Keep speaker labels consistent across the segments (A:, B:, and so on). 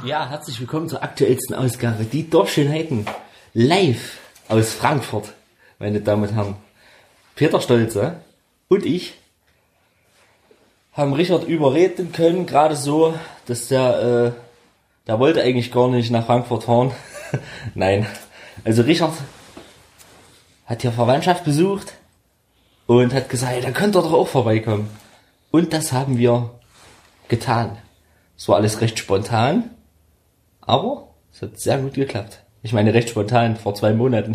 A: Ja, herzlich willkommen zur aktuellsten Ausgabe. Die Dorfschönheiten live aus Frankfurt, meine Damen und Herren. Peter Stolze und ich haben Richard überreden können, gerade so, dass der wollte eigentlich gar nicht nach Frankfurt fahren. Nein, also Richard hat hier Verwandtschaft besucht und hat gesagt, hey, da könnt ihr doch auch vorbeikommen. Und das haben wir getan. Es war alles recht spontan, aber es hat sehr gut geklappt. Ich meine, recht spontan, vor 2 Monaten.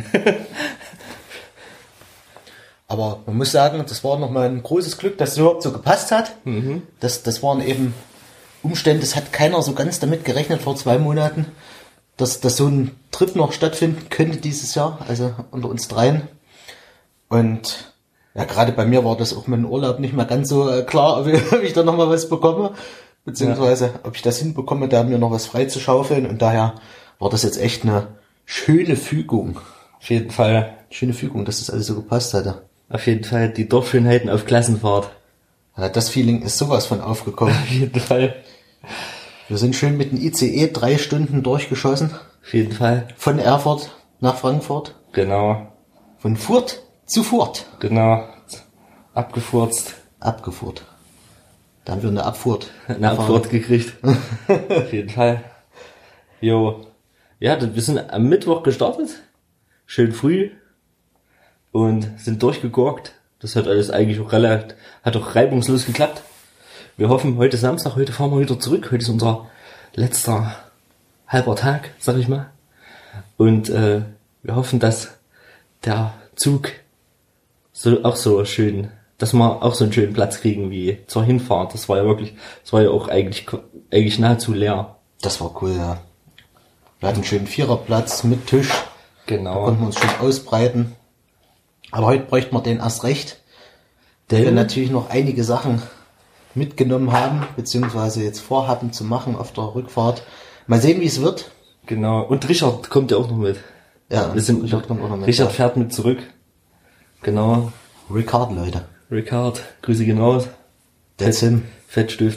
B: Aber man muss sagen, das war nochmal ein großes Glück, dass es überhaupt so gepasst hat. Mhm. Das waren eben Umstände, es hat keiner so ganz damit gerechnet vor 2 Monaten, dass so ein Trip noch stattfinden könnte dieses Jahr, also unter uns dreien. Und ja, gerade bei mir war das auch mit dem Urlaub nicht mehr ganz so klar, ob ich da nochmal was bekomme, beziehungsweise ob ich das hinbekomme, da mir noch was frei zu schaufeln. Und daher war das jetzt echt eine schöne Fügung.
A: Auf jeden Fall.
B: Schöne Fügung, dass das alles so gepasst hatte.
A: Auf jeden Fall die Dorfschönheiten auf Klassenfahrt.
B: Ja, das Feeling ist sowas von aufgekommen.
A: Auf jeden Fall.
B: Wir sind schön mit dem ICE 3 Stunden durchgeschossen.
A: Auf jeden Fall.
B: Von Erfurt nach Frankfurt.
A: Genau.
B: Von Furt zu Furt.
A: Genau. Abgefurzt.
B: Abgefuhrt. Da haben wir eine Abfurt.
A: Eine Abfurt gekriegt. Auf jeden Fall. Jo. Ja, wir sind am Mittwoch gestartet. Schön früh. Und sind durchgegurkt. Das hat alles eigentlich auch hat auch reibungslos geklappt. Wir hoffen, heute Samstag, heute fahren wir wieder zurück. Heute ist unser letzter halber Tag, sag ich mal. Und wir hoffen, dass der Zug auch so schön, dass wir auch so einen schönen Platz kriegen wie zur Hinfahrt. Das war ja auch eigentlich nahezu leer.
B: Das war cool, ja. Wir hatten einen schönen Viererplatz mit Tisch.
A: Genau.
B: Da konnten wir uns schön ausbreiten. Aber heute bräuchten wir den erst recht, denn wir natürlich noch einige Sachen mitgenommen haben, beziehungsweise jetzt vorhaben zu machen auf der Rückfahrt. Mal sehen, wie es wird.
A: Genau. Und Richard kommt ja auch noch mit.
B: Ja, Richard kommt auch noch mit.
A: Richard fährt mit zurück. Genau.
B: Ricard, Leute.
A: Ricard, Grüße gehen raus.
B: That's him.
A: Fettstift.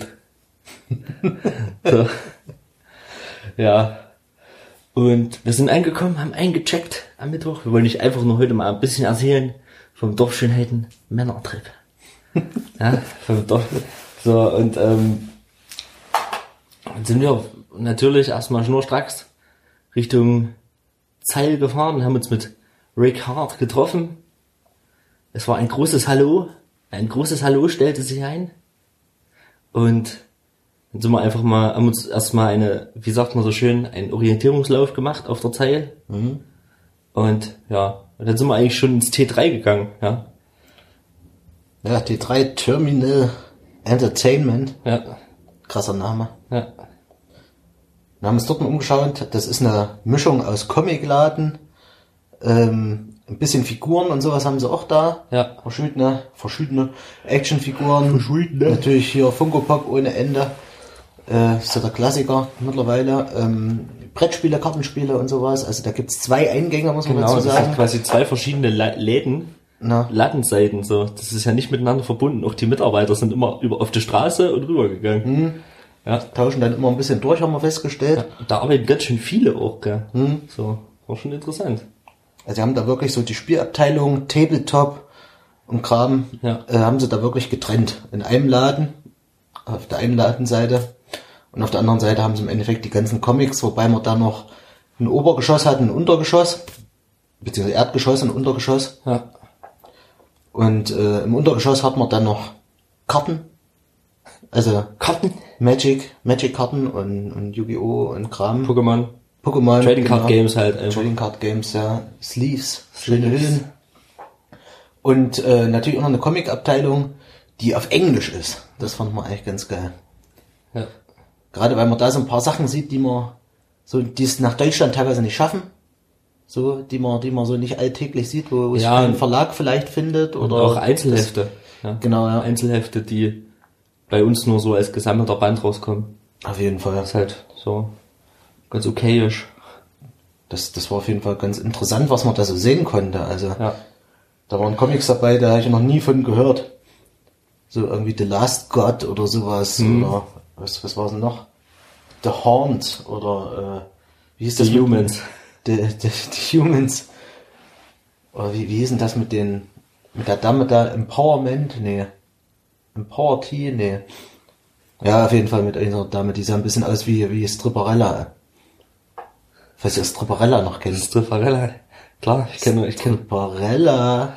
A: So. Ja. Und wir sind angekommen, haben eingecheckt am Mittwoch. Wir wollen nicht einfach nur heute mal ein bisschen erzählen vom Dorfschönheiten Männertrip. Ja, vom Dorf. So, und dann sind wir natürlich erstmal schnurstracks Richtung Zeil gefahren und haben uns mit Ricard getroffen. Es war ein großes Hallo. Ein großes Hallo stellte sich ein. Und dann sind wir haben uns erstmal wie sagt man so schön, einen Orientierungslauf gemacht auf der Zeil. Mhm. Und ja, und dann sind wir eigentlich schon ins T3 gegangen, ja.
B: Ja, T3 Terminal Entertainment.
A: Ja.
B: Krasser Name.
A: Ja.
B: Wir haben uns dort mal umgeschaut. Das ist eine Mischung aus Comicladen, ein bisschen Figuren und sowas haben sie auch da.
A: Ja.
B: Verschiedene Actionfiguren. Natürlich hier Funko Pop ohne Ende. Ist ja der Klassiker mittlerweile. Brettspiele, Kartenspiele und sowas. Also da gibt's 2 Eingänge, muss man dazu sagen.
A: Das sind quasi 2 verschiedene Läden. Ladenseiten, so. Das ist ja nicht miteinander verbunden. Auch die Mitarbeiter sind immer auf die Straße und rübergegangen.
B: Mhm. Ja. Tauschen dann immer ein bisschen durch, haben wir festgestellt.
A: Ja, da arbeiten ganz schön viele auch, gell. Mhm. So, war schon interessant.
B: Also sie haben da wirklich so die Spielabteilung, Tabletop und Kram, haben sie da wirklich getrennt. In einem Laden, auf der einen Ladenseite, und auf der anderen Seite haben sie im Endeffekt die ganzen Comics, wobei man da noch ein Obergeschoss hat, ein Untergeschoss, beziehungsweise Erdgeschoss und Untergeschoss.
A: Ja.
B: Und im Untergeschoss hat man dann noch Karten. Also
A: Karten?
B: Magic-Karten und Yu-Gi-Oh! Und Kram.
A: Pokémon. Trading Card Games halt einfach.
B: Trading Card Games, ja. Sleeves. Schöne Hüllen. Und natürlich auch noch eine Comic-Abteilung, die auf Englisch ist. Das fand man eigentlich ganz geil.
A: Ja.
B: Gerade weil man da so ein paar Sachen sieht, die es nach Deutschland teilweise nicht schaffen. So, die man so nicht alltäglich sieht, wo es ein Verlag vielleicht findet. Oder
A: auch Einzelhefte.
B: Genau, ja.
A: Einzelhefte, die bei uns nur so als gesammelter Band rauskommen.
B: Auf jeden Fall.
A: Das ist halt so ganz okayisch.
B: Das war auf jeden Fall ganz interessant, was man da so sehen konnte. Also, da waren Comics dabei, da habe ich noch nie von gehört. So irgendwie The Last God oder sowas. Oder was war es denn noch? The Haunt oder wie hieß das?
A: Die Humans.
B: Die Humans. Oder wie hieß denn das mit der Dame da? Empowerment? Nee. Empower Tea? Nee. Ja, auf jeden Fall mit einer Dame, die sah ein bisschen aus wie Stripperella. Falls ihr Stripperella noch kennt.
A: Stripperella. Klar, ich kenne.
B: Stripperella.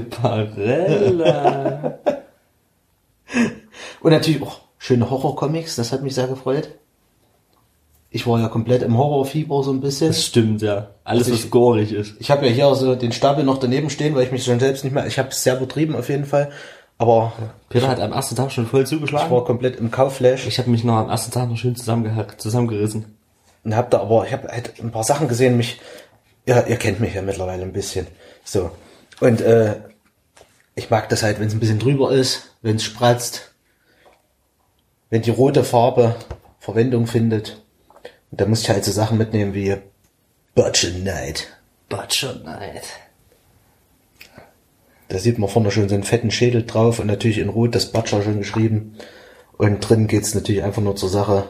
B: Und natürlich auch schöne Horrorcomics, das hat mich sehr gefreut. Ich war ja komplett im Horrorfieber so ein bisschen.
A: Das stimmt, ja. Alles, was gorig ist.
B: Ich habe ja hier so den Stapel noch daneben stehen, weil ich mich schon selbst nicht mehr... Ich habe es sehr übertrieben auf jeden Fall, aber...
A: Peter hat am ersten Tag schon voll zugeschlagen.
B: Ich war komplett im Kaufflash.
A: Ich habe mich noch am ersten Tag noch schön zusammengerissen.
B: Und ich habe halt ein paar Sachen gesehen, ihr kennt mich ja mittlerweile ein bisschen. So. Und ich mag das halt, wenn es ein bisschen drüber ist, wenn es spratzt, wenn die rote Farbe Verwendung findet. Und da muss ich halt so Sachen mitnehmen wie Butcher Knight.
A: Butcher Knight.
B: Da sieht man vorne schon so einen fetten Schädel drauf und natürlich in Rot das Butcher schon geschrieben. Und drin geht's natürlich einfach nur zur Sache.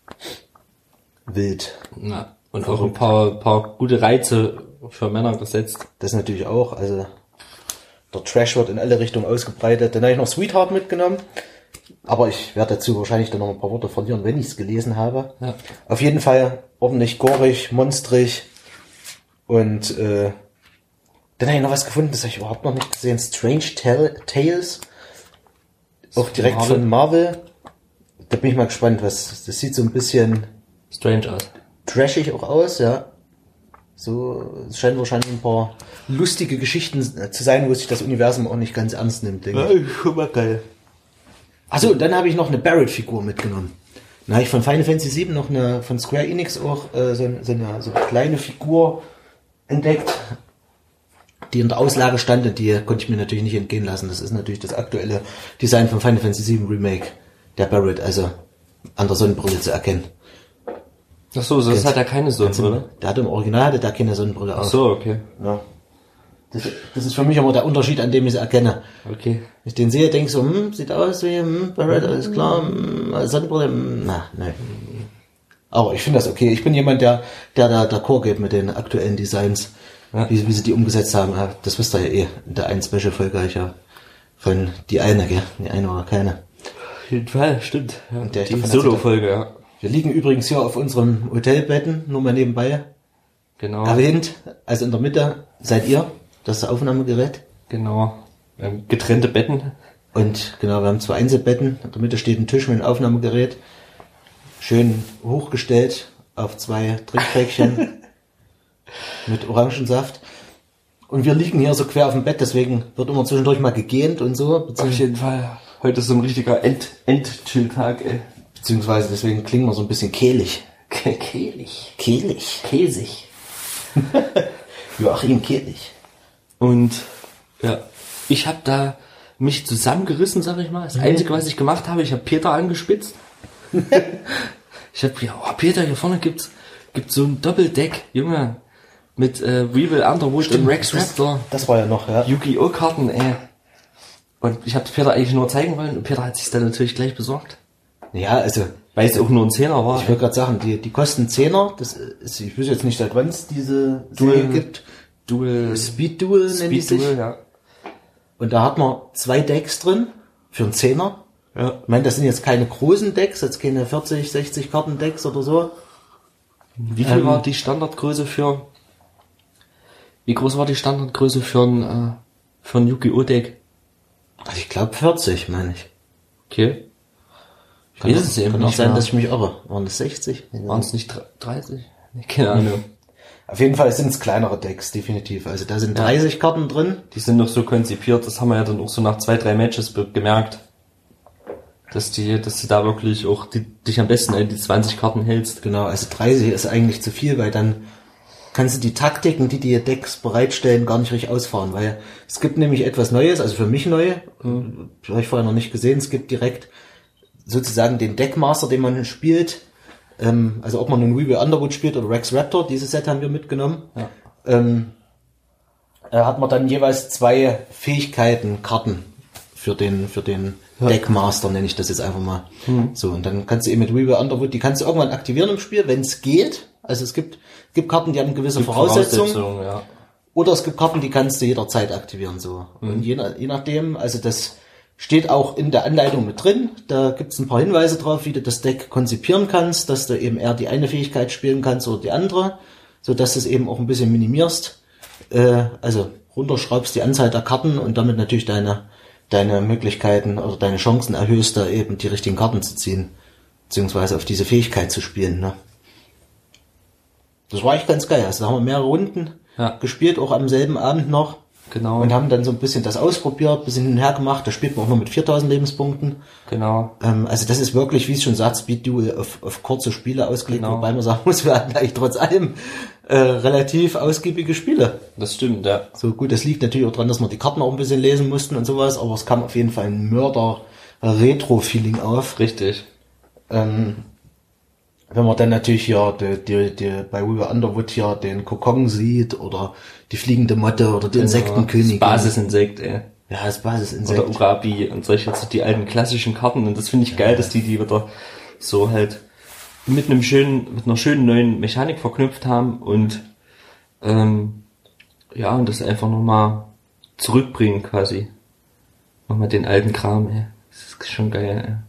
B: Wild.
A: Ja, und verrückt. Auch ein paar gute Reize für Männer gesetzt.
B: Das natürlich auch, also der Trash wird in alle Richtungen ausgebreitet. Dann habe ich noch Sweetheart mitgenommen. Aber ich werde dazu wahrscheinlich dann noch ein paar Worte verlieren, wenn ich es gelesen habe. Ja. Auf jeden Fall ordentlich gorig, monstrig. Und dann habe ich noch was gefunden, das habe ich überhaupt noch nicht gesehen. Strange Tales. Auch direkt von Marvel. Da bin ich mal gespannt, das sieht so ein bisschen
A: strange aus.
B: Trashig auch aus, ja. So, es scheinen wahrscheinlich ein paar lustige Geschichten zu sein, wo sich das Universum auch nicht ganz ernst nimmt, denke ich.
A: Ja, schon mal geil.
B: Achso, und dann habe ich noch eine Barrett-Figur mitgenommen. Dann habe ich von Final Fantasy 7 noch von Square Enix auch so eine kleine Figur entdeckt, die in der Auslage stand und die konnte ich mir natürlich nicht entgehen lassen. Das ist natürlich das aktuelle Design von Final Fantasy 7 Remake, der Barrett, also an der Sonnenbrille zu erkennen.
A: Ach so, das hat ja keine Sonnenbrille.
B: Der hat im Original da keine Sonnenbrille auf.
A: Ach so, okay.
B: Ja. Das ist für mich immer der Unterschied, an dem ich es erkenne.
A: Okay.
B: Wenn ich den sehe, denke ich so, sieht aus wie, Barrett, alles klar, Sonnenbrille, nein. Aber ich finde das okay. Ich bin jemand, der da d'accord geht mit den aktuellen Designs, ja. Wie sie die umgesetzt haben. Das wisst ihr ja eh. In der einen Special-Folge ich ja von die eine oder keine.
A: Auf jeden Fall, stimmt. Ja.
B: Und die
A: Solo-Folge, ja.
B: Wir liegen übrigens hier auf unserem Hotelbetten, nur mal nebenbei.
A: Genau.
B: Erwähnt, also in der Mitte seid ihr, das Aufnahmegerät.
A: Genau. Wir haben getrennte Betten.
B: Und genau, wir haben 2 Einzelbetten. In der Mitte steht ein Tisch mit einem Aufnahmegerät. Schön hochgestellt auf 2 Trinkpäckchen mit Orangensaft. Und wir liegen hier so quer auf dem Bett, deswegen wird immer zwischendurch mal gegähnt und so.
A: Auf jeden Fall. Heute ist so ein richtiger End-Chill-Tag, ey.
B: Beziehungsweise deswegen klingen wir so ein bisschen kehlig.
A: Kehlig.
B: Käsig. Joachim Kehlig.
A: Und ja, ich habe da mich zusammengerissen, sag ich mal. Das Einzige, was ich gemacht habe, ich habe Peter angespitzt. Ich habe, Peter, hier vorne gibt's so ein Doppeldeck, Junge, mit Weevil Underwood und Rex Raptor.
B: Das war ja noch, ja.
A: Yu-Gi-Oh! Karten, ey. Und ich habe Peter eigentlich nur zeigen wollen und Peter hat sich dann natürlich gleich besorgt.
B: Ja, also...
A: Weil es auch nur ein 10er war.
B: Ich wollte gerade sagen, die kosten 10er. Das ist, ich weiß jetzt nicht, seit wann es diese Serie gibt. Speed Duel nennt die sich.
A: Ja.
B: Und da hat man 2 Decks drin für einen 10er. Ja. Ich meine, das sind jetzt keine großen Decks, jetzt keine 40, 60 Karten Decks oder so.
A: Wie groß war die Standardgröße für ein Yu-Gi-Oh! Deck?
B: Also ich glaube 40, meine ich.
A: Okay.
B: Kann auch sein, dass ich mich irre. Waren das 60?
A: Waren es nicht 30? Keine Ahnung.
B: Auf jeden Fall sind es kleinere Decks, definitiv. Also da sind 30 Karten drin.
A: Die sind noch so konzipiert, das haben wir ja dann auch so nach 2-3 Matches gemerkt. Dass du da wirklich auch dich am besten an die 20 Karten hältst.
B: Genau, also 30 ist eigentlich zu viel, weil dann kannst du die Taktiken, die Decks bereitstellen, gar nicht richtig ausfahren, weil es gibt nämlich etwas Neues, also für mich neu, habe ich vorher noch nicht gesehen, es gibt direkt sozusagen den Deckmaster, den man spielt, also ob man nun Weevil Underwood spielt oder Rex Raptor, dieses Set haben wir mitgenommen, hat man dann jeweils 2 Fähigkeiten, Karten für den Deckmaster, nenne ich das jetzt einfach mal. So, und dann kannst du eben mit We Were Underwood, die kannst du irgendwann aktivieren im Spiel, wenn es geht. Also es gibt Karten, die haben gewisse Voraussetzungen.
A: Ja.
B: Oder es gibt Karten, die kannst du jederzeit aktivieren, so. Und je nachdem, also das steht auch in der Anleitung mit drin. Da gibt's ein paar Hinweise drauf, wie du das Deck konzipieren kannst, dass du eben eher die eine Fähigkeit spielen kannst oder die andere, so dass du es eben auch ein bisschen minimierst. Also runterschraubst die Anzahl der Karten und damit natürlich deine Möglichkeiten oder deine Chancen erhöhst, da eben die richtigen Karten zu ziehen, beziehungsweise auf diese Fähigkeit zu spielen. Ne? Das war echt ganz geil. Also da haben wir mehrere Runden gespielt, auch am selben Abend noch.
A: Genau.
B: Und haben dann so ein bisschen das ausprobiert, ein bisschen hin und her gemacht. Da spielt man auch nur mit 4000 Lebenspunkten.
A: Genau.
B: Also das ist wirklich, wie es schon sagt, Speed Duel auf kurze Spiele ausgelegt. Genau. Wobei man sagen muss, wir hatten eigentlich trotz allem relativ ausgiebige Spiele.
A: Das stimmt, ja.
B: So gut, das liegt natürlich auch daran, dass wir die Karten auch ein bisschen lesen mussten und sowas. Aber es kam auf jeden Fall ein Mörder-Retro-Feeling auf.
A: Richtig.
B: Wenn man dann natürlich hier bei We Were Underwood hier den Kokon sieht oder die fliegende Motte oder die Insektenkönigin.
A: Das Basisinsekt, ey.
B: Ja, das Basisinsekt.
A: Oder Urabi und solche, so die alten klassischen Karten. Und das finde ich geil, dass die wieder so halt mit einer schönen neuen Mechanik verknüpft haben und und das einfach nochmal zurückbringen quasi. Nochmal den alten Kram, ey. Das ist schon geil, ey.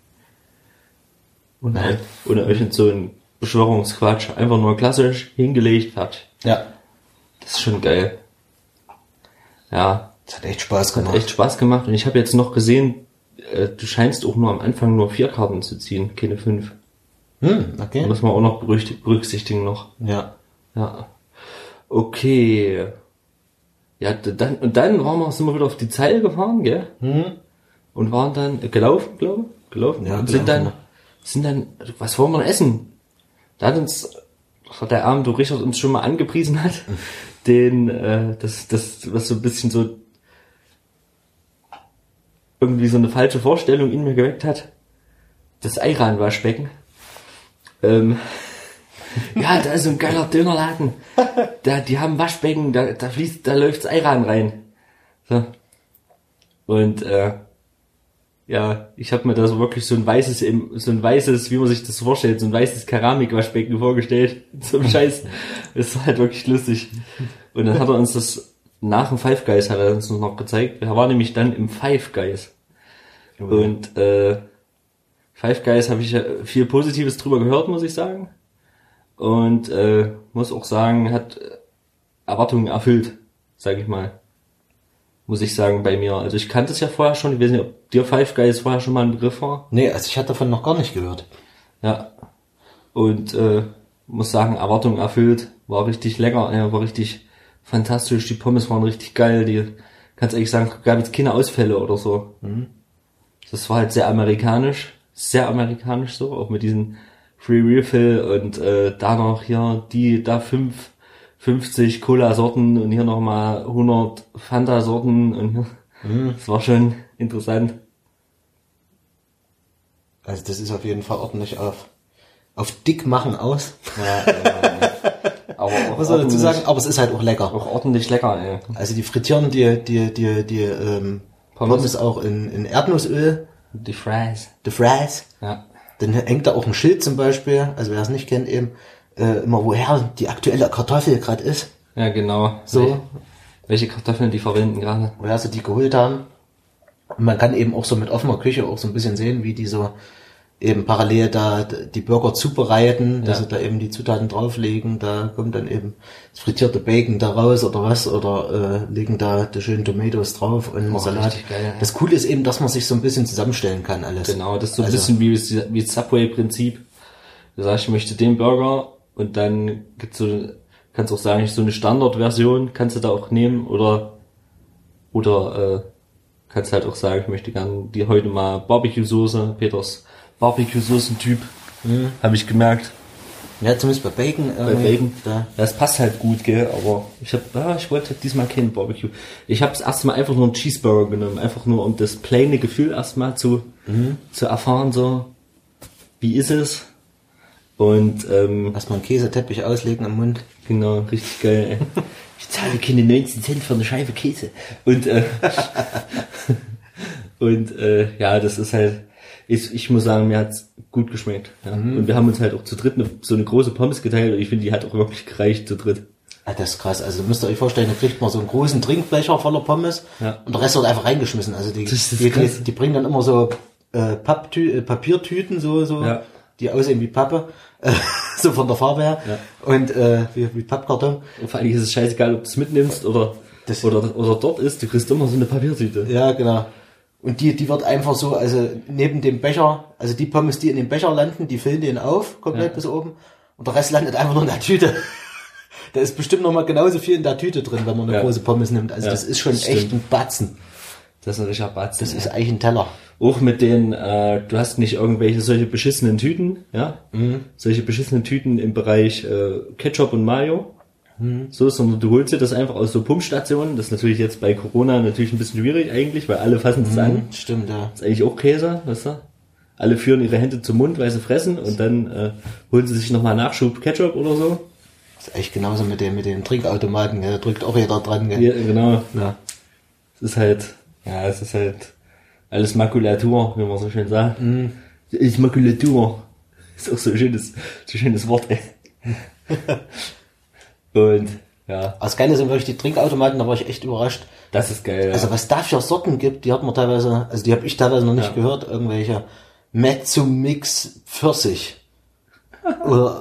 A: Ohne euch in so ein Beschwörungsquatsch. Einfach nur klassisch hingelegt, fertig.
B: Ja.
A: Das ist schon geil. Ja.
B: Das hat echt Spaß gemacht.
A: Hat echt Spaß gemacht. Und ich habe jetzt noch gesehen, du scheinst auch nur am Anfang nur 4 Karten zu ziehen, keine 5.
B: Okay.
A: Muss man auch noch berücksichtigen noch.
B: Ja.
A: Ja. Okay. Ja, dann sind wir wieder auf die Zeile gefahren, gell? Und waren dann gelaufen, glaube ich. Gelaufen.
B: Ja,
A: und sind dann, was wollen wir denn essen? Da hat der Abend, wo Richard uns schon mal angepriesen hat, das, was so ein bisschen so irgendwie so eine falsche Vorstellung in mir geweckt hat. Das Ayran-Waschbecken. Ja, da ist so ein geiler Dönerladen. Die haben Waschbecken, da läuft's Ayran rein. So. Und, ich habe mir da so wirklich so ein weißes, wie man sich das vorstellt, so ein weißes Keramikwaschbecken vorgestellt. So ein Scheiß. Das war halt wirklich lustig. Und dann hat er uns das, nach dem Five Guys hat er uns noch gezeigt. Er war nämlich dann im Five Guys. Und, Five Guys habe ich ja viel Positives drüber gehört, muss ich sagen. Und, muss auch sagen, hat Erwartungen erfüllt, sag ich mal. Muss ich sagen, bei mir. Also ich kannte es ja vorher schon. Ich weiß nicht, ob dir Five Guys vorher schon mal ein Begriff war.
B: Nee, also ich hatte davon noch gar nicht gehört.
A: Ja. Und muss sagen, Erwartungen erfüllt. War richtig lecker, war richtig fantastisch. Die Pommes waren richtig geil. Die, kannst eigentlich sagen, gab jetzt keine Ausfälle oder so. Das war halt sehr amerikanisch so, auch mit diesen Free Refill und da noch hier, 50 Cola-Sorten und hier nochmal 100 Fanta-Sorten und hier. Das war schon interessant.
B: Also das ist auf jeden Fall ordentlich auf dick machen aus.
A: Ja. Aber auch
B: muss man dazu sagen, aber es ist halt auch lecker.
A: Auch ordentlich lecker, ey.
B: Also die frittieren die Pommes auch in Erdnussöl.
A: Die Fries.
B: Ja. Dann hängt da auch ein Schild zum Beispiel, also wer es nicht kennt eben, immer woher die aktuelle Kartoffel gerade ist.
A: Ja, genau.
B: So.
A: Welche Kartoffeln die verwenden gerade.
B: Woher sie die geholt haben. Und man kann eben auch so mit offener Küche auch so ein bisschen sehen, wie die so eben parallel da die Burger zubereiten, dass sie da eben die Zutaten drauflegen, da kommt dann eben das frittierte Bacon da raus oder was, oder legen da die schönen Tomatoes drauf und Salat.
A: Geil, ja.
B: Das Coole ist eben, dass man sich so ein bisschen zusammenstellen kann alles.
A: Genau, das ist so ein bisschen wie das Subway-Prinzip. Du sagst, ich möchte den Burger und dann gibt's so, kannst auch sagen, so eine Standardversion kannst du da auch nehmen oder kannst halt auch sagen, ich möchte gerne die heute mal Barbecue-Soße, Peters Barbecue-Soßen-Typ, habe ich gemerkt.
B: Ja, zumindest bei Bacon.
A: Bei Bacon. Ja, das passt halt gut, gell, aber ich wollte diesmal keinen Barbecue. Ich habe das erste Mal einfach nur einen Cheeseburger genommen, einfach nur um das plaine Gefühl erstmal zu erfahren, so, wie ist es? Und,
B: erstmal einen Käseteppich auslegen am Mund.
A: Genau, richtig geil, ey. Ich zahle keine 19 Cent für eine Scheibe Käse. Und, Und ja, das ist halt, ich muss sagen, mir hat's gut geschmeckt. Ja. Und wir haben uns halt auch zu dritt so eine große Pommes geteilt und ich finde, die hat auch wirklich gereicht zu dritt.
B: Ah, das ist krass. Also müsst ihr euch vorstellen, da kriegt man so einen großen Trinkbecher voller Pommes und der Rest wird einfach reingeschmissen. Also die bringen dann immer so Papiertüten, so die aussehen wie Pappe, so von der Farbe her und wie Pappkarton.
A: Und vor allem ist es scheißegal, ob du es mitnimmst oder dort ist, du kriegst immer so eine Papiertüte.
B: Ja, genau. Und die wird einfach so, also neben dem Becher, also die Pommes, die in dem Becher landen, die füllen den auf, komplett bis oben. Und der Rest landet einfach nur in der Tüte. Da ist bestimmt noch mal genauso viel in der Tüte drin, wenn man eine große Pommes nimmt. Also das ist schon echt ein Batzen.
A: Das ist ein richtiger Batzen.
B: Das ist eigentlich ein Teller.
A: Auch mit den, du hast nicht irgendwelche solche beschissenen Tüten, ja? Solche beschissenen Tüten im Bereich Ketchup und Mayo. So, sondern du holst dir das einfach aus so Pumpstationen. Das ist natürlich jetzt bei Corona natürlich ein bisschen schwierig eigentlich, weil alle fassen das an.
B: Stimmt, ja.
A: Das ist eigentlich auch Käse, weißt du? Alle führen ihre Hände zum Mund, weil sie fressen und dann holen sie sich nochmal Nachschub Ketchup oder so.
B: Das ist echt genauso mit dem Trinkautomaten, da drückt auch jeder dran, gell?
A: Ja, genau.
B: Ja.
A: Es ist halt alles Makulatur, wie man so schön sagt. Ist Makulatur. Ist auch so ein schönes Wort, ey. Und, ja.
B: Das Geile sind wirklich die Trinkautomaten, da war ich echt überrascht.
A: Das ist geil, ja.
B: Also was da für Sorten gibt, die hat man teilweise, also die habe ich teilweise noch nicht gehört, irgendwelche Mezzo-Mix Pfirsich. Oder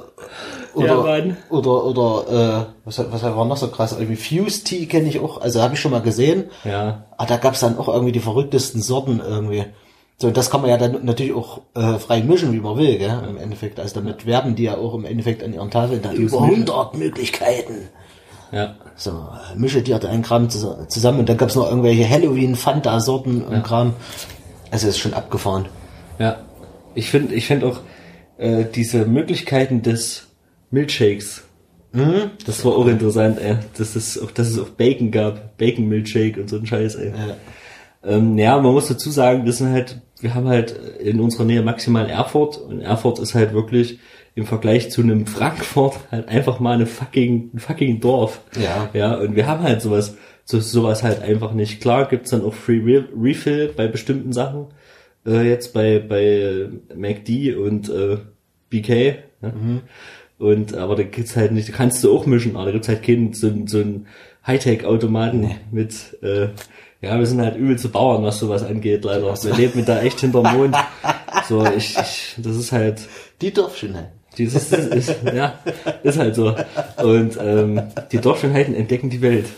B: was war noch so krass? Irgendwie Fuse Tea kenne ich auch, also habe ich schon mal gesehen.
A: Ja.
B: Aber da gab's dann auch irgendwie die verrücktesten Sorten irgendwie. So, das kann man ja dann natürlich auch frei mischen, wie man will, gell? Im Endeffekt. Also damit werben die ja auch im Endeffekt an ihren Tafeln da über 100 Möglichkeiten.
A: Ja.
B: So, mische dir einen Kram zusammen und dann gab's noch irgendwelche Halloween-Fanta-Sorten und Kram. Also ist schon abgefahren.
A: Ja. Ich finde auch diese Möglichkeiten des Milkshakes. Das war auch interessant, ey. Dass es auch Bacon gab. Bacon Milkshake und so ein Scheiß, ey. Ja, man muss dazu sagen, wir haben halt in unserer Nähe maximal Erfurt und Erfurt ist halt wirklich im Vergleich zu einem Frankfurt halt einfach mal ein fucking Dorf.
B: Ja.
A: Ja, und wir haben halt sowas halt einfach nicht. Klar gibt's dann auch Free Refill bei bestimmten Sachen. Jetzt bei McD und BK. Ja? Und aber da gibt's halt nicht, da kannst du auch mischen, aber da gibt's halt keinen so einen Hightech-Automaten mit wir sind halt übelste Bauern, was sowas angeht, leider. Wir leben da echt hinterm Mond. So, das ist halt
B: die Dorfschönheit.
A: Ist halt so. Und die Dorfschönheiten entdecken die Welt.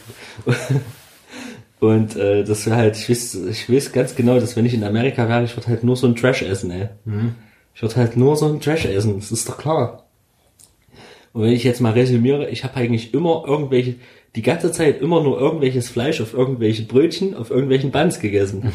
A: Und das wäre halt, ich weiß ganz genau, dass wenn ich in Amerika wäre, ich würde halt nur so ein Trash essen, ey. Ich würde halt nur so ein Trash essen, das ist doch klar. Und wenn ich jetzt mal resümiere, ich habe eigentlich immer die ganze Zeit immer nur irgendwelches Fleisch auf irgendwelche Brötchen, auf irgendwelchen Buns gegessen.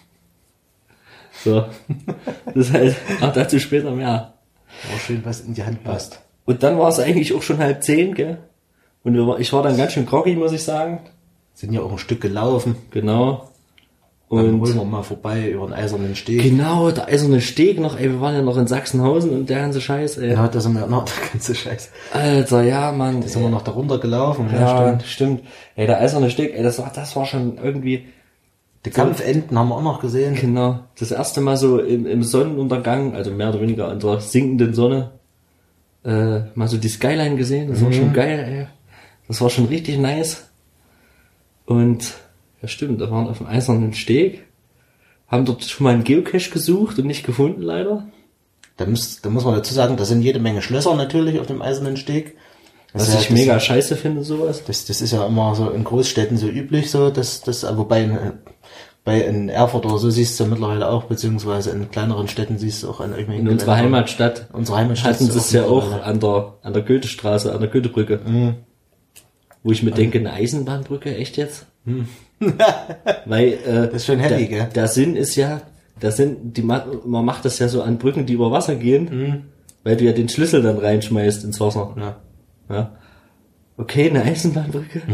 A: So. Das ist halt, auch dazu später mehr.
B: Auch schön, was in die Hand passt.
A: Und dann war es eigentlich auch schon 9:30, gell? Und ich war dann ganz schön groggy, muss ich sagen.
B: Sind ja auch ein Stück gelaufen.
A: Genau.
B: Und dann holen wir mal vorbei über den Eisernen Steg.
A: Genau, der Eiserne Steg noch, ey, wir waren ja noch in Sachsenhausen und der ganze Scheiß, ey.
B: Ja, da sind wir noch, der ganze Scheiß.
A: Alter, ja, Mann.
B: Da sind wir noch da runter gelaufen.
A: Ja, stimmt. Ey, der Eiserne Steg, ey, das war schon irgendwie...
B: Die Kampfenten haben wir auch noch gesehen.
A: Genau. Das erste Mal so im Sonnenuntergang, also mehr oder weniger an der sinkenden Sonne, mal so die Skyline gesehen. Das war schon geil, ey. Das war schon richtig nice. Und, ja stimmt, da waren auf dem Eisernen Steg, haben dort schon mal einen Geocache gesucht und nicht gefunden, leider.
B: Da muss man dazu sagen, da sind jede Menge Schlösser natürlich auf dem Eisernen Steg.
A: Was ich mega scheiße finde, sowas.
B: Das ist ja immer so in Großstädten so üblich, so, wobei in Erfurt oder so siehst du mittlerweile auch, beziehungsweise in kleineren Städten siehst du auch an irgendwelchen...
A: In unserer Heimatstadt.
B: Hatten
A: sie es ja auch an der Goethestraße, an der Goethebrücke. Wo ich mir denke, eine Eisenbahnbrücke, echt jetzt? Weil,
B: das ist schon heavy, gell?
A: Der Sinn ist ja, man macht das ja so an Brücken, die über Wasser gehen, weil du ja den Schlüssel dann reinschmeißt ins Wasser. Ja. Okay, eine Eisenbahnbrücke.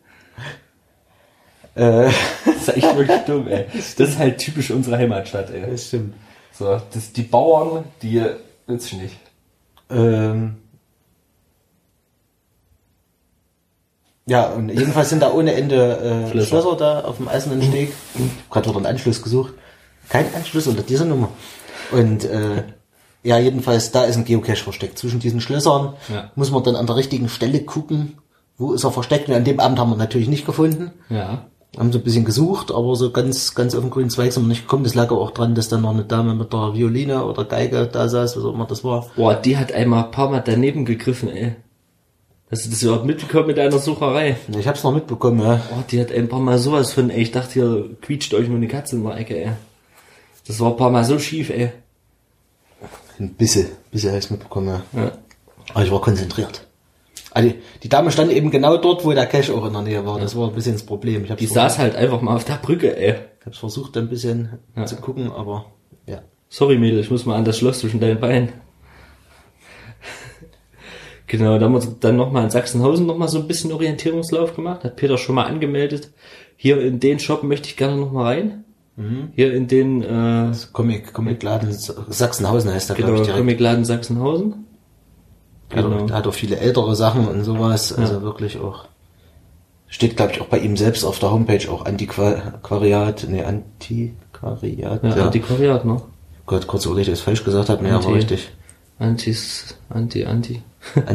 A: Das ist echt wirklich dumm, ey. Das ist halt typisch unsere Heimatstadt, ey.
B: Das stimmt.
A: So, die Bauern, die nützt sich nicht.
B: Ja, und jedenfalls sind da ohne Ende Schlösser da auf dem Eisernen Steg. Gerade wird ein Anschluss gesucht. Kein Anschluss unter dieser Nummer. Und ja, jedenfalls, da ist ein Geocache versteckt. Zwischen diesen Schlössern muss man dann an der richtigen Stelle gucken, wo ist er versteckt. Und an dem Abend haben wir natürlich nicht gefunden.
A: Ja.
B: Haben so ein bisschen gesucht, aber so ganz auf den grünen Zweig sind wir nicht gekommen. Das lag aber auch dran, dass dann noch eine Dame mit der Violine oder Geige da saß, was auch immer das war.
A: Boah, die hat einmal ein paar Mal daneben gegriffen, ey. Hast du das überhaupt mitbekommen mit einer Sucherei?
B: Ich hab's noch mitbekommen, ja.
A: Oh, die hat ein paar Mal sowas von, ey, ich dachte, hier quietscht euch nur eine Katze in der Ecke, ey. Das war ein paar Mal so schief, ey.
B: Ein bisschen habe ich's mitbekommen,
A: Ja.
B: Aber ich war konzentriert. Also die Dame stand eben genau dort, wo der Cache auch in der Nähe war. Das war ein bisschen das Problem.
A: Die saß halt einfach mal auf der Brücke, ey.
B: Ich hab's versucht, ein bisschen zu gucken, aber ja.
A: Sorry, Mädel, ich muss mal an das Schloss zwischen deinen Beinen. Genau, da haben wir dann nochmal in Sachsenhausen nochmal so ein bisschen Orientierungslauf gemacht. Hat Peter schon mal angemeldet. Hier in den Shop möchte ich gerne nochmal rein. Hier in den
B: Comicladen Sachsenhausen heißt der,
A: genau,
B: glaube ich, direkt.
A: Comicladen Sachsenhausen.
B: Genau. Hat auch viele ältere Sachen und sowas, also wirklich auch. Steht, glaube ich, auch bei ihm selbst auf der Homepage auch Antiquariat.
A: Ja, Antiquariat, ne?
B: Gott, kurz überlegt, dass ich es falsch gesagt habe, aber richtig.
A: Anti-Flag.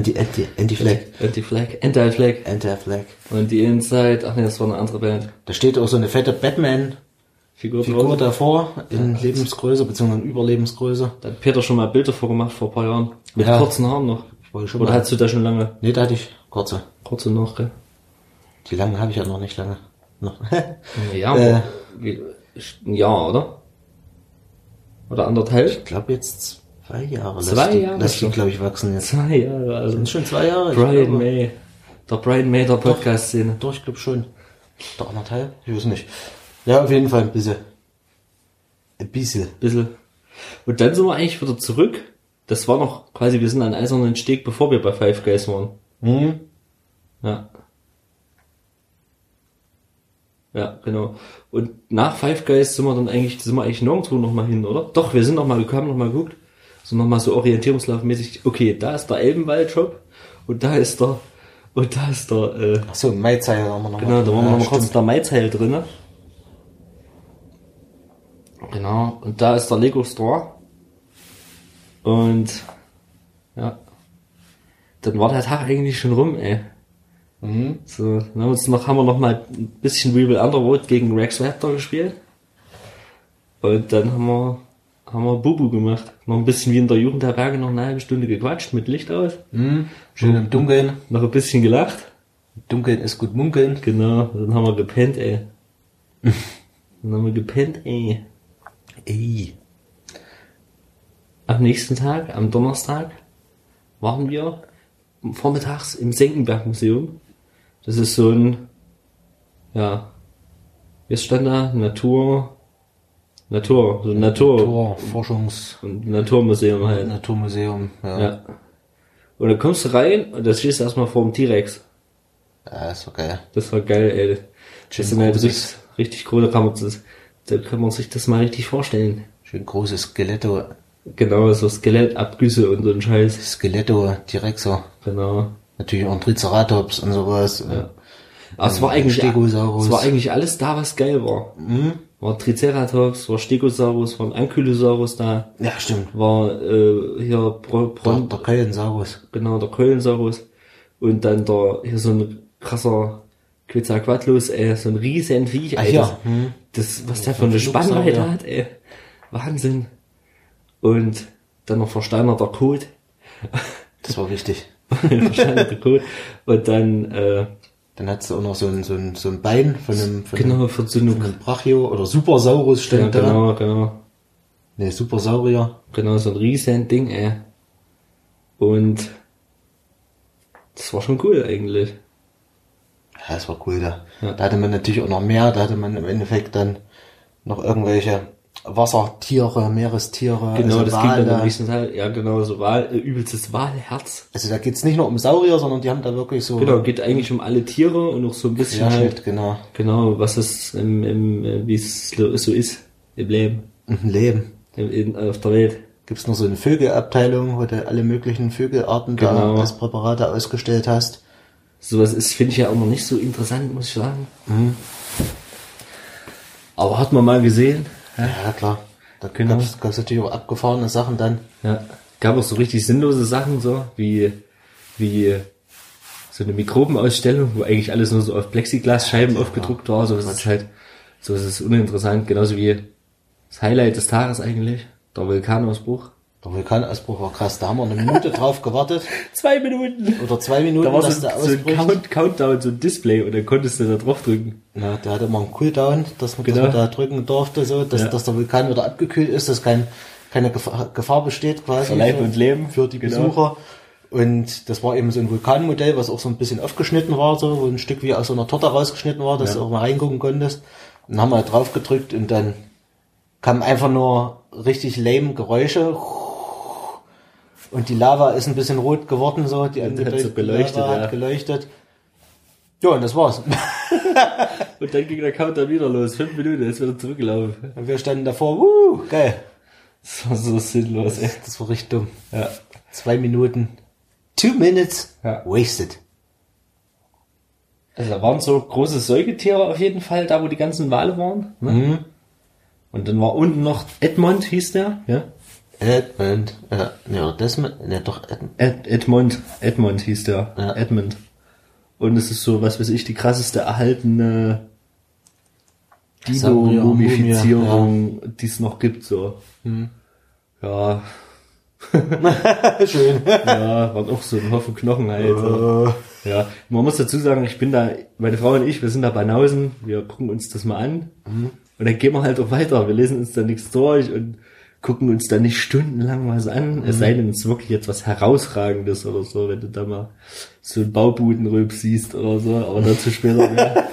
B: Anti-Flag.
A: Und die Inside, ach nee, das war eine andere Band.
B: Da steht auch so eine fette Batman-Figur davor, in Lebensgröße, beziehungsweise in Überlebensgröße.
A: Da hat Peter schon mal Bilder vorgemacht vor ein paar Jahren. Mit kurzen Haaren noch. Oder hattest du da schon lange?
B: Nee, da hatte ich kurze.
A: Kurze noch, gell?
B: Die langen habe ich ja noch nicht lange. Noch.
A: Ja, ein Jahr, oder? Oder anderthalb?
B: Ich glaube jetzt 2 Jahre.
A: 2 Jahre?
B: Lass die, glaube ich, wachsen jetzt.
A: 2 Jahre, also.
B: Sind schon 2 Jahre?
A: Brian May. Der Brian May der Podcast-Szene.
B: Doch, ich glaube schon. Doch, 1,5? Ich weiß nicht. Ja, auf jeden Fall ein bisschen.
A: Und dann sind wir eigentlich wieder zurück. Das war noch quasi, wir sind an Eisernen Steg, bevor wir bei Five Guys waren. Ja. Ja, genau. Und nach Five Guys sind wir eigentlich nirgendwo nochmal hin, oder? Doch, wir haben nochmal geguckt. So nochmal so orientierungslaufmäßig. Okay, da ist der Elbenwald-Shop. Und da ist der,
B: Achso, Maizeil haben wir noch.
A: Genau, da waren wir noch kurz der Maizeil drinne. Genau, und da ist der Lego Store. Und, ja. Dann war der Tag eigentlich schon rum, ey. So, dann haben wir noch mal ein bisschen Rebel Underworld gegen Rex Raptor gespielt. Und dann haben wir Bubu gemacht. Noch ein bisschen wie in der Jugendherberge, noch eine halbe Stunde gequatscht, mit Licht aus.
B: Schön im Dunkeln.
A: Noch ein bisschen gelacht.
B: Dunkeln ist gut munkeln.
A: Genau, dann haben wir gepennt, ey.
B: Ey.
A: Am nächsten Tag, am Donnerstag, waren wir vormittags im Senckenberg-Museum. Das ist so ein, ja, jetzt stand da Naturmuseum halt.
B: Naturmuseum,
A: Ja. Und dann kommst du rein und da stehst du erstmal vor dem T-Rex.
B: Ja, das war geil.
A: Das war geil, ey. Das sind halt richtig cool, da kann man sich das mal richtig vorstellen.
B: Schön großes Skeletto.
A: Genau, so Skelettabgüsse und so ein Scheiß.
B: Skeletto T-Rexer.
A: Genau.
B: Natürlich auch ein Triceratops und sowas.
A: Ja. Aber es war eigentlich alles da, was geil war. War Triceratops, war Stegosaurus, war ein Ankylosaurus da.
B: Ja, stimmt.
A: War hier
B: der Keulensaurus.
A: Genau, der Keulensaurus. Und dann hier so ein krasser Quetzalcoatlus, so ein riesen Viech, ey. Das, was der für eine Spannweite hat, ey. Wahnsinn. Und dann noch versteinerter Kot.
B: Das war wichtig.
A: Versteinerter Kot. Und dann
B: hat's auch noch so ein Bein von einem
A: Brachio
B: oder Supersaurus stand da.
A: Genau.
B: Ne, Supersaurier.
A: Genau, so ein riesen Ding, ey. Und das war schon cool eigentlich.
B: Ja, das war cool da. Ja. Da hatte man natürlich auch noch mehr, da hatte man im Endeffekt dann noch irgendwelche Wassertiere, Meerestiere.
A: Genau,
B: also
A: das
B: Wale.
A: ging dann im nächsten Teil, ja genau, so übelstes Walherz.
B: Also da geht's nicht nur um Saurier, sondern die haben da wirklich so...
A: Genau, geht eigentlich um alle Tiere und auch so ein bisschen halt,
B: genau.
A: Genau, was es wie es so ist im Leben.
B: Im Leben.
A: Auf der Welt.
B: Gibt's noch so eine Vögelabteilung, wo du alle möglichen Vögelarten da als Präparate ausgestellt hast.
A: Sowas finde ich ja auch noch nicht so interessant, muss ich sagen. Aber hat man mal gesehen,
B: Ja, klar. Da
A: Genau.
B: gab's natürlich auch abgefahrene Sachen dann.
A: Ja. Gab auch so richtig sinnlose Sachen, so, wie so eine Mikrobenausstellung, wo eigentlich alles nur so auf Plexiglasscheiben aufgedruckt war, so ist es halt, so ist es uninteressant, genauso wie das Highlight des Tages eigentlich, der Vulkanausbruch.
B: Der Vulkanausbruch war krass, da haben wir eine Minute drauf gewartet.
A: 2 Minuten!
B: Oder 2 Minuten,
A: Da war
B: dass
A: so
B: der
A: ein
B: ausbricht.
A: Countdown, so ein Display und dann konntest du da drauf drücken.
B: Ja, der hatte immer einen Cooldown, dass man
A: Genau.
B: da drücken durfte, so, dass der Vulkan wieder abgekühlt ist, dass keine Gefahr besteht quasi
A: Für Leib und Leben.
B: für die
A: Genau.
B: Besucher. Und das war eben so ein Vulkanmodell, was auch so ein bisschen aufgeschnitten war, so, wo ein Stück wie aus so einer Torte rausgeschnitten war, dass du auch mal reingucken konntest. Und dann haben wir halt drauf gedrückt und dann kamen einfach nur richtig lame Geräusche. Und die Lava ist ein bisschen rot geworden, so, die
A: hat so beleuchtet,
B: Lava
A: ja.
B: hat geleuchtet. Ja, und das war's.
A: Und dann ging der Countdown wieder los, 5 Minuten, ist wieder zurückgelaufen.
B: Und wir standen davor, geil.
A: Das war so sinnlos, ey.
B: Das war richtig dumm.
A: Ja.
B: 2 Minuten. 2 minutes
A: Ja.
B: wasted.
A: Also da waren so große Säugetiere auf jeden Fall, da wo die ganzen Wale waren. Ne? Und dann war unten noch Edmond, hieß der, ja?
B: Edmund. Ja, Desmond. Ne, doch Edmund.
A: Edmond hieß der.
B: Ja.
A: Edmund. Und es ist so, was weiß ich, die krasseste erhaltene Dino-Mumifizierung, die es noch gibt, so. Ja.
B: Schön.
A: Ja, waren auch so ein Haufen Knochen halt. So. Ja, man muss dazu sagen, meine Frau und ich, wir sind da bei Nausen, wir gucken uns das mal an. Und dann gehen wir halt auch weiter. Wir lesen uns da nichts durch und gucken uns da nicht stundenlang was an. Es sei denn, es ist wirklich jetzt was Herausragendes oder so, wenn du da mal so einen Baubudenrülp siehst oder so, aber dazu später mehr.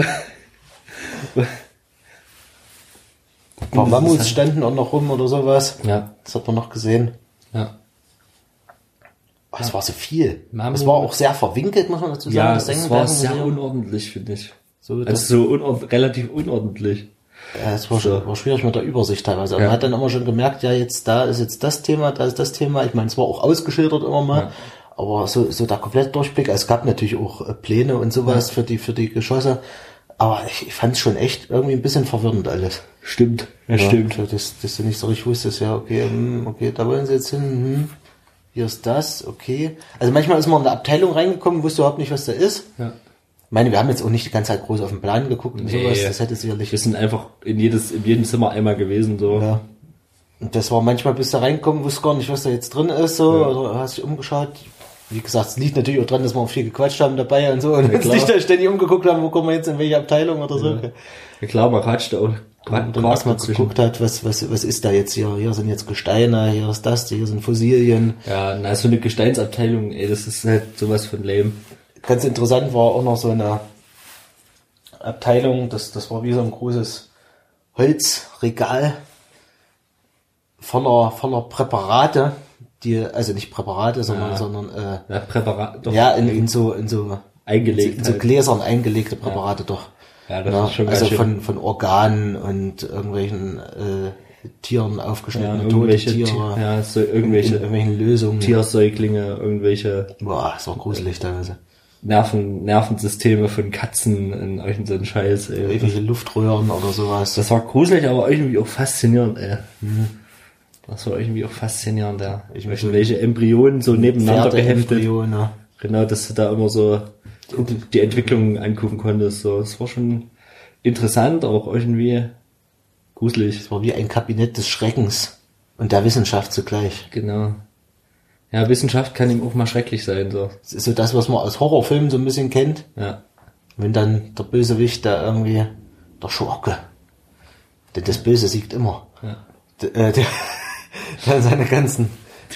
B: Ein paar Mammuts standen auch noch rum oder sowas.
A: Ja,
B: Das hat man noch gesehen.
A: ja.
B: Oh, es war so viel.
A: Mammut.
B: Es war auch sehr verwinkelt, muss man dazu sagen.
A: Ja,
B: das
A: es war sehr
B: Sengenbergen-Museum.
A: unordentlich, finde ich.
B: So,
A: Also so relativ unordentlich.
B: Ja, es war, war schwierig mit der Übersicht teilweise. Aber
A: Ja.
B: man hat dann immer schon gemerkt, ja, da ist jetzt das Thema, da ist das Thema. Ich meine, es war auch ausgeschildert immer mal.
A: Ja.
B: Aber so der komplette Durchblick, es gab natürlich auch Pläne und sowas für die Geschosse. Aber ich fand es schon echt irgendwie ein bisschen verwirrend alles.
A: Stimmt, ja, stimmt.
B: so, dass du nicht so richtig wusstest, ja, okay, da wollen sie jetzt hin, hier ist das, okay. Also manchmal ist man in eine Abteilung reingekommen, wusste überhaupt nicht, was da ist.
A: Ja.
B: Ich meine, wir haben jetzt auch nicht die ganze Zeit groß auf den Plan geguckt und
A: Nee.
B: sowas, das hätte sicherlich...
A: Wir sind einfach in jedem Zimmer einmal gewesen, so.
B: Ja. Und das war manchmal, bis da reinkommen, wusste gar nicht, was da jetzt drin ist, so,
A: Ja.
B: oder hast dich umgeschaut. Wie gesagt, es liegt natürlich auch dran, dass wir auch viel gequatscht haben dabei und so, und uns
A: klar.
B: nicht da ständig umgeguckt haben, wo kommen wir jetzt in welche Abteilung oder so.
A: Ja klar, man quatscht auch.
B: Und dann erstmal geguckt hat, was ist da jetzt hier? Hier sind jetzt Gesteine, hier ist das, hier sind Fossilien.
A: Ja, na, so eine Gesteinsabteilung, ey, das ist halt sowas von lame.
B: Ganz interessant war auch noch so eine Abteilung, das war wie so ein großes Holzregal voller Präparate, also nicht Präparate, sondern
A: Ja, Präparat, doch.
B: ja, in so
A: eingelegt.
B: in so
A: halt.
B: Gläsern eingelegte Präparate doch.
A: Ja, das ist schon
B: also
A: ganz schön.
B: von Organen und irgendwelchen Tieren
A: Ja,
B: aufgeschnittene tote
A: irgendwelche,
B: Tiere.
A: ja, so irgendwelche
B: Irgendwelchen Lösungen.
A: Tiersäuglinge, irgendwelche
B: Boah, das war gruselig teilweise.
A: Nervensysteme von Katzen in irgendeinen so einen Scheiß, ey.
B: Irgendwelche Luftröhren oder sowas.
A: Das war gruselig, aber irgendwie auch faszinierend, ey. Das war irgendwie auch faszinierend, ja. Welche Embryonen so nebeneinander geheftet.
B: Pferdeembryo, ne?
A: Genau, dass du da immer so die Entwicklung angucken konntest. So, es war schon interessant, aber auch irgendwie gruselig.
B: Das war wie ein Kabinett des Schreckens und der Wissenschaft zugleich.
A: Genau. Ja, Wissenschaft kann ihm auch mal schrecklich sein, so.
B: Das ist so das, was man aus Horrorfilmen so ein bisschen kennt.
A: Ja.
B: Wenn dann der Bösewicht da irgendwie, der Schurke, denn das Böse siegt immer.
A: Ja.
B: Der seine ganzen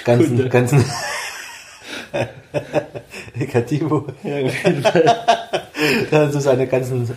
B: Negativo.
A: Ja, auf jeden Fall.
B: Der so seine ganzen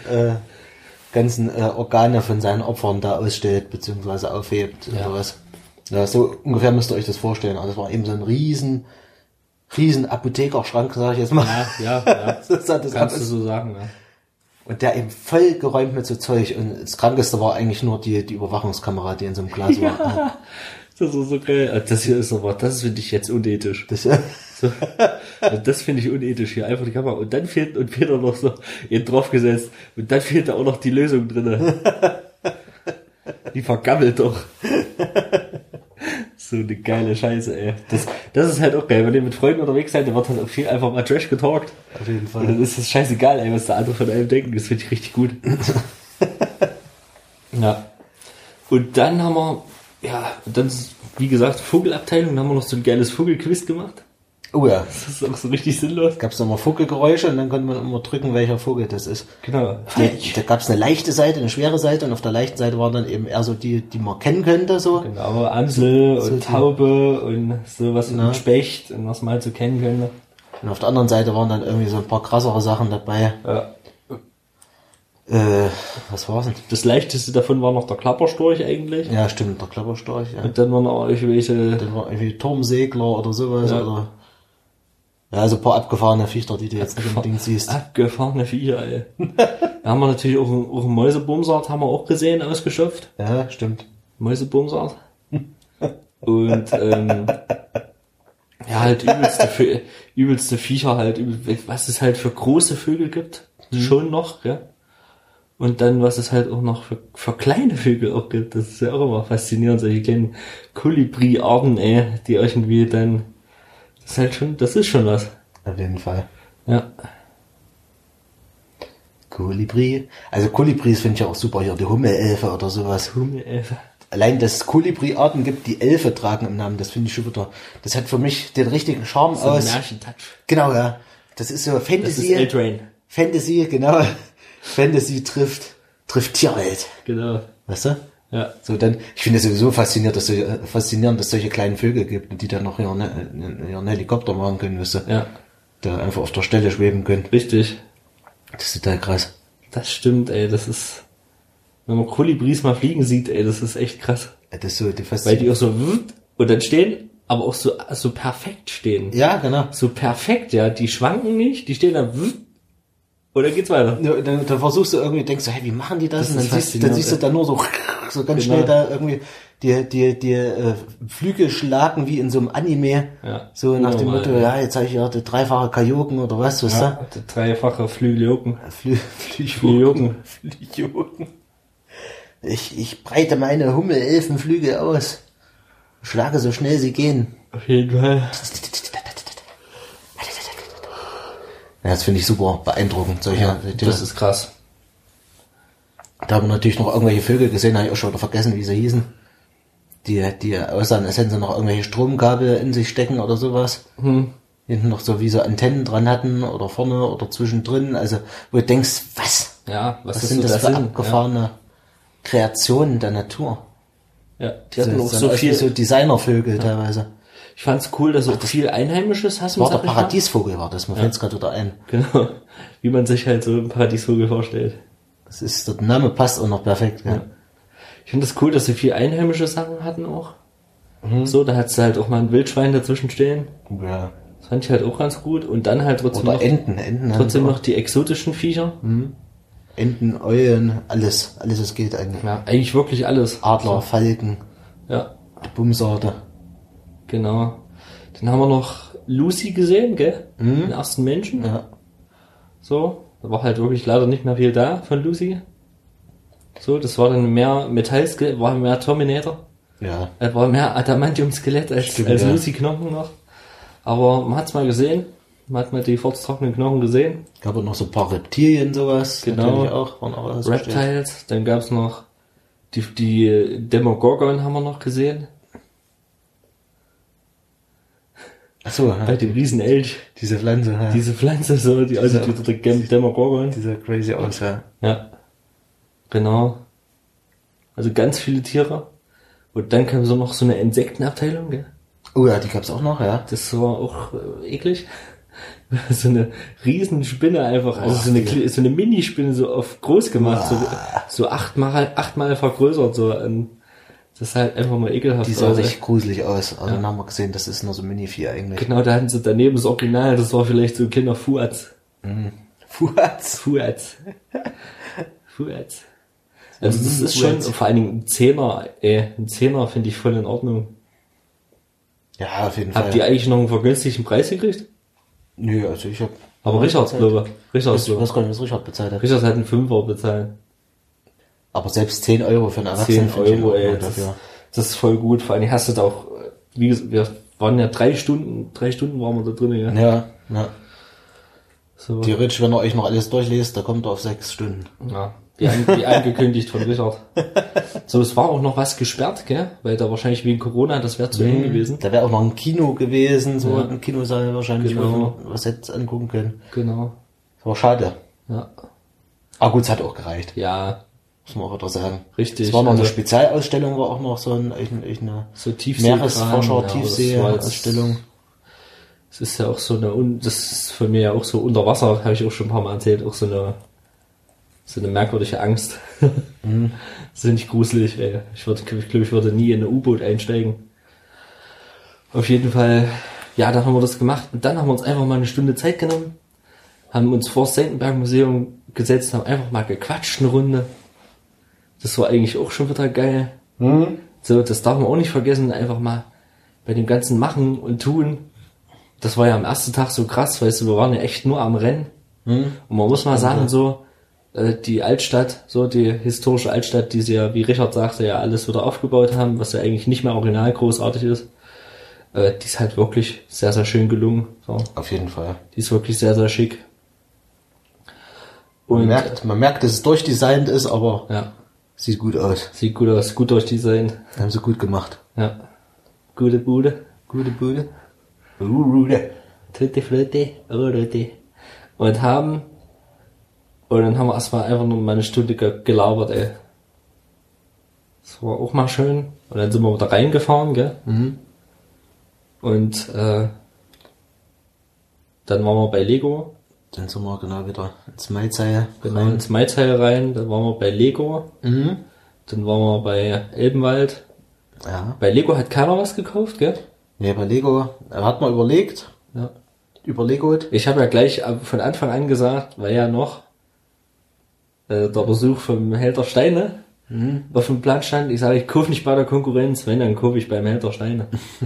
B: Organe von seinen Opfern da ausstellt, beziehungsweise aufhebt und
A: Ja.
B: sowas. Ja, so ungefähr müsst ihr euch das vorstellen. Also das war eben so ein riesen Apothekerschrank, sag ich jetzt mal.
A: Ja.
B: So sah das
A: Kannst du
B: aus.
A: so sagen, ja.
B: Und der eben voll geräumt mit so Zeug. Und das Krankeste war eigentlich nur die Überwachungskamera, die in so einem Glas war.
A: Das ist so geil. Das hier ist aber, das finde ich jetzt unethisch.
B: Das,
A: So. Also das finde ich unethisch hier. Einfach die Kamera. Und dann fehlt auch noch so eben draufgesetzt. Und dann fehlt da auch noch die Lösung drinne. Die vergammelt doch. So eine geile Scheiße, ey. Das ist halt auch geil. Wenn ihr mit Freunden unterwegs seid, dann wird halt auch viel einfach mal Trash getalkt.
B: Auf jeden Fall.
A: Und dann ist es scheißegal, ey, was der andere von einem denkt. Das finde ich richtig gut. Ja. Und dann haben wir, wie gesagt, Vogelabteilung, dann haben wir noch so ein geiles Vogelquiz gemacht.
B: Oh ja.
A: Das ist auch so richtig sinnlos.
B: Gab's noch mal Vogelgeräusche und dann konnte man immer drücken, welcher Vogel das ist.
A: Genau.
B: Da gab's eine leichte Seite, eine schwere Seite und auf der leichten Seite waren dann eben eher so die man kennen könnte, so.
A: Genau, Amsel
B: So
A: und Taube und sowas und Specht und was man halt so kennen könnte.
B: Und auf der anderen Seite waren dann irgendwie so ein paar krassere Sachen dabei.
A: Ja.
B: Was war's denn?
A: Das leichteste davon war noch der Klapperstorch eigentlich.
B: Ja, stimmt, der Klapperstorch, ja.
A: Und dann waren noch irgendwelche,
B: Dann war irgendwie Turmsegler oder sowas,
A: Ja.
B: oder, ja, so ein paar abgefahrene Viecher, die du jetzt nicht unbedingt siehst.
A: abgefahrene Viecher, ey. Da haben wir natürlich auch einen Mäusebumsart, haben wir auch gesehen, ausgeschöpft.
B: Ja, stimmt.
A: Mäusebumsart. Und, halt übelste Viecher halt, was es halt für große Vögel gibt. Schon noch, ja. Und dann, was es halt auch noch für kleine Vögel auch gibt. Das ist ja auch immer faszinierend, solche kleinen Kolibri-Arten, ey, die irgendwie dann, das ist schon was.
B: Auf jeden Fall.
A: Ja.
B: Kolibri. Also Kolibris finde ich ja auch super hier, die Hummelelfe oder sowas.
A: Hummelelfe.
B: Allein, dass es Kolibri-Arten gibt, die Elfe tragen im Namen, das finde ich schon wieder, das hat für mich den richtigen Charme
A: So ein
B: aus.
A: Märchentouch.
B: Genau, ja. Das ist so
A: Das
B: Fantasy.
A: ist Eldrain.
B: Fantasy, genau. Fantasy trifft Tierwelt.
A: Genau.
B: Weißt du?
A: Ja.
B: So, dann, ich finde es sowieso faszinierend, dass es solche kleinen Vögel gibt, die dann noch ihren Helikopter machen können, weißt du?
A: Ja.
B: Da einfach auf der Stelle schweben können.
A: Richtig.
B: Das ist total krass.
A: Das stimmt, ey, das ist, wenn man Kolibris mal fliegen sieht, ey, das ist echt krass.
B: Das ist so, die
A: Weil die auch so, und dann stehen, aber auch so perfekt stehen.
B: ja, genau.
A: So perfekt, ja, die schwanken nicht, die stehen dann, und dann geht's weiter.
B: Ja, dann versuchst du irgendwie, denkst du, hey, wie machen die das?
A: Das
B: Und
A: ist
B: dann
A: faszinierend,
B: siehst du dann nur so ganz
A: Genau.
B: schnell da irgendwie die Flügel schlagen wie in so einem Anime.
A: Ja.
B: So nach dem
A: Unnormal,
B: Motto,
A: ja.
B: ja, jetzt habe ich ja die dreifache Kajoken oder was, weißt
A: Ja, der dreifache Flügeljoken.
B: du?
A: Flügeljoken.
B: Flügeljoken. Ich breite meine Hummelelfenflügel aus. Schlage so schnell sie gehen.
A: Auf jeden Fall.
B: Ja, das finde ich super beeindruckend.
A: Das ist krass.
B: Da haben wir natürlich noch irgendwelche Vögel gesehen, habe ich auch schon wieder vergessen, wie sie hießen. Die aussahen, als hätten sie noch irgendwelche Stromkabel in sich stecken oder sowas. Hinten noch so wie so Antennen dran hatten oder vorne oder zwischendrin. Also, wo du denkst, was?
A: Ja, was ist
B: sind
A: so
B: das
A: der
B: für
A: Sinn?
B: abgefahrene Kreationen der Natur?
A: Ja, die hatten auch
B: Das
A: so
B: sind
A: viel.
B: so Designervögel teilweise.
A: Ich fand's cool, dass auch viel Einheimisches hast.
B: War der Paradiesvogel, war das. Mir fällt's gerade wieder ein.
A: Genau. Wie man sich halt so einen Paradiesvogel vorstellt.
B: Das ist, der Name passt auch noch perfekt. Ja.
A: Ich finde es cool, dass sie viel einheimische Sachen hatten auch. So, da hat's halt auch mal ein Wildschwein dazwischen stehen.
B: Ja.
A: Das fand ich halt auch ganz gut. Und dann halt trotzdem
B: Oder
A: noch,
B: Enten.
A: trotzdem
B: haben
A: noch die exotischen Viecher.
B: Enten, Eulen, alles es geht eigentlich.
A: Ja, eigentlich wirklich alles.
B: Adler, Falken,
A: Ja,
B: Bumsarte.
A: genau. Dann haben wir noch Lucy gesehen, gell? Den ersten Menschen.
B: Ja.
A: So, da war halt wirklich leider nicht mehr viel da von Lucy. So, das war dann mehr Metallskelett, war mehr Terminator.
B: Ja.
A: Es war mehr Adamantium-Skelett als
B: Stimmt,
A: als
B: ja.
A: Lucy-Knochen noch. Aber man hat's mal gesehen. Man hat mal die furztrockenen Knochen gesehen.
B: Gab auch noch so ein paar Reptilien, sowas.
A: Genau.
B: Natürlich auch, waren auch alles bestellt.
A: Reptiles. Dann gab's noch die Demogorgon haben wir noch gesehen.
B: Achso,
A: Bei
B: ja.
A: dem Riesenelch.
B: Diese Pflanze, ja.
A: Diese Pflanze, so, die also der Demogorgon.
B: Dieser crazy aus, ja.
A: Ja. Genau. Also ganz viele Tiere. Und dann kam so noch so eine Insektenabteilung, gell?
B: Oh ja, die gab's auch noch, ja.
A: Das war auch eklig. So eine Riesenspinne einfach, also so eine Minispinne so auf groß gemacht, so achtmal vergrößert, so. Das ist halt einfach mal ekelhaft.
B: Die sah
A: aus,
B: richtig gruselig aus. Also dann haben wir gesehen, das ist nur so Mini-Vieh eigentlich.
A: Genau, da hatten sie daneben das Original, das war vielleicht so ein kleiner Fuatz.
B: Fuatz.
A: Fuatz. Also das ist schon, vor allen Dingen ein Zehner finde ich voll in Ordnung.
B: Ja, auf jeden Fall.
A: Habt ihr eigentlich noch einen vergünstigten Preis gekriegt?
B: Nö, also ich hab...
A: Aber Richards, glaube ich.
B: Ich weiß gar nicht, was Richard bezahlt hat.
A: Richard hat einen Fünfer bezahlt.
B: Aber selbst 10 Euro für einen
A: 10
B: Erwachsenen finde ich
A: Euro,
B: in Ordnung
A: ey, das ist voll gut. Vor allem hast du da auch, wie gesagt, wir waren ja 3 Stunden waren wir da drin, ja.
B: Ja.
A: So.
B: Theoretisch, wenn ihr euch noch alles durchlest, da kommt ihr auf 6 Stunden.
A: Ja, wie angekündigt von Richard. So, es war auch noch was gesperrt, gell? Weil da wahrscheinlich wegen Corona, das wäre zu eng gewesen.
B: Da wäre auch noch ein Kino gewesen, so
A: Ja.
B: ein Kinosaal wahrscheinlich,
A: Genau.
B: wo wir was jetzt angucken können.
A: Genau.
B: Das war schade.
A: Ja.
B: Aber gut, es hat auch gereicht,
A: Ja,
B: muss man auch wieder sagen.
A: richtig.
B: Es war noch eine
A: Also,
B: Spezialausstellung, war auch noch so eine
A: so Tiefseekram,
B: Meeresforscher,
A: das
B: Tiefseeausstellung.
A: Es ist ja auch so das ist von mir ja auch so unter Wasser, habe ich auch schon ein paar Mal erzählt, auch so eine merkwürdige Angst. Das ist nicht gruselig, ey. Ich glaube, ich würde nie in ein U-Boot einsteigen. Auf jeden Fall, ja, da haben wir das gemacht und dann haben wir uns einfach mal eine Stunde Zeit genommen, haben uns vor das Senckenberg-Museum gesetzt, haben einfach mal gequatscht eine Runde. Das war eigentlich auch schon wieder geil. So, das darf man auch nicht vergessen, einfach mal bei dem ganzen Machen und Tun. Das war ja am ersten Tag so krass, weißt du, wir waren ja echt nur am Rennen. Und man muss mal sagen, so, die Altstadt, so die historische Altstadt, die sie ja, wie Richard sagte, ja alles wieder aufgebaut haben, was ja eigentlich nicht mehr original großartig ist, die ist halt wirklich sehr, sehr schön gelungen. So.
B: Auf jeden Fall.
A: Die ist wirklich sehr, sehr schick. Und
B: Man merkt, dass es durchdesignt ist, aber
A: ja,
B: sieht gut aus.
A: sieht gut aus, gut durchdesignt.
B: Haben sie gut gemacht.
A: Ja. Gute Bude.
B: Gute Bude.
A: Dritte Flöte, Leute. Und dann haben wir erstmal einfach nur mal eine Stunde gelabert, ey. Das war auch mal schön. Und dann sind wir wieder reingefahren, gell? Und dann waren wir bei Lego.
B: Dann sind wir genau wieder ins Maizeil.
A: Genau, ins Maizeil rein. Dann waren wir bei Lego. Dann waren wir bei Elbenwald.
B: Ja.
A: Bei Lego hat keiner was gekauft, gell?
B: Nee, bei Lego hat man überlegt.
A: Ja.
B: Überlegot.
A: Ich habe ja gleich von Anfang an gesagt, weil ja noch der Besuch vom Held der Steine auf dem Plan stand. Ich sage, ich kaufe nicht bei der Konkurrenz, wenn, dann kaufe ich beim Held der Steine.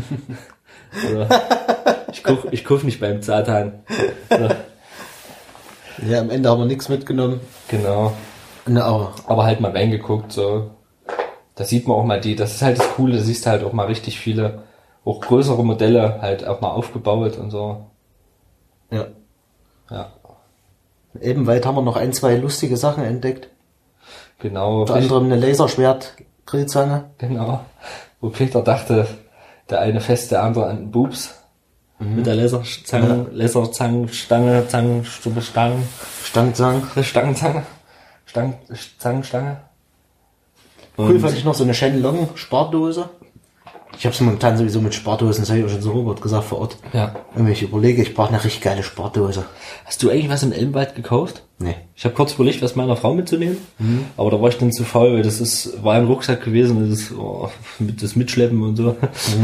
A: Oder ich kauf nicht beim Satan. Oder,
B: Ja, am Ende haben wir nichts mitgenommen.
A: genau.
B: Na,
A: Aber halt mal reingeguckt, so. Da sieht man auch mal das ist halt das Coole, da siehst du halt auch mal richtig viele, auch größere Modelle halt auch mal aufgebaut und so.
B: ja.
A: Ja,
B: Ebenweit haben wir noch 1, 2 lustige Sachen entdeckt.
A: genau.
B: Unter anderem eine Laserschwert-Grillzange.
A: Genau. Wo Peter dachte, der eine fest, der andere an den Boobs. Mit der Laserzange, Laserzangenstange, Stange,
B: Stangzange.
A: Zangenstange.
B: Cool fand ich noch so eine Shenlong-Spardose. Ich hab's momentan sowieso mit Spardosen, das habe ich auch schon zu Robert gesagt vor Ort.
A: Ja.
B: Wenn ich überlege, ich brauche eine richtig geile Spardose.
A: Hast du eigentlich was im Elbenwald gekauft?
B: Nee.
A: Ich habe kurz überlegt, was meiner Frau mitzunehmen, aber da war ich dann zu faul, weil war ein Rucksack gewesen, das Mitschleppen und so.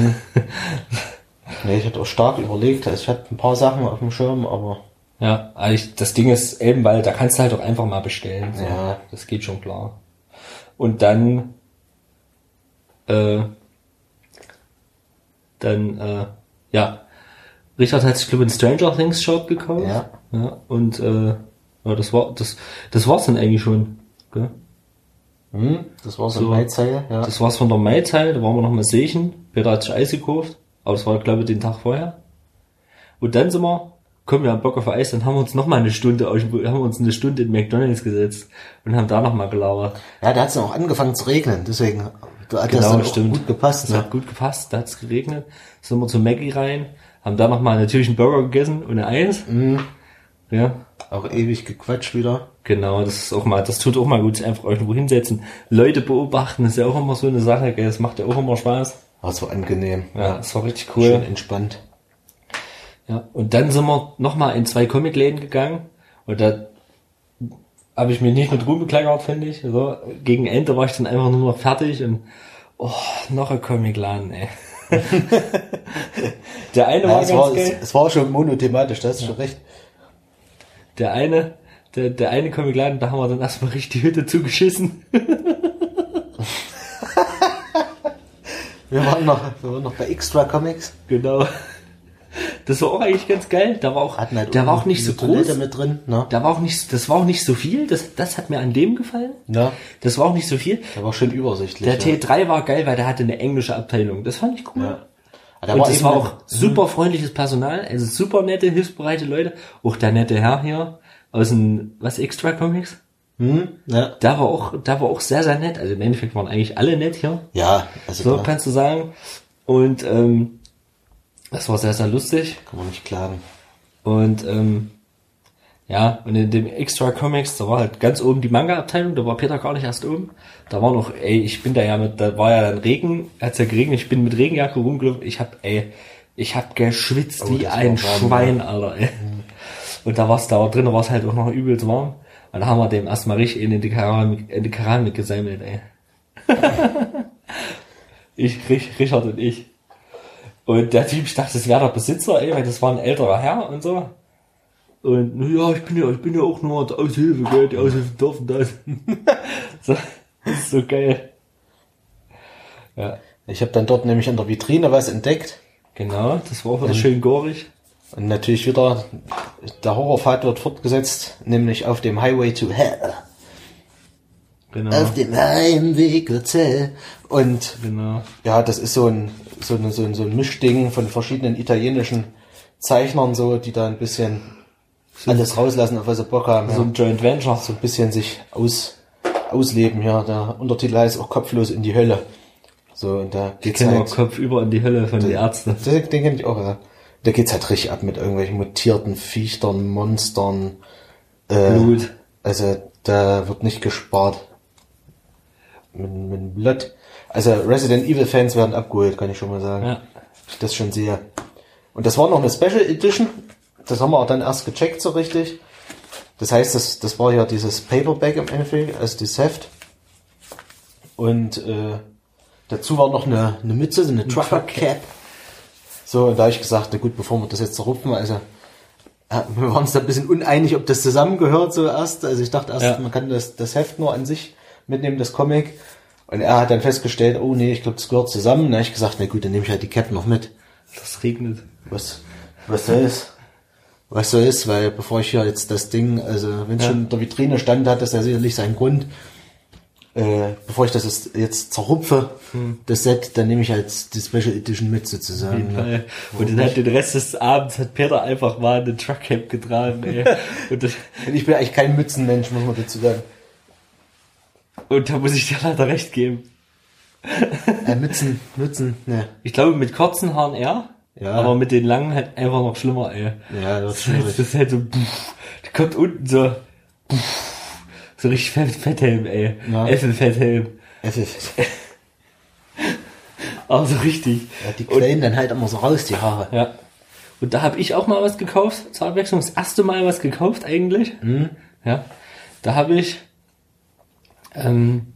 B: Nee, ich hatte auch stark überlegt, also ich hatte ein paar Sachen auf dem Schirm, aber
A: Ja, eigentlich, das Ding ist Elbenwald, da kannst du halt auch einfach mal bestellen. So.
B: Ja.
A: Das geht schon klar. Und dann, ja, Richard hat sich, glaube ich, ein Stranger Things Shirt gekauft.
B: Ja.
A: Ja, und ja, das war's dann eigentlich schon. Gell?
B: das war so ein Maizeil, ja.
A: Das war's von der Maizeil, da waren wir noch mal Seechen. Peter hat sich Eis gekauft, aber das war, glaube ich, den Tag vorher. Und dann wir haben Bock auf Eis, dann haben wir uns noch mal eine Stunde in McDonald's gesetzt und haben da noch mal gelabert.
B: Ja, da hat es auch angefangen zu regnen, deswegen hat das
A: Genau,
B: dann auch
A: stimmt.
B: gut gepasst.
A: Das hat gut gepasst, da hat's geregnet. Sind wir zu Maggie rein, haben da noch mal natürlich einen Burger gegessen und ein Eis. Ja,
B: Auch ewig gequatscht wieder.
A: genau, das tut auch mal gut, sich einfach irgendwo hinsetzen. Leute beobachten, das ist ja auch immer so eine Sache, gell? Das macht ja auch immer Spaß.
B: War so angenehm.
A: Ja, das war richtig
B: Schön
A: cool.
B: entspannt.
A: Ja, und dann sind wir noch mal in 2 Comicläden gegangen und da habe ich mir nicht mit Ruhm bekleckert, finde ich. So, gegen Ende war ich dann einfach nur noch fertig und noch ein Comicladen, ey. Der eine war ganz geil.
B: Es war schon monothematisch, da hast du schon recht.
A: Der eine Comicladen, da haben wir dann erstmal richtig die Hütte zugeschissen.
B: Wir waren noch bei Extra Comics.
A: Genau. Das war auch eigentlich ganz geil. Der war auch nicht so groß.
B: Mit drin, ne?
A: Das war auch nicht so viel. Das hat mir an dem gefallen.
B: Ja.
A: Das war auch nicht so viel.
B: Der war schön übersichtlich.
A: Der T3 war geil, weil der hatte eine englische Abteilung. Das fand ich cool.
B: Ja.
A: Und das war auch super freundliches Personal, also super nette, hilfsbereite Leute. Auch der nette Herr hier aus dem, Extra Comics?
B: Ja.
A: Der war auch sehr, sehr nett. Also im Endeffekt waren eigentlich alle nett hier.
B: Ja, also
A: so kannst du sagen. Und das war sehr, sehr lustig.
B: Kann man nicht klagen.
A: Und ja, und in dem Extra Comics, da war halt ganz oben die Manga-Abteilung, da war Peter gar nicht erst oben. Da war noch, da war ja dann Regen, hat's ja geregnet, ich bin mit Regenjacke rumgelaufen, ich hab geschwitzt wie ein Schwein, Alter, ey. Und da drinnen war es halt auch noch übelst warm. Und da haben wir dem erstmal richtig in die Keramik gesammelt, ey. Richard und ich. Und der Typ, ich dachte, das wäre der Besitzer, ey, weil das war ein älterer Herr und so. Und ja, ich bin ja auch nur der Aushilfe, gell, die Aushilfe dürfen das. So, das ist so geil. Ja.
B: Ich habe dann dort nämlich an der Vitrine was entdeckt.
A: Genau, das war auch wieder schön gorig.
B: Und natürlich wieder, der Horrorpfad wird fortgesetzt, nämlich auf dem Highway to Hell.
A: Genau.
B: Auf dem Heimweg Hotel. Und
A: genau.
B: Ja, das ist so ein Mischding von verschiedenen italienischen Zeichnern, so, die da ein bisschen alles rauslassen, auf was sie Bock haben.
A: So ein Joint Venture.
B: So ein bisschen sich ausleben, ja. Der Untertitel heißt auch Kopflos in die Hölle. So, und da geht's halt.
A: Kopf über in die Hölle von den Ärzten.
B: Den kenn ich auch, ja. Da geht's halt richtig ab mit irgendwelchen mutierten Viechern, Monstern.
A: Blut.
B: Also, da wird nicht gespart. Mit Blut. Also, Resident Evil Fans werden abgeholt, kann ich schon mal sagen.
A: Ja.
B: Ich das schon sehe. Und das war noch eine Special Edition. Das haben wir auch dann erst gecheckt, so richtig. Das heißt, das war ja dieses Paperback im Endeffekt, also dieses Heft. Und dazu war noch eine Mütze, so eine Trucker Cap. So, und da habe ich gesagt, na gut, bevor wir das jetzt zerrupfen, also wir waren uns da ein bisschen uneinig, ob das zusammengehört so erst. Also ich dachte erst, man kann das Heft nur an sich mitnehmen, das Comic. Und er hat dann festgestellt, oh nee, ich glaube, das gehört zusammen. Da habe ich gesagt, na gut, dann nehme ich halt die Cap noch mit.
A: Das regnet.
B: Was so ist, weil bevor ich hier jetzt das Ding, also wenn es schon in der Vitrine stand, hat das ja sicherlich seinen Grund. Bevor ich das jetzt zerrupfe, das Set, dann nehme ich halt die Special Edition mit sozusagen.
A: Ne? Und dann hat den Rest des Abends hat Peter einfach mal eine Truckcap getragen, ey. Und
B: ich bin eigentlich kein Mützenmensch, muss man dazu sagen.
A: Und da muss ich dir leider recht geben.
B: Mützen, ne.
A: Ich glaube mit kurzen Haaren eher. Ja. Aber mit den langen halt einfach noch schlimmer, ey.
B: Ja,
A: das ist halt so, der kommt unten so, so richtig Fetthelm, ey. Ja. Fethelm. Aber so richtig.
B: Ja, die quellen dann halt immer so raus, die Haare.
A: Ja. Und da habe ich auch mal was gekauft, zur Abwechslung. Das erste Mal was gekauft eigentlich. Ja. Da habe ich ein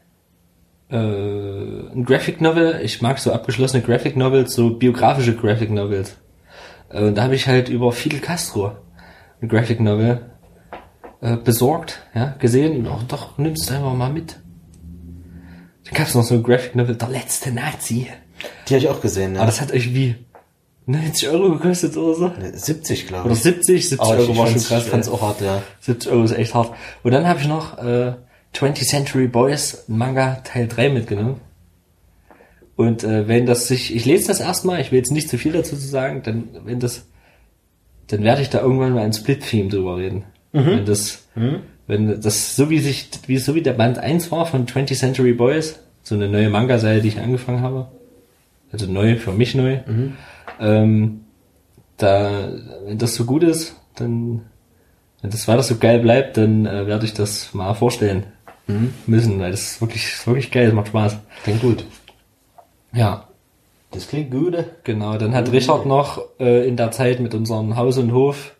A: Graphic Novel. Ich mag so abgeschlossene Graphic Novels, so biografische Graphic Novels. Und da habe ich halt über Fidel Castro ein Graphic Novel besorgt, ja, gesehen. Und auch, doch, nimmst du einfach mal mit. Dann gab's noch so ein Graphic Novel, der letzte Nazi.
B: Die habe ich auch gesehen, ja.
A: Aber das hat euch wie 90 € gekostet oder so?
B: 70, glaube
A: ich. Oder 70 € war schon krass.
B: Ich fand's auch hart, ja.
A: 70 € ist echt hart. Und dann habe ich noch 20th Century Boys Manga Teil 3 mitgenommen. Und wenn das sich, ich lese das erstmal, ich will jetzt nicht zu viel dazu sagen, dann werde ich da irgendwann mal ein Split-Theme drüber reden. Wenn das so wie der Band 1 war von 20th Century Boys, so eine neue Manga-Serie, die ich angefangen habe, also neu, für mich neu, wenn das so gut ist, dann, wenn das weiter so geil bleibt, dann werde ich das mal vorstellen müssen, weil das ist wirklich geil, das macht Spaß.
B: Klingt gut.
A: Ja.
B: Das klingt gut.
A: Genau, dann hat Richard noch in der Zeit mit unserem Haus und Hof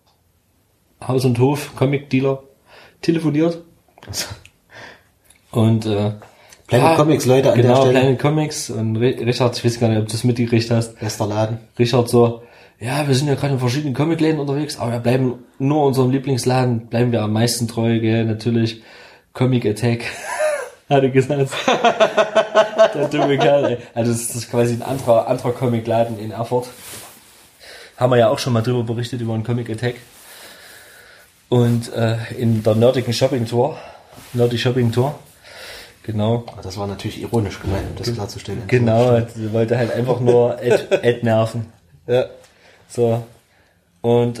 A: Comic Dealer telefoniert. Und
B: Planet Comics, Leute, an der Stelle.
A: Planet Comics. Und Richard, ich weiß gar nicht, ob du das mitgekriegt hast.
B: Bester Laden.
A: Richard so, ja, wir sind ja gerade in verschiedenen Comicläden unterwegs, aber wir bleiben nur unserem Lieblingsladen, bleiben wir am meisten treu, gell, natürlich. Comic Attack. Hat er gesagt. Der dumme Kerl, ey. Also das ist quasi ein anderer Comicladen in Erfurt. haben wir ja auch schon mal drüber berichtet, über einen Comic Attack. Und in der nerdigen Shopping Tour, Nerdy Shopping Tour, genau.
B: Das war natürlich ironisch gemeint, um das klarzustellen.
A: Genau, sie wollte halt einfach nur Ed nerven.
B: Ja.
A: So. Und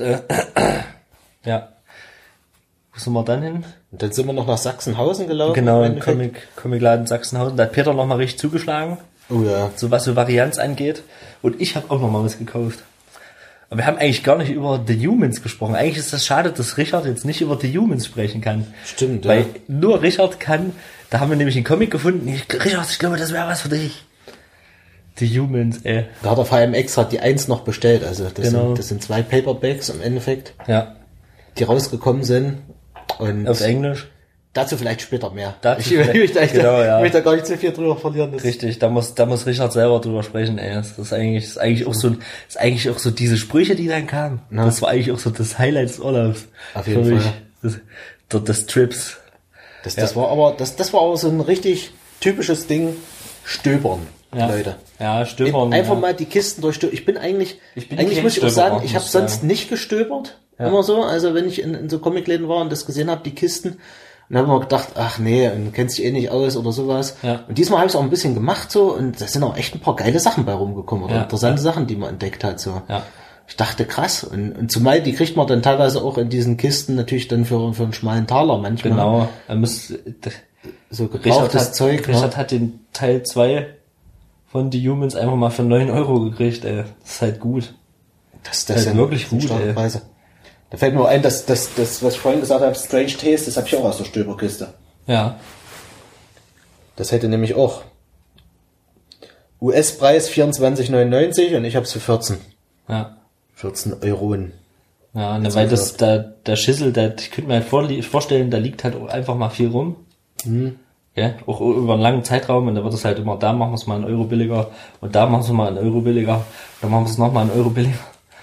A: ja. Wo sind wir dann hin?
B: Und dann sind wir noch nach Sachsenhausen gelaufen.
A: Genau, im Comicladen Sachsenhausen. Da hat Peter noch mal richtig zugeschlagen.
B: Oh ja.
A: So was so Varianz angeht. Und ich habe auch noch mal was gekauft. Aber wir haben eigentlich gar nicht über The Humans gesprochen. Eigentlich ist das schade, dass Richard jetzt nicht über The Humans sprechen kann.
B: Stimmt,
A: Weil nur Richard kann, da haben wir nämlich einen Comic gefunden. Richard, ich glaube, das wäre was für dich. The Humans, ey.
B: Da hat er vor allem extra die 1 noch bestellt. Also
A: Genau.
B: das sind 2 Paperbacks im Endeffekt,
A: Ja,
B: die rausgekommen sind. Und
A: auf Englisch.
B: dazu vielleicht später mehr.
A: Dazu
B: Ich
A: vielleicht-
B: möchte
A: ja.
B: gar nicht so viel drüber verlieren. Das
A: Richtig, da muss Richard selber drüber sprechen, ey. Das ist eigentlich auch so diese Sprüche, die dann kamen.
B: Ja.
A: Das war eigentlich auch so das Highlight des Urlaubs.
B: Auf jeden
A: Für mich.
B: Fall.
A: Das Trips.
B: Das war aber so ein richtig typisches Ding, stöbern,
A: Ja.
B: Leute.
A: Ja, stöbern.
B: Einfach
A: ja.
B: mal die Kisten durchstöbern. Ich bin eigentlich
A: kein
B: muss ich auch sagen,
A: Stöberer,
B: ich habe
A: muss ich
B: sonst
A: sagen.
B: nicht gestöbert.
A: Ja.
B: Immer so. Also wenn ich in so Comicläden war und das gesehen habe, die Kisten, und dann habe ich mir gedacht, ach nee, und kennst dich eh nicht aus oder sowas.
A: Ja.
B: Und diesmal habe ich es auch ein bisschen gemacht so und da sind auch echt ein paar geile Sachen bei rumgekommen oder
A: Ja.
B: interessante Sachen, die man entdeckt hat. So.
A: Ja.
B: Ich dachte, krass. Und zumal die kriegt man dann teilweise auch in diesen Kisten natürlich dann für einen schmalen Taler manchmal.
A: Genau. Er muss,
B: So gebrauchtes Zeug. Ne?
A: Richard hat den Teil 2 von The Humans einfach mal für 9 Euro gekriegt, ey. Das ist halt gut.
B: Das
A: halt
B: sind
A: wirklich
B: sind
A: gut,
B: starke
A: ey.
B: Preise. Da fällt mir auch ein, dass was ich vorhin gesagt habe, Strange Taste, das habe ich auch aus der Stöberkiste.
A: Ja.
B: Das hätte nämlich auch US-Preis 24,99 und ich habe es für 14.
A: Ja.
B: 14 Euronen.
A: Ja, ne, weil der Schissel, ich könnte mir halt vorstellen, da liegt halt auch einfach mal viel rum. Ja, auch über einen langen Zeitraum und da wird es halt immer, da machen wir es mal einen Euro billiger und da machen wir es mal einen Euro billiger, dann machen wir es nochmal einen Euro billiger.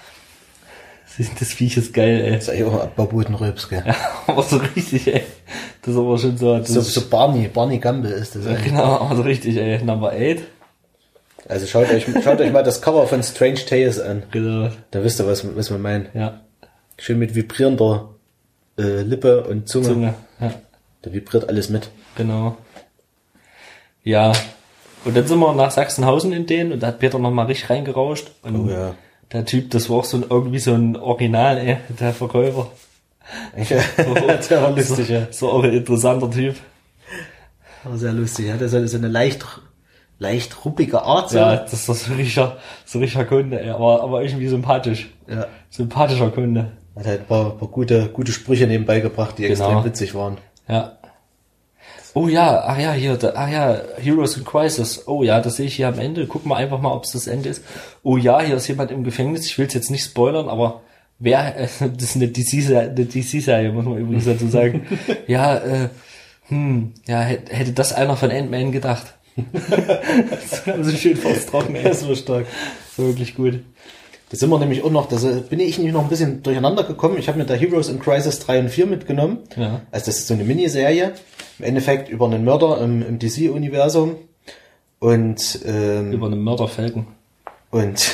A: Das Viech ist geil, ey.
B: Das ist eigentlich auch Abbauten-Röps, gell?
A: Ja, aber so richtig, ey. Das ist aber schon so.
B: So Barney Gumble ist das eigentlich.
A: Genau, aber so richtig, ey. Number 8.
B: Also schaut euch mal das Cover von Strange Tales an.
A: Genau.
B: Da wisst ihr, was wir meinen.
A: Ja.
B: Schön mit vibrierender Lippe und Zunge.
A: Ja.
B: Da vibriert alles mit.
A: Genau. Ja. Und dann sind wir nach Sachsenhausen in den und da hat Peter nochmal richtig reingerauscht. Und
B: Oh ja.
A: der Typ, das war auch irgendwie so ein Original, ey, der Verkäufer.
B: Der war lustig, ja.
A: So auch ein interessanter Typ.
B: War sehr lustig. Er hatte so eine leicht ruppige Art. So.
A: Ja, das ist so richtiger Kunde, ey. Aber irgendwie sympathisch.
B: Ja.
A: Sympathischer Kunde.
B: Hat halt ein paar gute Sprüche nebenbei gebracht, die
A: Genau.
B: extrem witzig waren.
A: Ja. Oh ja, Heroes in Crisis. Oh ja, das sehe ich hier am Ende. Gucken wir einfach mal, ob es das Ende ist. Oh ja, hier ist jemand im Gefängnis. Ich will es jetzt nicht spoilern, aber das ist eine DC-Serie, muss man übrigens dazu sagen. Ja, hätte das einer von Ant-Man gedacht. Das haben sie schön trocken, ey.
B: Das war stark.
A: So wirklich gut.
B: Da sind wir nämlich auch noch, bin ich nicht noch ein bisschen durcheinander gekommen. Ich habe mir da Heroes in Crisis 3 und 4 mitgenommen.
A: Ja.
B: Also das ist so eine Miniserie. Im Endeffekt über einen Mörder im DC-Universum. Und
A: Über einen Mörderfelgen.
B: Und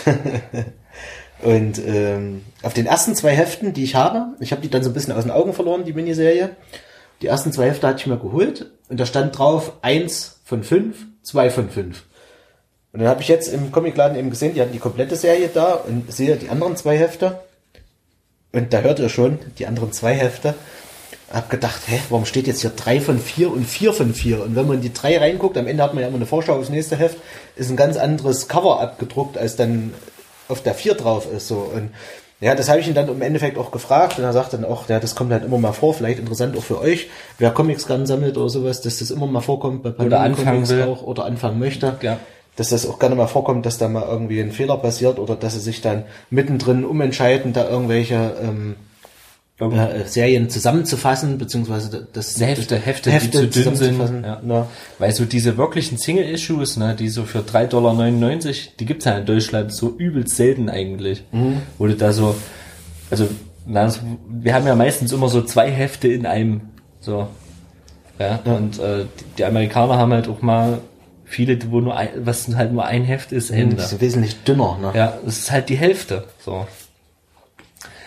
B: auf den ersten 2 Heften, die ich habe die dann so ein bisschen aus den Augen verloren, die Miniserie. Die ersten 2 Hefte hatte ich mir geholt und da stand drauf 1 von 5, 2 von 5. Und dann habe ich jetzt im Comicladen eben gesehen, die hatten die komplette Serie da und sehe die anderen 2 Hefte. Und da hört ihr schon, die anderen 2 Hefte. Hab gedacht, warum steht jetzt hier 3 von 4 und 4 von 4? Und wenn man in die 3 reinguckt, am Ende hat man ja immer eine Vorschau aufs nächste Heft, ist ein ganz anderes Cover abgedruckt, als dann auf der 4 drauf ist. So. Und ja, das habe ich ihn dann im Endeffekt auch gefragt und er sagt dann auch, ja, das kommt halt immer mal vor, vielleicht interessant auch für euch, wer Comics gerne sammelt oder sowas, dass das immer mal vorkommt, bei
A: Oder anfangen
B: Comics
A: will.
B: auch oder anfangen möchte.
A: Ja.
B: Dass das auch gerne mal vorkommt, dass da mal irgendwie ein Fehler passiert oder dass sie sich dann mittendrin umentscheiden, da irgendwelche Serien zusammenzufassen, beziehungsweise
A: Hefte, die zu dünn sind.
B: zusammenzufassen.
A: Ja.
B: Ja.
A: Weil so diese wirklichen Single-Issues, ne, die so für 3,99 $, die gibt's ja in Deutschland so übelst selten eigentlich. Wo du da so, also, wir haben ja meistens immer so 2 Hefte in einem, so. Ja. Und die Amerikaner haben halt auch mal viele, wo was halt nur ein Heft ist,
B: Die
A: Hände.
B: sind wesentlich dünner, ne?
A: Ja, das ist halt die Hälfte, so.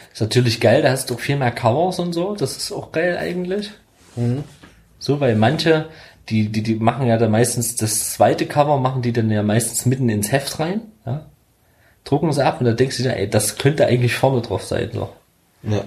A: Ist natürlich geil, da hast du auch viel mehr Covers und so, das ist auch geil eigentlich. So, weil manche, die machen ja dann meistens das zweite Cover, machen die dann ja meistens mitten ins Heft rein, ja. Drucken sie ab und da denkst du dir, ey, das könnte eigentlich vorne drauf sein, so.
B: Ja.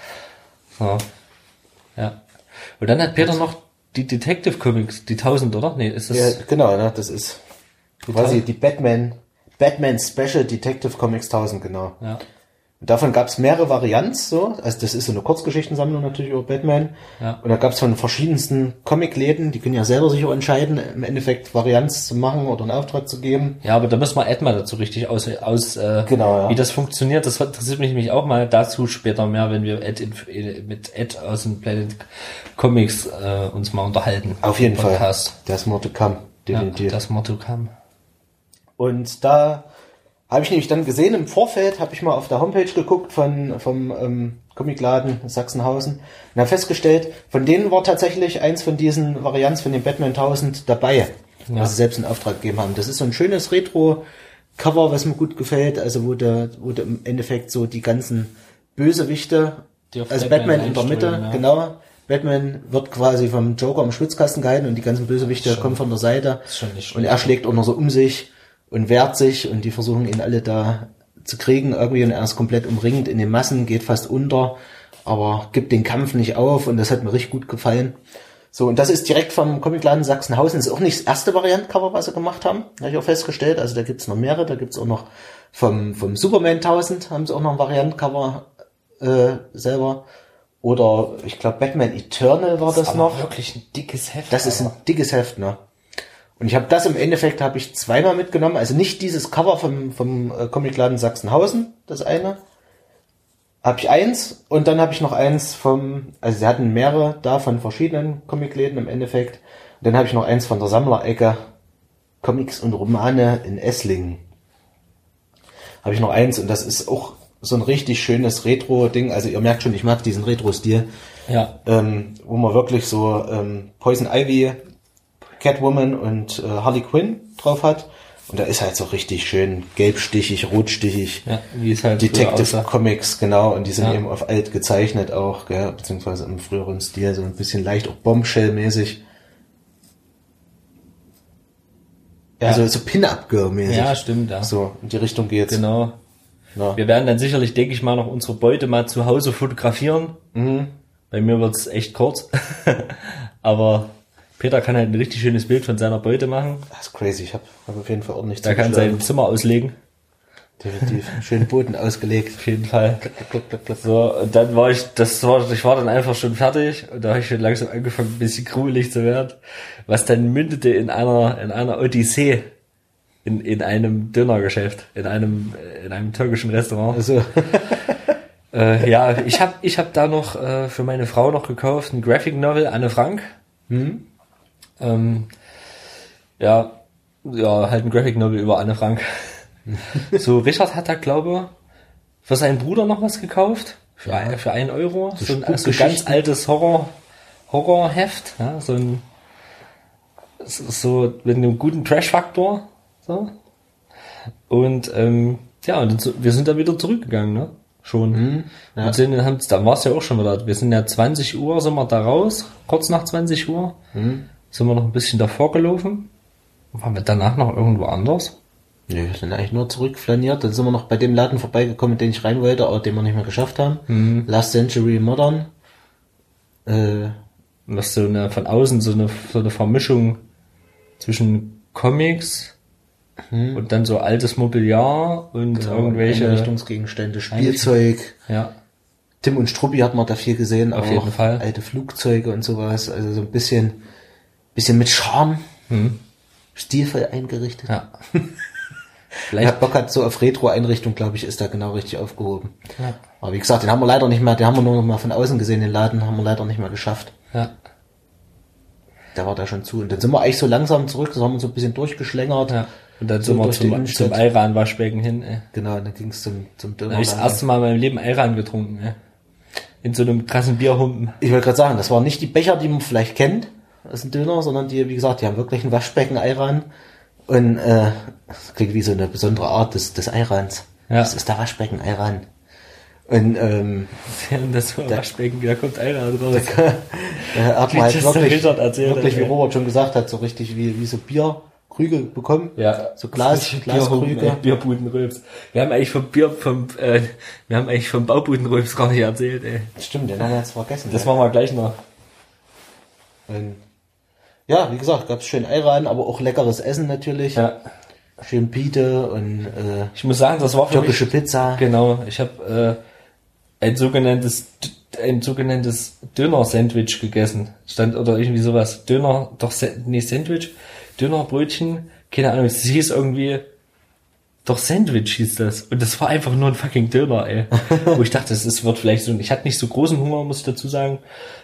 A: So. Ja. Und dann hat Peter noch die Detective Comics, die 1000, oder? Nee, ist das?
B: Ja, genau, ne? Das ist quasi die Batman Special Detective Comics 1000, genau.
A: Ja.
B: Und davon gab es mehrere Varianten, so. Also das ist so eine Kurzgeschichtensammlung natürlich über Batman.
A: Ja.
B: Und da gab es von verschiedensten Comicläden, die können ja selber sich auch entscheiden, im Endeffekt Varianz zu machen oder einen Auftrag zu geben.
A: Ja, aber da müssen wir Ed mal dazu richtig
B: Genau, ja.
A: wie das funktioniert. Das interessiert mich nämlich auch mal dazu später mehr, wenn wir mit Ed aus dem Planet Comics uns mal unterhalten.
B: Auf jeden
A: Podcast.
B: Fall. Das More to come, definitiv.
A: Ja, das Motto kam.
B: Und da habe ich nämlich dann gesehen, im Vorfeld habe ich mal auf der Homepage geguckt vom Comicladen Sachsenhausen und habe festgestellt, von denen war tatsächlich eins von diesen Varianten von dem Batman 1000 dabei, was sie selbst in Auftrag gegeben haben. Das ist so ein schönes Retro-Cover, was mir gut gefällt, also wo du im Endeffekt so die ganzen Bösewichte, also Batman in der Mitte, ja. Genau, Batman wird quasi vom Joker im Schwitzkasten gehalten und die ganzen Bösewichte kommen von der Seite und er schlägt auch noch so um sich und wehrt sich und die versuchen ihn alle da zu kriegen irgendwie und er ist komplett umringt in den Massen, geht fast unter, aber gibt den Kampf nicht auf und das hat mir richtig gut gefallen. So, und das ist direkt vom Comicladen Sachsenhausen, das ist auch nicht das erste Variant-Cover, was sie gemacht haben, habe ich auch festgestellt, also da gibt's noch mehrere, da gibt's auch noch vom Superman 1000 haben sie auch noch ein Variant-Cover selber. Oder ich glaube Batman Eternal war das noch.
A: Wirklich ein dickes Heft.
B: Das ist ein dickes Heft, ne? Und ich habe das im Endeffekt habe ich zweimal mitgenommen, also nicht dieses Cover vom Comicladen Sachsenhausen, das eine. Habe ich eins und dann habe ich noch eins also sie hatten mehrere da von verschiedenen Comicläden im Endeffekt. Und dann habe ich noch eins von der Sammlerecke Comics und Romane in Esslingen. Habe ich noch eins und das ist auch so ein richtig schönes Retro-Ding. Also ihr merkt schon, ich mag diesen Retro-Stil.
A: Ja.
B: Wo man wirklich so Poison Ivy, Catwoman und Harley Quinn drauf hat. Und da ist halt so richtig schön gelbstichig, rotstichig.
A: Ja, wie es halt
B: Detective Comics, genau. Und die sind eben auf alt gezeichnet auch, gell, beziehungsweise im früheren Stil, so ein bisschen leicht auch Bombshell-mäßig. Ja. Also so Pin-Up-Girl-mäßig.
A: Ja, stimmt, ja.
B: So, in die Richtung geht's.
A: Genau.
B: Ja.
A: Wir werden dann sicherlich, denke ich mal, noch unsere Beute mal zu Hause fotografieren.
B: Mhm.
A: Bei mir wird's echt kurz. Aber Peter kann halt ein richtig schönes Bild von seiner Beute machen.
B: Das ist crazy, ich hab auf jeden Fall ordentlich
A: Da kann sein Zimmer auslegen.
B: Definitiv. Schön Boden ausgelegt.
A: Auf jeden Fall. So, und dann ich war dann einfach schon fertig und da habe ich schon langsam angefangen, ein bisschen gruselig zu werden. Was dann mündete in einer Odyssee in einem Dönergeschäft, in einem türkischen Restaurant.
B: Also.
A: Ja, ich hab da noch für meine Frau noch gekauft, ein Graphic Novel, Anne Frank.
B: Mhm.
A: Ja, halt ein Graphic Novel über Anne Frank. So, Richard hat da, glaube ich, für seinen Bruder noch was gekauft. Für 1 Euro. So ein ganz altes Horrorheft. Ja, so mit einem guten Trash-Faktor. So. Und, wir sind dann wieder zurückgegangen, ne? Schon.
B: Mhm, ja.
A: Und da war es ja auch schon wieder. Wir sind ja 20 Uhr, sind wir da raus. Kurz nach 20 Uhr.
B: Mhm.
A: Sind wir noch ein bisschen davor gelaufen. Waren wir danach noch irgendwo anders?
B: Nee, wir sind eigentlich nur zurückflaniert. Dann sind wir noch bei dem Laden vorbeigekommen, den ich rein wollte, aber den wir nicht mehr geschafft haben.
A: Mhm.
B: Last Century Modern.
A: Was von außen so eine Vermischung zwischen Comics und dann so altes Mobiliar und irgendwelche
B: Einrichtungsgegenstände, Spielzeug.
A: Ja.
B: Tim und Struppi hat man da viel gesehen.
A: Auf jeden Fall.
B: Alte Flugzeuge und sowas. Also so ein bisschen mit Charme. Stilvoll eingerichtet.
A: Ja.
B: Vielleicht Bock hat so auf Retro-Einrichtung, glaube ich, ist da genau richtig aufgehoben.
A: Ja.
B: Aber wie gesagt, den haben wir leider nicht mehr, den haben wir nur noch mal von außen gesehen, den Laden haben wir leider nicht mehr geschafft.
A: Ja.
B: Der war da schon zu. Und dann sind wir eigentlich so langsam zurück, das haben wir so ein bisschen durchgeschlängert.
A: Ja. Und dann sind wir zum Ayran-Waschbecken hin.
B: Genau, dann ging es zum Döner.
A: Da habe ich das erste Mal in meinem Leben Ayran getrunken. In so einem krassen Bierhumpen.
B: Ich wollte gerade sagen, das waren nicht die Becher, die man vielleicht kennt, aus dem Döner, sondern die, wie gesagt, die haben wirklich ein Waschbecken Ayran. Und das klingt wie so eine besondere Art des Ayrans. Ja. Das ist der Waschbecken Ayran. Und
A: das Waschbecken, da kommt einer raus.
B: hat man halt
A: Erzählt,
B: wirklich, wie Robert schon gesagt hat, so richtig wie so Bierkrüge bekommen.
A: Ja,
B: so Glaskrüge.
A: Bierbudenrülps. Wir haben eigentlich vom Baubudenrülps gar nicht erzählt, ey.
B: Stimmt, den haben wir jetzt vergessen.
A: Das machen wir gleich noch.
B: Und ja, wie gesagt, gab's schön Ayran, aber auch leckeres Essen natürlich.
A: Ja.
B: Schön Pite und
A: ich muss sagen, das war für
B: türkische Pizza.
A: Genau, ich habe ein sogenanntes Döner-Sandwich gegessen. Stand oder irgendwie sowas. Sandwich, Dönerbrötchen, keine Ahnung, es hieß irgendwie, doch Sandwich hieß das. Und das war einfach nur ein fucking Döner, ey. Wo ich dachte, wird vielleicht so, ich hatte nicht so großen Hunger, muss ich dazu sagen.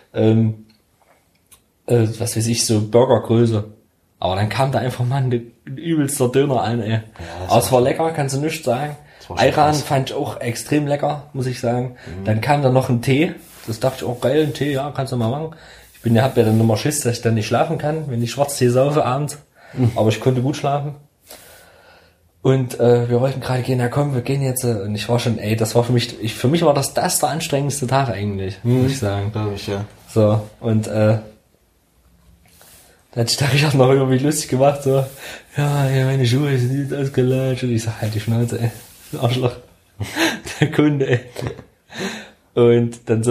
A: Was weiß ich, so Burgergröße. Aber dann kam da einfach mal ein übelster Döner an, ey. Ja, aber es war lecker, kannst du nichts sagen. Ayran fand ich auch extrem lecker, muss ich sagen. Dann kam da noch ein Tee. Das dachte ich auch geil, ein Tee, ja, kannst du mal machen. Hab ja dann nochmal Schiss, dass ich dann nicht schlafen kann, wenn ich Schwarztee saufe abends. Aber ich konnte gut schlafen. Und wir wollten gerade gehen, ja komm, wir gehen jetzt. Und ich war schon, ey, das war für mich war das der anstrengendste Tag eigentlich, muss ich sagen.
B: Glaube ich, ja.
A: So, und da hat sich der Richard noch irgendwie lustig gemacht, so, ja, meine Schuhe sind nicht ausgelatscht. Und ich sag, halt die Schnauze, ey. Arschloch. Der Kunde, ey. Und dann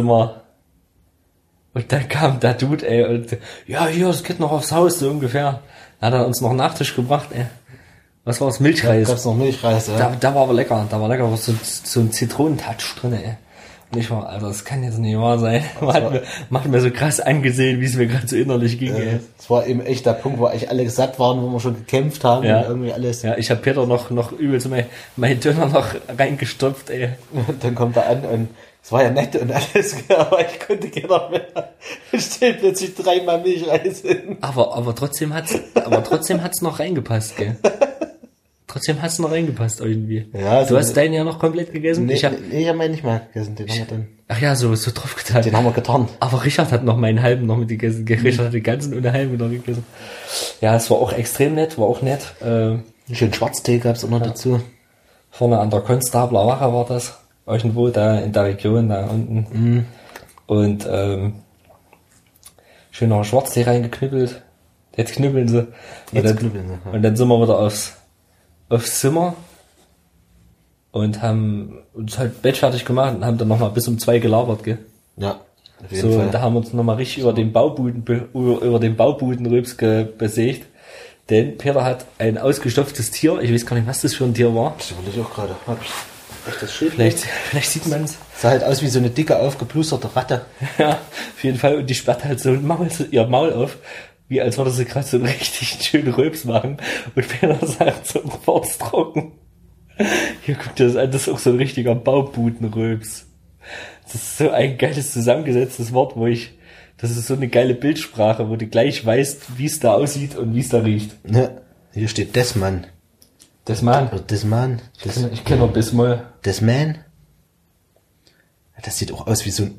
A: dann kam der Dude, ey, und ja, hier, es geht noch aufs Haus, so ungefähr. Dann hat er uns noch einen Nachtisch gebracht, ey. Was war das? Milchreis.
B: Ja, gab's noch Milchreis, ja.
A: Da war aber lecker, war so ein Zitronentouch drin, ey. Und ich war, Alter, das kann jetzt nicht wahr sein. Man hat mir so krass angesehen, wie es mir gerade so innerlich ging, ey.
B: Das war eben echt der Punkt, wo eigentlich alle satt waren, wo wir schon gekämpft haben
A: ja.
B: Und irgendwie alles.
A: Ja, ich hab Peter noch übelst mein Döner noch reingestopft, ey.
B: Und dann kommt er an und es war ja nett und alles, aber ich konnte keiner mehr. Es steht plötzlich 3 Mal Milchreis hin.
A: Aber trotzdem hat's noch reingepasst, gell. Trotzdem hat's noch reingepasst irgendwie.
B: Ja,
A: du hast deinen ja noch komplett gegessen?
B: Nee, ich hab meinen nicht mehr gegessen, den haben wir dann.
A: Ach ja, so drauf getan.
B: Den haben wir getan.
A: Aber Richard hat noch meinen halben noch mit gegessen. Richard hat den ganzen und den halben noch gegessen. Ja, es war auch extrem nett, war auch nett.
B: Einen schönen Schwarztee gab's auch noch dazu.
A: Vorne an der Konstabler Wache war das. Irgendwo da in der Region, da unten. Und schön noch Schwarztee reingeknüppelt. Jetzt knüppeln sie. Und dann sind wir wieder aufs Zimmer und haben uns halt Bett fertig gemacht und haben dann nochmal bis um 2 gelabert, gell?
B: Ja, auf jeden Fall.
A: Und da haben wir uns nochmal richtig über den Baubudenrülps besägt. Denn Peter hat ein ausgestopftes Tier, ich weiß gar nicht, was das für ein Tier war.
B: Das überlege ich auch gerade. Hab ich echt das Schild?
A: Vielleicht sieht man es.
B: Sah halt aus wie so eine dicke, aufgeplusterte Ratte.
A: Ja, auf jeden Fall. Und die sperrt halt so ihr Maul auf. Wie als würde sie gerade so einen richtig schönen Rülps machen. Und Peter sagt so, trocken. Hier guckt ihr das an, das ist auch so ein richtiger Baubudenrülps. Das ist so ein geiles zusammengesetztes Wort, das ist so eine geile Bildsprache, wo du gleich weißt, wie es da aussieht und wie es da riecht.
B: Ja, hier steht Desman.
A: Desman?
B: Desman.
A: Ich kenne noch Bismol.
B: Desman? Das sieht auch aus wie so ein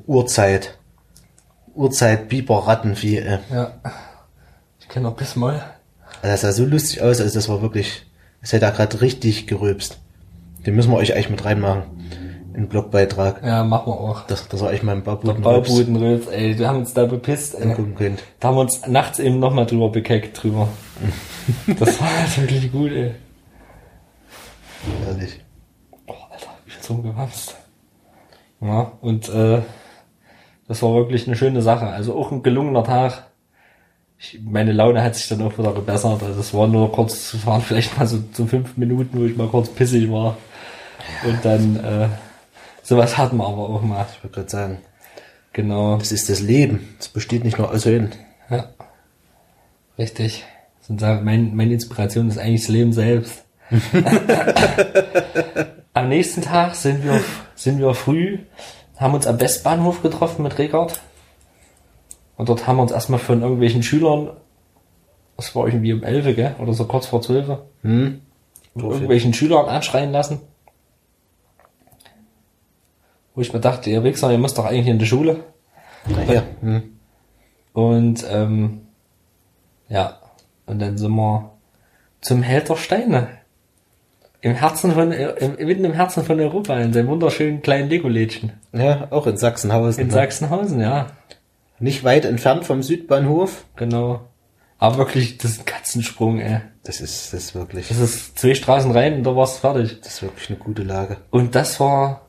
B: Urzeit-Biberrattenvieh.
A: Ja. Ich kenne noch Bismol.
B: Das sah so lustig aus, also das war wirklich, das hätte er gerade richtig gerülpst. Den müssen wir euch eigentlich mit reinmachen. In Blogbeitrag.
A: Ja, machen wir auch.
B: Das war eigentlich mein
A: Baubudenrülps, ey, wir haben uns da bepisst, ey. Da haben wir uns nachts eben nochmal drüber bekeckt, drüber. Das war halt wirklich gut, ey.
B: Ehrlich.
A: Oh, Alter, ich bin so umgewamst. Ja, und das war wirklich eine schöne Sache. Also auch ein gelungener Tag. Meine Laune hat sich dann auch wieder gebessert. Also es waren vielleicht mal so 5 Minuten, wo ich mal kurz pissig war. Ja. Und dann sowas hatten wir aber auch mal.
B: Ich würde gerade sagen.
A: Genau.
B: Das ist das Leben. Es besteht nicht nur aus Höhen.
A: Ja. Richtig. Meine Inspiration ist eigentlich das Leben selbst. Am nächsten Tag sind wir früh, haben uns am Westbahnhof getroffen mit Regard. Und dort haben wir uns erstmal von irgendwelchen Schülern, das war irgendwie um 11, gell? Oder so kurz vor 12, von irgendwelchen Schülern anschreien lassen. Wo ich mir dachte, ihr Wichser, ihr müsst doch eigentlich in die Schule.
B: Ja.
A: Und ja, und dann sind wir zum Held der Steine. mitten im Herzen von Europa, in seinem wunderschönen kleinen Lego-Lädchen.
B: Ja, auch in Sachsenhausen.
A: In Sachsenhausen, ja.
B: Nicht weit entfernt vom Südbahnhof.
A: Genau. Aber wirklich, das ist ein Katzensprung, ey.
B: Das ist wirklich.
A: Das ist 2 Straßen rein und da war's fertig.
B: Das ist wirklich eine gute Lage.
A: Und das war...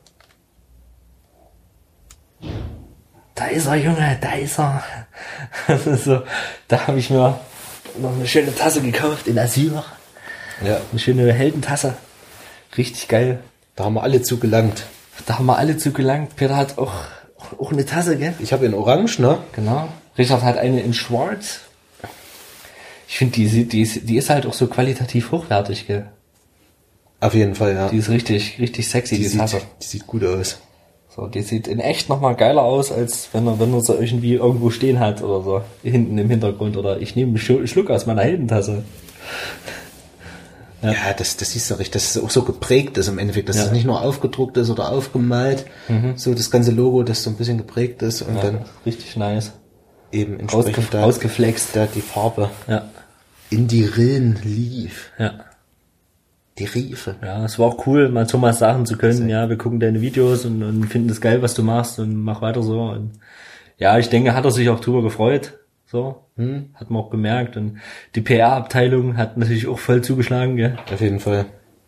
A: Da ist er, Junge, da ist er. Das ist so, da habe ich mir noch eine schöne Tasse gekauft in Asyl.
B: Ja.
A: Eine schöne Heldentasse. Richtig geil.
B: Da haben wir alle zugelangt.
A: Da haben wir alle zugelangt. Peter hat auch eine Tasse, gell?
B: Ich habe in Orange, ne?
A: Genau. Richard hat eine in Schwarz. Ich finde, die ist halt auch so qualitativ hochwertig, gell?
B: Auf jeden Fall, ja.
A: Die ist richtig sexy, die Tasse.
B: Die sieht gut aus.
A: So, die sieht in echt nochmal geiler aus, als wenn er so irgendwie irgendwo stehen hat oder so. Hinten im Hintergrund. Oder ich nehme einen Schluck aus meiner Heldentasse.
B: Ja, das siehst du richtig, dass es auch so geprägt ist im Endeffekt, dass es nicht nur aufgedruckt ist oder aufgemalt, so das ganze Logo, das so ein bisschen geprägt ist und dann
A: richtig nice.
B: Eben entsprechend
A: ausgeflext.
B: Da die Farbe in die Rillen lief.
A: Ja.
B: Die Riefe.
A: Ja, es war auch cool, mal Thomas sagen zu können, ja, wir gucken deine Videos und finden das geil, was du machst und mach weiter so. Und ja, ich denke, hat er sich auch drüber gefreut. So, hat man auch gemerkt. Und die PR-Abteilung hat natürlich auch voll zugeschlagen, gell?
B: Auf jeden Fall.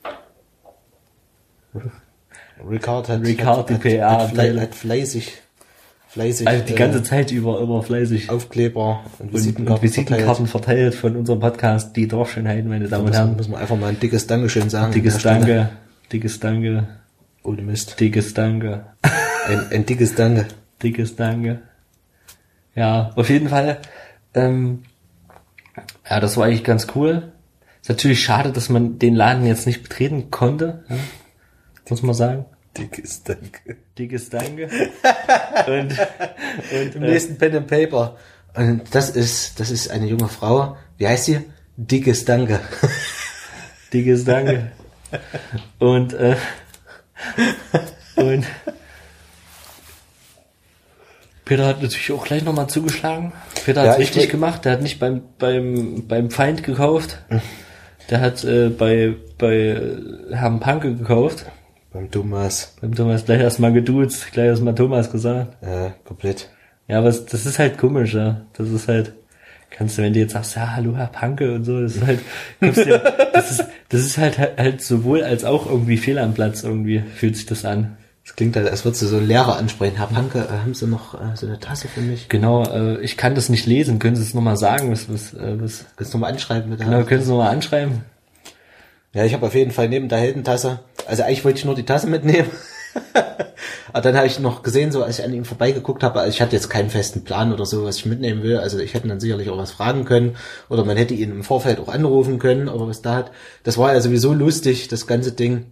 B: Ricard
A: die PR-Abteilung.
B: Hat fleißig.
A: Also die ganze Zeit über immer fleißig.
B: Aufkleber und
A: Visitenkarten verteilt von unserem Podcast, die Dorfschönheiten, meine Damen und Herren.
B: Müssen wir einfach mal ein dickes Dankeschön sagen.
A: Dickes Danke.
B: Ohne Mist.
A: Dickes Danke.
B: Ein dickes Danke.
A: Dickes Danke. Ja, auf jeden Fall. Ja, das war eigentlich ganz cool. Ist natürlich schade, dass man den Laden jetzt nicht betreten konnte. Ja, muss man sagen.
B: Dickes Danke.
A: Dickes Danke. und
B: im nächsten Pen and Paper. Und das ist eine junge Frau. Wie heißt sie? Dickes Danke.
A: Dickes Danke. Und Peter hat natürlich auch gleich nochmal zugeschlagen. Peter hat richtig gemacht. Der hat nicht beim Feind gekauft. Der hat bei Herrn Panke gekauft.
B: Beim Thomas
A: gleich erstmal geduzt, gleich erstmal Thomas gesagt.
B: Ja, komplett.
A: Ja, aber das ist halt komisch, ja. Das ist halt, kannst du, wenn du jetzt sagst, ja, hallo Herr Panke und so, das ist halt, das ist halt sowohl als auch irgendwie fehl am Platz irgendwie, fühlt sich das an.
B: Das klingt halt, als würdest du so einen Lehrer ansprechen. Herr Panke, haben Sie noch so eine Tasse für mich?
A: Genau, ich kann das nicht lesen. Können Sie es nochmal sagen? Was?
B: Kannst du nochmal anschreiben bitte?
A: Genau, können Sie nochmal anschreiben?
B: Ja, ich habe auf jeden Fall neben der Heldentasse, also eigentlich wollte ich nur die Tasse mitnehmen. Aber dann habe ich noch gesehen, so als ich an ihm vorbeigeguckt habe, also ich hatte jetzt keinen festen Plan oder so, was ich mitnehmen will. Also ich hätte dann sicherlich auch was fragen können oder man hätte ihn im Vorfeld auch anrufen können, aber was da hat, das war ja sowieso lustig, das ganze Ding,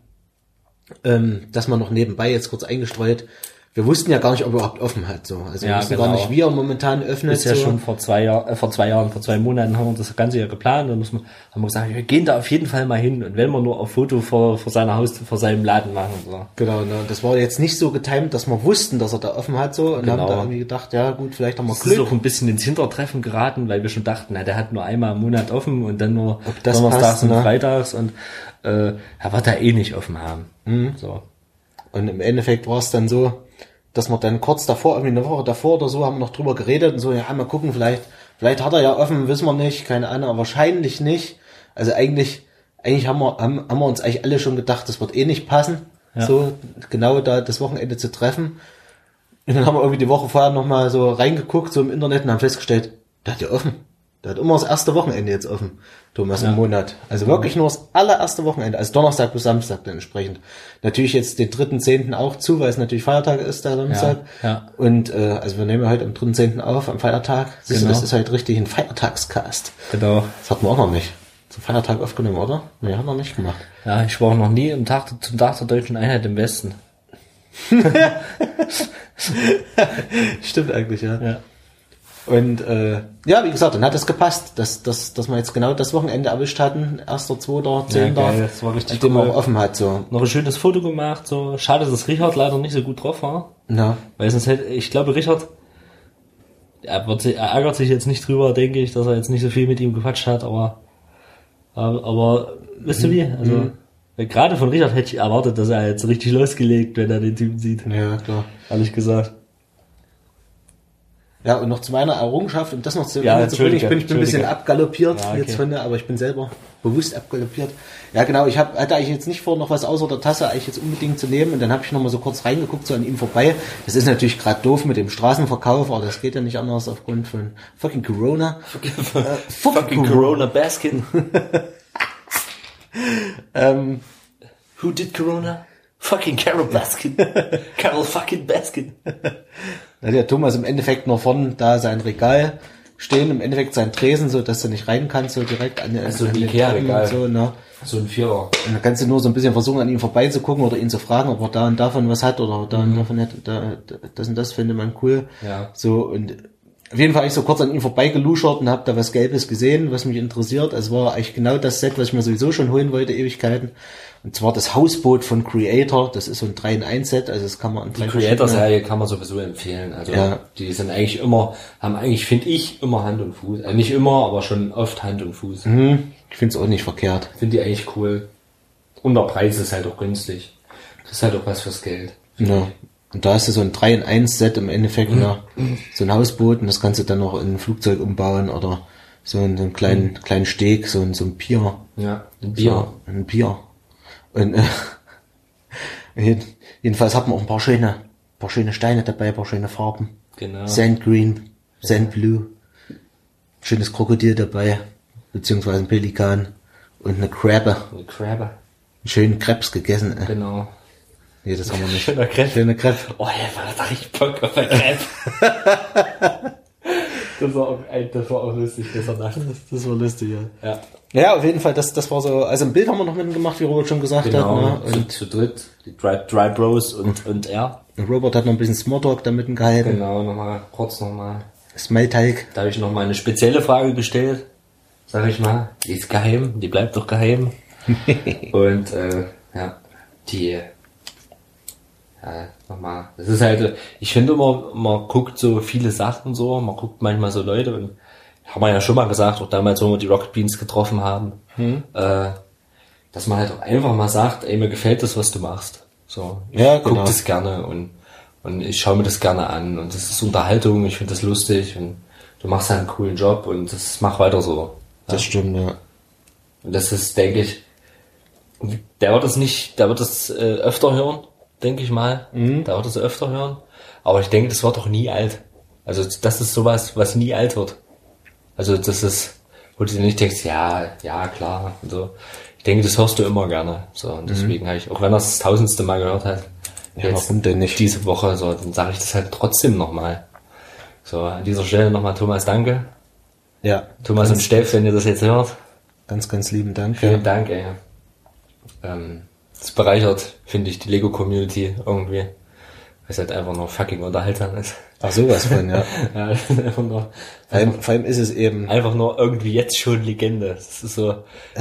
B: dass man noch nebenbei jetzt kurz eingestreut. Wir wussten ja gar nicht, ob er überhaupt offen hat, so. Also wir wussten gar nicht, wie er momentan öffnet.
A: Das ist ja so. Schon vor 2 Monaten haben wir das Ganze ja geplant und haben wir gesagt, wir gehen da auf jeden Fall mal hin und wenn wir nur auf Foto vor seiner Haustür, vor seinem Laden machen, so.
B: Genau, ne, das war jetzt nicht so getimt, dass wir wussten, dass er da offen hat, so, und haben da irgendwie gedacht, ja gut, vielleicht haben wir Glück.
A: Das ist auch ein bisschen ins Hintertreffen geraten, weil wir schon dachten, na, der hat nur einmal im Monat offen und dann nur donnerstags und freitags und, er wird da eh nicht offen haben. So.
B: Und im Endeffekt war es dann so, dass wir dann kurz davor, irgendwie eine Woche davor oder so, haben wir noch drüber geredet und so, ja, mal gucken, vielleicht hat er ja offen, wissen wir nicht, keine Ahnung, aber wahrscheinlich nicht. Also eigentlich haben wir uns eigentlich alle schon gedacht, das wird eh nicht passen, so genau da das Wochenende zu treffen. Und dann haben wir irgendwie die Woche vorher nochmal so reingeguckt, so im Internet und haben festgestellt, der hat ja offen. Der hat immer das erste Wochenende jetzt offen, Thomas, im Monat. Also wirklich nur das allererste Wochenende, also Donnerstag bis Samstag dann entsprechend. Natürlich jetzt den 3.10. auch zu, weil es natürlich Feiertag ist, der Samstag.
A: Ja.
B: Und also wir nehmen ja heute am 3.10. auf, am Feiertag. Siehst du, das ist halt richtig ein Feiertagscast.
A: Genau.
B: Das hatten wir auch noch nicht. Zum Feiertag aufgenommen, oder? Nee, haben wir nicht gemacht.
A: Ja, ich war auch noch nie zum Tag der Deutschen Einheit im Westen.
B: Stimmt eigentlich, ja. Und ja, wie gesagt, dann hat es gepasst, dass wir jetzt genau das Wochenende erwischt hatten, 1.2.10.
A: Ja, das war richtig
B: cool. An dem er offen hat. So.
A: Noch ein schönes Foto gemacht. So schade, dass Richard leider nicht so gut drauf war.
B: Ja.
A: Weil sonst hätte, ich glaube, Richard, er ärgert sich jetzt nicht drüber, denke ich, dass er jetzt nicht so viel mit ihm gequatscht hat, aber wisst ihr wie? Also Weil gerade von Richard hätte ich erwartet, dass er jetzt richtig losgelegt, wenn er den Typen sieht.
B: Ja, klar.
A: Ehrlich gesagt.
B: Ja, und noch zu meiner Errungenschaft, um das noch zu
A: Ja,
B: zu bringen. Ich bin ein bisschen
A: Entschuldige.
B: abgaloppiert
A: Ja, okay.
B: jetzt von der, aber ich bin selber bewusst abgaloppiert. Ja, genau, hatte eigentlich jetzt nicht vor, noch was außer der Tasse eigentlich jetzt unbedingt zu nehmen, und dann habe ich noch mal so kurz reingeguckt, so an ihm vorbei. Das ist natürlich gerade doof mit dem Straßenverkauf, aber das geht ja nicht anders aufgrund von fucking Corona.
A: Fucking Corona Baskin. Who did Corona? Fucking Carol Baskin. Carol fucking Baskin.
B: Da hat ja Thomas im Endeffekt noch vorne da sein Regal stehen, im Endeffekt sein Tresen, so dass du nicht rein kannst, so direkt an den
A: Ikea-Regal.
B: so, ne?
A: So ein Vierer.
B: Und dann kannst du nur so ein bisschen versuchen, an ihm vorbeizugucken oder ihn zu fragen, ob er da und davon was hat oder da und davon hat, das und das findet man cool.
A: Ja.
B: So, und auf jeden Fall habe ich so kurz an ihm vorbeigeluschert und habe da was Gelbes gesehen, was mich interessiert. Es war eigentlich genau das Set, was ich mir sowieso schon holen wollte, Ewigkeiten. Und zwar das Hausboot von Creator. Das ist so ein 3-in-1-Set, also das kann man an
A: Die Creator-Serie kann man sowieso empfehlen. Also
B: Ja.
A: die sind eigentlich immer, haben eigentlich, finde ich, immer Hand und Fuß. Nicht immer, aber schon oft Hand und Fuß.
B: Ich finde es auch nicht verkehrt.
A: Finde die eigentlich cool. Und der Preis ist halt auch günstig. Das ist halt auch was fürs Geld.
B: Ja. Und da hast du so ein 3-in-1-Set im Endeffekt, ne? So ein Hausboot, und das kannst du dann noch in ein Flugzeug umbauen oder so einen kleinen Steg, so ein Pier.
A: Ja, ein Bier.
B: So, ein Bier. Und jedenfalls hat man auch ein paar schöne Steine dabei, ein paar schöne Farben.
A: Genau.
B: Sand Green, Sand Blue. Schönes Krokodil dabei, beziehungsweise ein Pelikan und eine Krabbe.
A: Eine Krabbe.
B: Einen schönen Krebs gegessen.
A: Genau.
B: Nee, das haben wir nicht.
A: Schöner Krebs.
B: Schöner Krebs.
A: Oh ja, war da richtig Bock auf ein Krebs. Das war auch lustig, das war nachts.
B: Das war lustig, ja.
A: Ja.
B: Ja, auf jeden Fall, das war so, also ein Bild haben wir noch mit ihm gemacht, wie Robert schon gesagt
A: Genau,
B: hat. Ne?
A: und zu dritt, die Dry Bros und er.
B: Und Robert hat noch ein bisschen Smalltalk damit gehalten.
A: Genau, kurz nochmal.
B: Smalltalk.
A: Da habe ich nochmal eine spezielle Frage gestellt. Sag ich mal, die ist geheim, die bleibt doch geheim. Und ja, nochmal, das ist halt, ich finde immer, man guckt so viele Sachen so, man guckt manchmal so Leute, und haben wir ja schon mal gesagt, auch damals, wo wir die Rocket Beans getroffen haben, dass man halt auch einfach mal sagt, ey, mir gefällt das, was du machst. So, ich
B: Ja,
A: guck
B: genau.
A: das gerne und ich schaue mir das gerne an, und das ist Unterhaltung, ich finde das lustig, und du machst halt einen coolen Job, und das mach weiter so.
B: Das stimmt, ja.
A: Und das ist, denke ich, der wird es öfter hören, denke ich mal. Der wird es öfter hören. Aber ich denke, das wird doch nie alt. Also das ist sowas, was nie alt wird. Also das ist, wo du dir nicht denkst, ja, klar, und so. Ich denke, das hörst du immer gerne. So, und deswegen habe ich, auch wenn er das 1000. Mal gehört hat,
B: Ja, warum denn nicht?
A: diese Woche, so, dann sage ich das halt trotzdem nochmal. So, an dieser Stelle nochmal Thomas, danke.
B: Ja.
A: Thomas und Steff, wenn ihr das jetzt hört.
B: Ganz, ganz lieben Dank.
A: Vielen
B: Ja.
A: Dank, ey. Das bereichert, finde ich, die Lego-Community irgendwie. Weil es halt einfach nur fucking unterhaltsam ist.
B: Ach, sowas von, ja.
A: Ja, das ist einfach nur,
B: Vor allem ist es eben,
A: einfach nur irgendwie jetzt schon Legende. Das ist so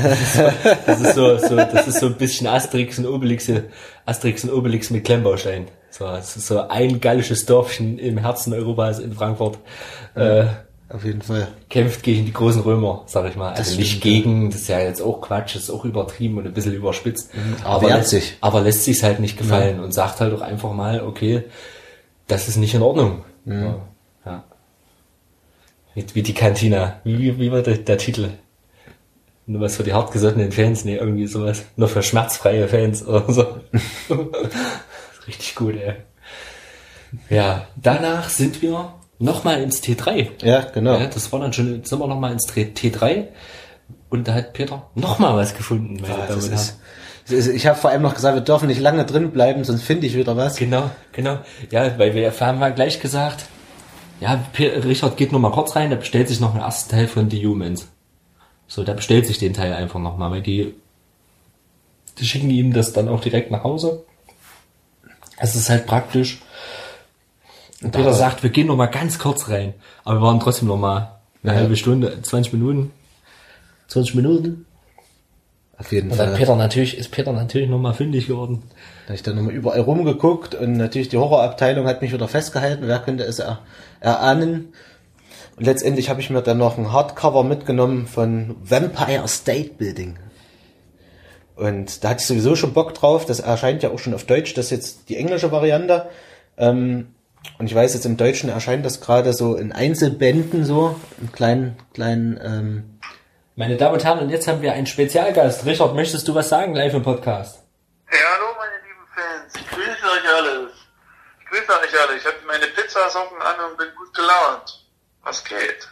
A: ein bisschen Asterix und Obelix mit Klemmbaustein. So, es ist so ein gallisches Dörfchen im Herzen Europas in Frankfurt.
B: auf jeden Fall.
A: Kämpft gegen die großen Römer, sag ich mal. Also
B: Das
A: nicht
B: stimmt,
A: gegen, das ist ja jetzt auch Quatsch, das ist auch übertrieben und ein bisschen überspitzt.
B: aber wehrt sich.
A: Aber lässt sich's halt nicht gefallen und sagt halt doch einfach mal, okay, das ist nicht in Ordnung. So, ja. Wie die Cantina. Wie war der Titel? Nur was für die hartgesottenen Fans? Nee, irgendwie sowas. Nur für schmerzfreie Fans oder so. Richtig gut, ey. Ja, danach sind wir nochmal ins T3.
B: Ja, genau.
A: Ja, das war dann schon, jetzt sind wir nochmal ins T3 und da hat Peter nochmal was gefunden. Meine Damen und Herren.
B: Ich habe vor allem noch gesagt, wir dürfen nicht lange drin bleiben, sonst finde ich wieder was.
A: Genau. Ja, weil wir haben ja gleich gesagt, ja, Richard geht nur mal kurz rein, der bestellt sich noch den ersten Teil von The Humans. So, der bestellt sich den Teil einfach nochmal, weil die schicken ihm das dann auch direkt nach Hause. Es ist halt praktisch. Und Peter sagt, wir gehen noch mal ganz kurz rein. Aber wir waren trotzdem noch mal eine halbe Stunde, 20 Minuten. 20 Minuten.
B: Auf jeden
A: Und
B: Fall.
A: dann ist Peter natürlich noch mal fündig geworden.
B: Da habe ich dann nochmal überall rumgeguckt und natürlich die Horrorabteilung hat mich wieder festgehalten. Wer könnte es erahnen? Und letztendlich habe ich mir dann noch ein Hardcover mitgenommen von Vampire State Building. Und da hatte ich sowieso schon Bock drauf. Das erscheint ja auch schon auf Deutsch. Das ist jetzt die englische Variante. Und ich weiß, jetzt im Deutschen erscheint das gerade so in Einzelbänden so. In kleinen
A: Meine Damen und Herren, und jetzt haben wir einen Spezialgast. Richard, möchtest du was sagen live im Podcast?
C: Ja, hallo meine lieben Fans. Ich grüße euch alle. Ich habe meine Pizzasocken an und bin gut gelaunt. Was geht?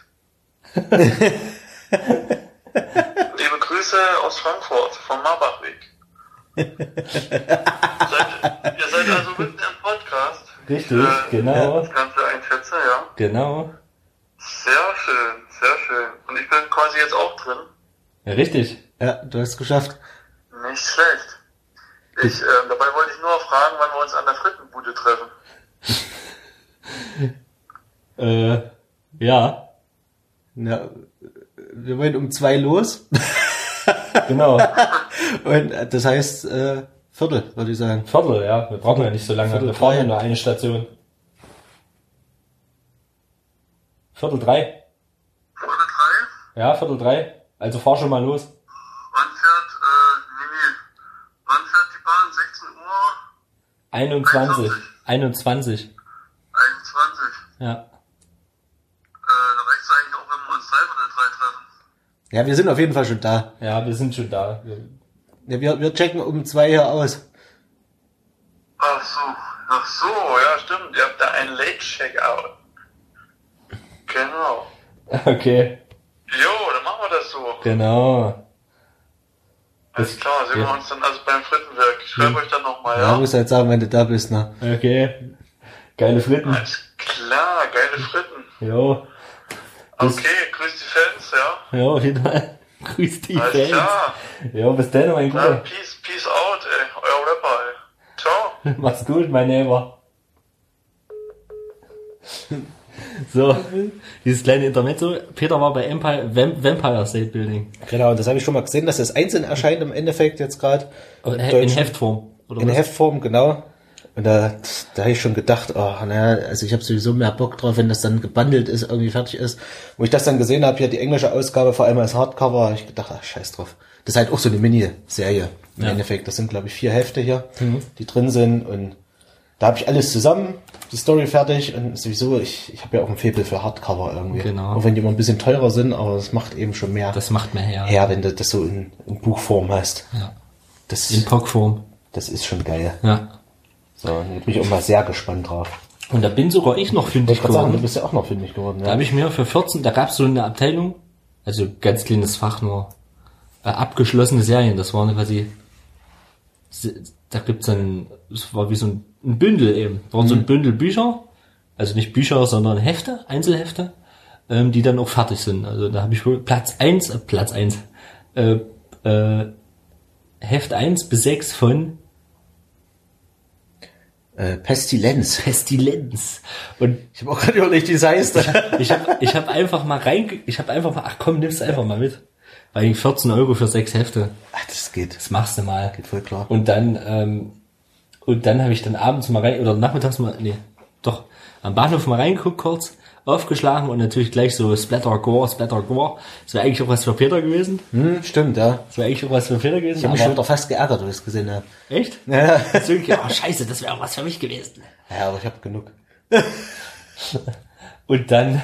C: Liebe Grüße aus Frankfurt, vom Marbachweg. Ihr seid also mitten im Podcast.
A: Richtig, genau.
C: Das Ganze einschätze, ja.
A: Genau.
C: Sehr schön, sehr schön. Und ich bin quasi jetzt auch drin.
A: Ja, richtig.
B: Ja, du hast es geschafft.
C: Nicht schlecht. Dabei wollte ich nur fragen, wann wir uns an der Frittenbude treffen.
A: Ja.
B: Ja, wir wollen um 2 los.
A: Genau.
B: Und das heißt Viertel, würde ich sagen.
A: Viertel, ja. Wir brauchen ja nicht so lange. Wir fahren ja nur eine Station. 2:45.
C: 2:45?
A: Ja, 2:45. Also fahr schon mal los.
C: Wann fährt die Bahn? 16 Uhr?
A: 21. 21.
C: 21.
A: Ja.
C: Da reicht's eigentlich auch, wenn wir uns 3 oder 3 treffen.
B: Ja, wir sind auf jeden Fall schon da.
A: Ja, wir sind schon da.
B: Ja, wir checken um 2 hier aus.
C: Ach so, ja stimmt. Ihr habt da einen Late-Checkout. Genau.
A: Okay.
C: Jo, dann machen wir das so.
A: Genau.
C: Alles klar, sehen wir uns dann also beim Frittenwerk. Ich schreibe euch dann nochmal,
B: Ja,
C: ja?
B: musst halt sagen, wenn du da bist, ne?
A: Okay. Geile Fritten.
C: Alles klar, geile Fritten.
A: Jo.
C: Okay, grüß die Fans, ja?
A: Ja, auf jeden Fall. Grüß die
C: Alles
A: Fans.
C: klar.
A: Jo, bis dann, mein
C: Na,
A: Guter.
C: peace out, ey. Euer Rapper, ey. Ciao.
A: Mach's gut, mein Neighbor. So, dieses kleine Intermezzo. Peter war bei Vampire State Building.
B: Genau, und das habe ich schon mal gesehen, dass das einzeln erscheint im Endeffekt jetzt gerade.
A: In Heftform. Oder
B: In
A: was?
B: Heftform, genau. Und da habe ich schon gedacht, also ich habe sowieso mehr Bock drauf, wenn das dann gebundelt ist, irgendwie fertig ist. Wo ich das dann gesehen habe, hier die englische Ausgabe, vor allem als Hardcover, habe ich gedacht, scheiß drauf. Das ist halt auch so eine Mini-Serie im Endeffekt. Das sind, glaube ich, 4 Hefte hier, die drin sind. Und da habe ich alles zusammen, die Story fertig. Und sowieso, ich habe ja auch ein Faible für Hardcover irgendwie.
A: Genau.
B: Auch wenn die immer ein bisschen teurer sind, aber das macht eben schon mehr
A: Das macht mehr her.
B: her, wenn du das so in Buchform hast.
A: Ja.
B: Das,
A: In Pockform.
B: das ist schon geil.
A: Ja.
B: So, da bin ich auch mal sehr gespannt drauf.
A: Und da bin sogar ich noch fündig
B: Ich wollte sagen, du
A: geworden.
B: bist ja auch noch fündig geworden.
A: Da
B: Ja.
A: habe ich mir für 14, da gab's so eine Abteilung, also ganz kleines Fach nur, abgeschlossene Serien. Das waren quasi, da gibt's dann, es war wie so ein Bündel eben. Da waren so ein Bündel Bücher, also nicht Bücher, sondern Hefte, Einzelhefte, die dann auch fertig sind. Also da habe ich wohl Heft 1 bis 6 von
B: Pestilenz.
A: Pestilenz. Und
B: Ich habe auch gerade überlegt, wie es heißt.
A: ich hab einfach mal ach komm, nimm's einfach mal mit. Weil 14 € für 6 Hefte.
B: Ach, das geht.
A: Das machst du mal.
B: Geht voll klar.
A: Und dann habe ich dann abends mal oder nachmittags mal, am Bahnhof mal reingeguckt kurz, aufgeschlagen und natürlich gleich so Splatter Gore. Das wäre eigentlich auch was für Peter gewesen.
B: Stimmt, ja.
A: Das wäre eigentlich auch was für Peter gewesen.
B: Ich habe mich schon wieder fast geärgert, als ich es gesehen habe.
A: Echt?
B: Ja.
A: Deswegen, scheiße, das wäre auch was für mich gewesen.
B: Ja, aber ich habe genug.
A: Und dann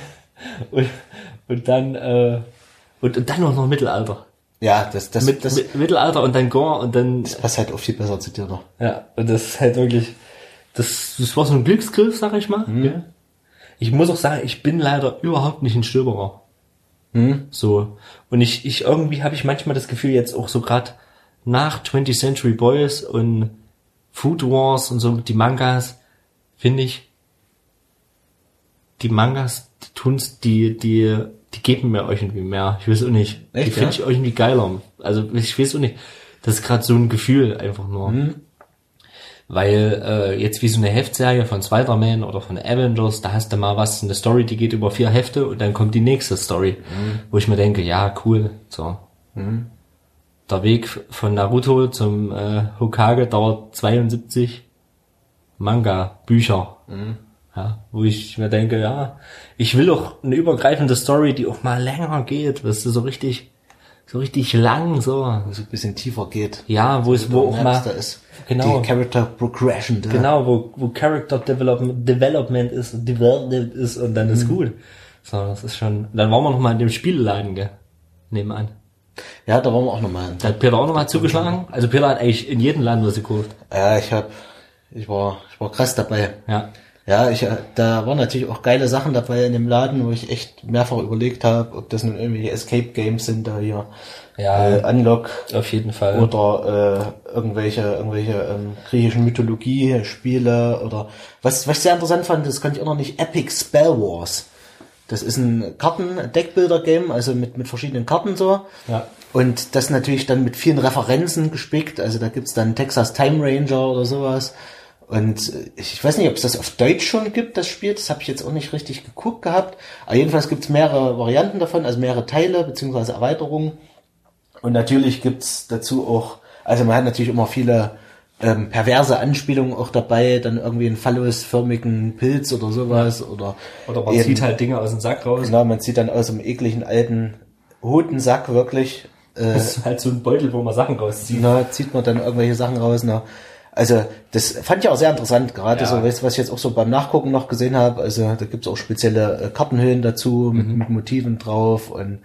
A: noch Mittelalter.
B: Ja, das
A: Mittelalter und dann Gore und dann,
B: passt halt auch viel besser zu dir noch.
A: ja, und das ist halt wirklich, das war so ein Glücksgriff, sag ich mal. Ja. Ich muss auch sagen, ich bin leider überhaupt nicht ein Stöberer. So. Und ich irgendwie habe ich manchmal das Gefühl, jetzt auch so gerade nach 20th Century Boys und Food Wars und so, die Mangas, finde ich, die Mangas, die geben mir irgendwie mehr. Ich weiß auch nicht.
B: Echt,
A: die finde
B: ja?
A: ich irgendwie geiler. Also ich weiß auch nicht. Das ist gerade so ein Gefühl einfach nur. Weil jetzt wie so eine Heftserie von Spider-Man oder von Avengers, da hast du mal eine Story, die geht über 4 Hefte und dann kommt die nächste Story, wo ich mir denke, ja, cool. So. Der Weg von Naruto zum Hokage dauert 72 Manga-Bücher. Ja, wo ich mir denke, ja, ich will doch eine übergreifende Story, die auch mal länger geht, was so richtig so richtig lang, so.
B: So ein bisschen tiefer geht.
A: Ja, wo auch mal,
B: da ist
A: genau.
B: die Character Progression da.
A: Genau, wo Character Development ist und dann ist gut. So, das ist schon, dann waren wir noch mal in dem Spieleladen, gell? Nebenan.
B: Ja, da waren wir auch nochmal.
A: Da hat Peter auch nochmal zugeschlagen. Also Peter hat eigentlich in jedem Laden was gekauft.
B: Ja, ich war krass dabei.
A: Ja.
B: Ja, da waren natürlich auch geile Sachen dabei in dem Laden, wo ich echt mehrfach überlegt habe, ob das nun irgendwelche Escape Games sind da hier.
A: Ja.
B: Unlock.
A: Auf jeden Fall.
B: Oder irgendwelche griechischen Mythologie-Spiele oder was ich sehr interessant fand, das konnte ich auch noch nicht, Epic Spell Wars. Das ist ein Karten-Deckbilder-Game, also mit verschiedenen Karten so.
A: Ja.
B: Und das natürlich dann mit vielen Referenzen gespickt. Also da gibt's dann Texas Time Ranger oder sowas. Und ich weiß nicht, ob es das auf Deutsch schon gibt, das Spiel. Das habe ich jetzt auch nicht richtig geguckt gehabt. Aber jedenfalls gibt's mehrere Varianten davon, also mehrere Teile beziehungsweise Erweiterungen. Und natürlich gibt's dazu auch, also man hat natürlich immer viele perverse Anspielungen auch dabei, dann irgendwie einen phallus-förmigen Pilz oder sowas. Oder
A: man zieht halt Dinge aus dem Sack raus.
B: Genau, man zieht dann aus einem ekligen alten Hodensack wirklich.
A: Das ist halt so ein Beutel, wo man Sachen rauszieht.
B: Na, zieht man dann irgendwelche Sachen raus. Na. Also das fand ich auch sehr interessant, gerade so, was ich jetzt auch so beim Nachgucken noch gesehen habe. Also da gibt's auch spezielle Kartenhöhlen dazu mit Motiven drauf und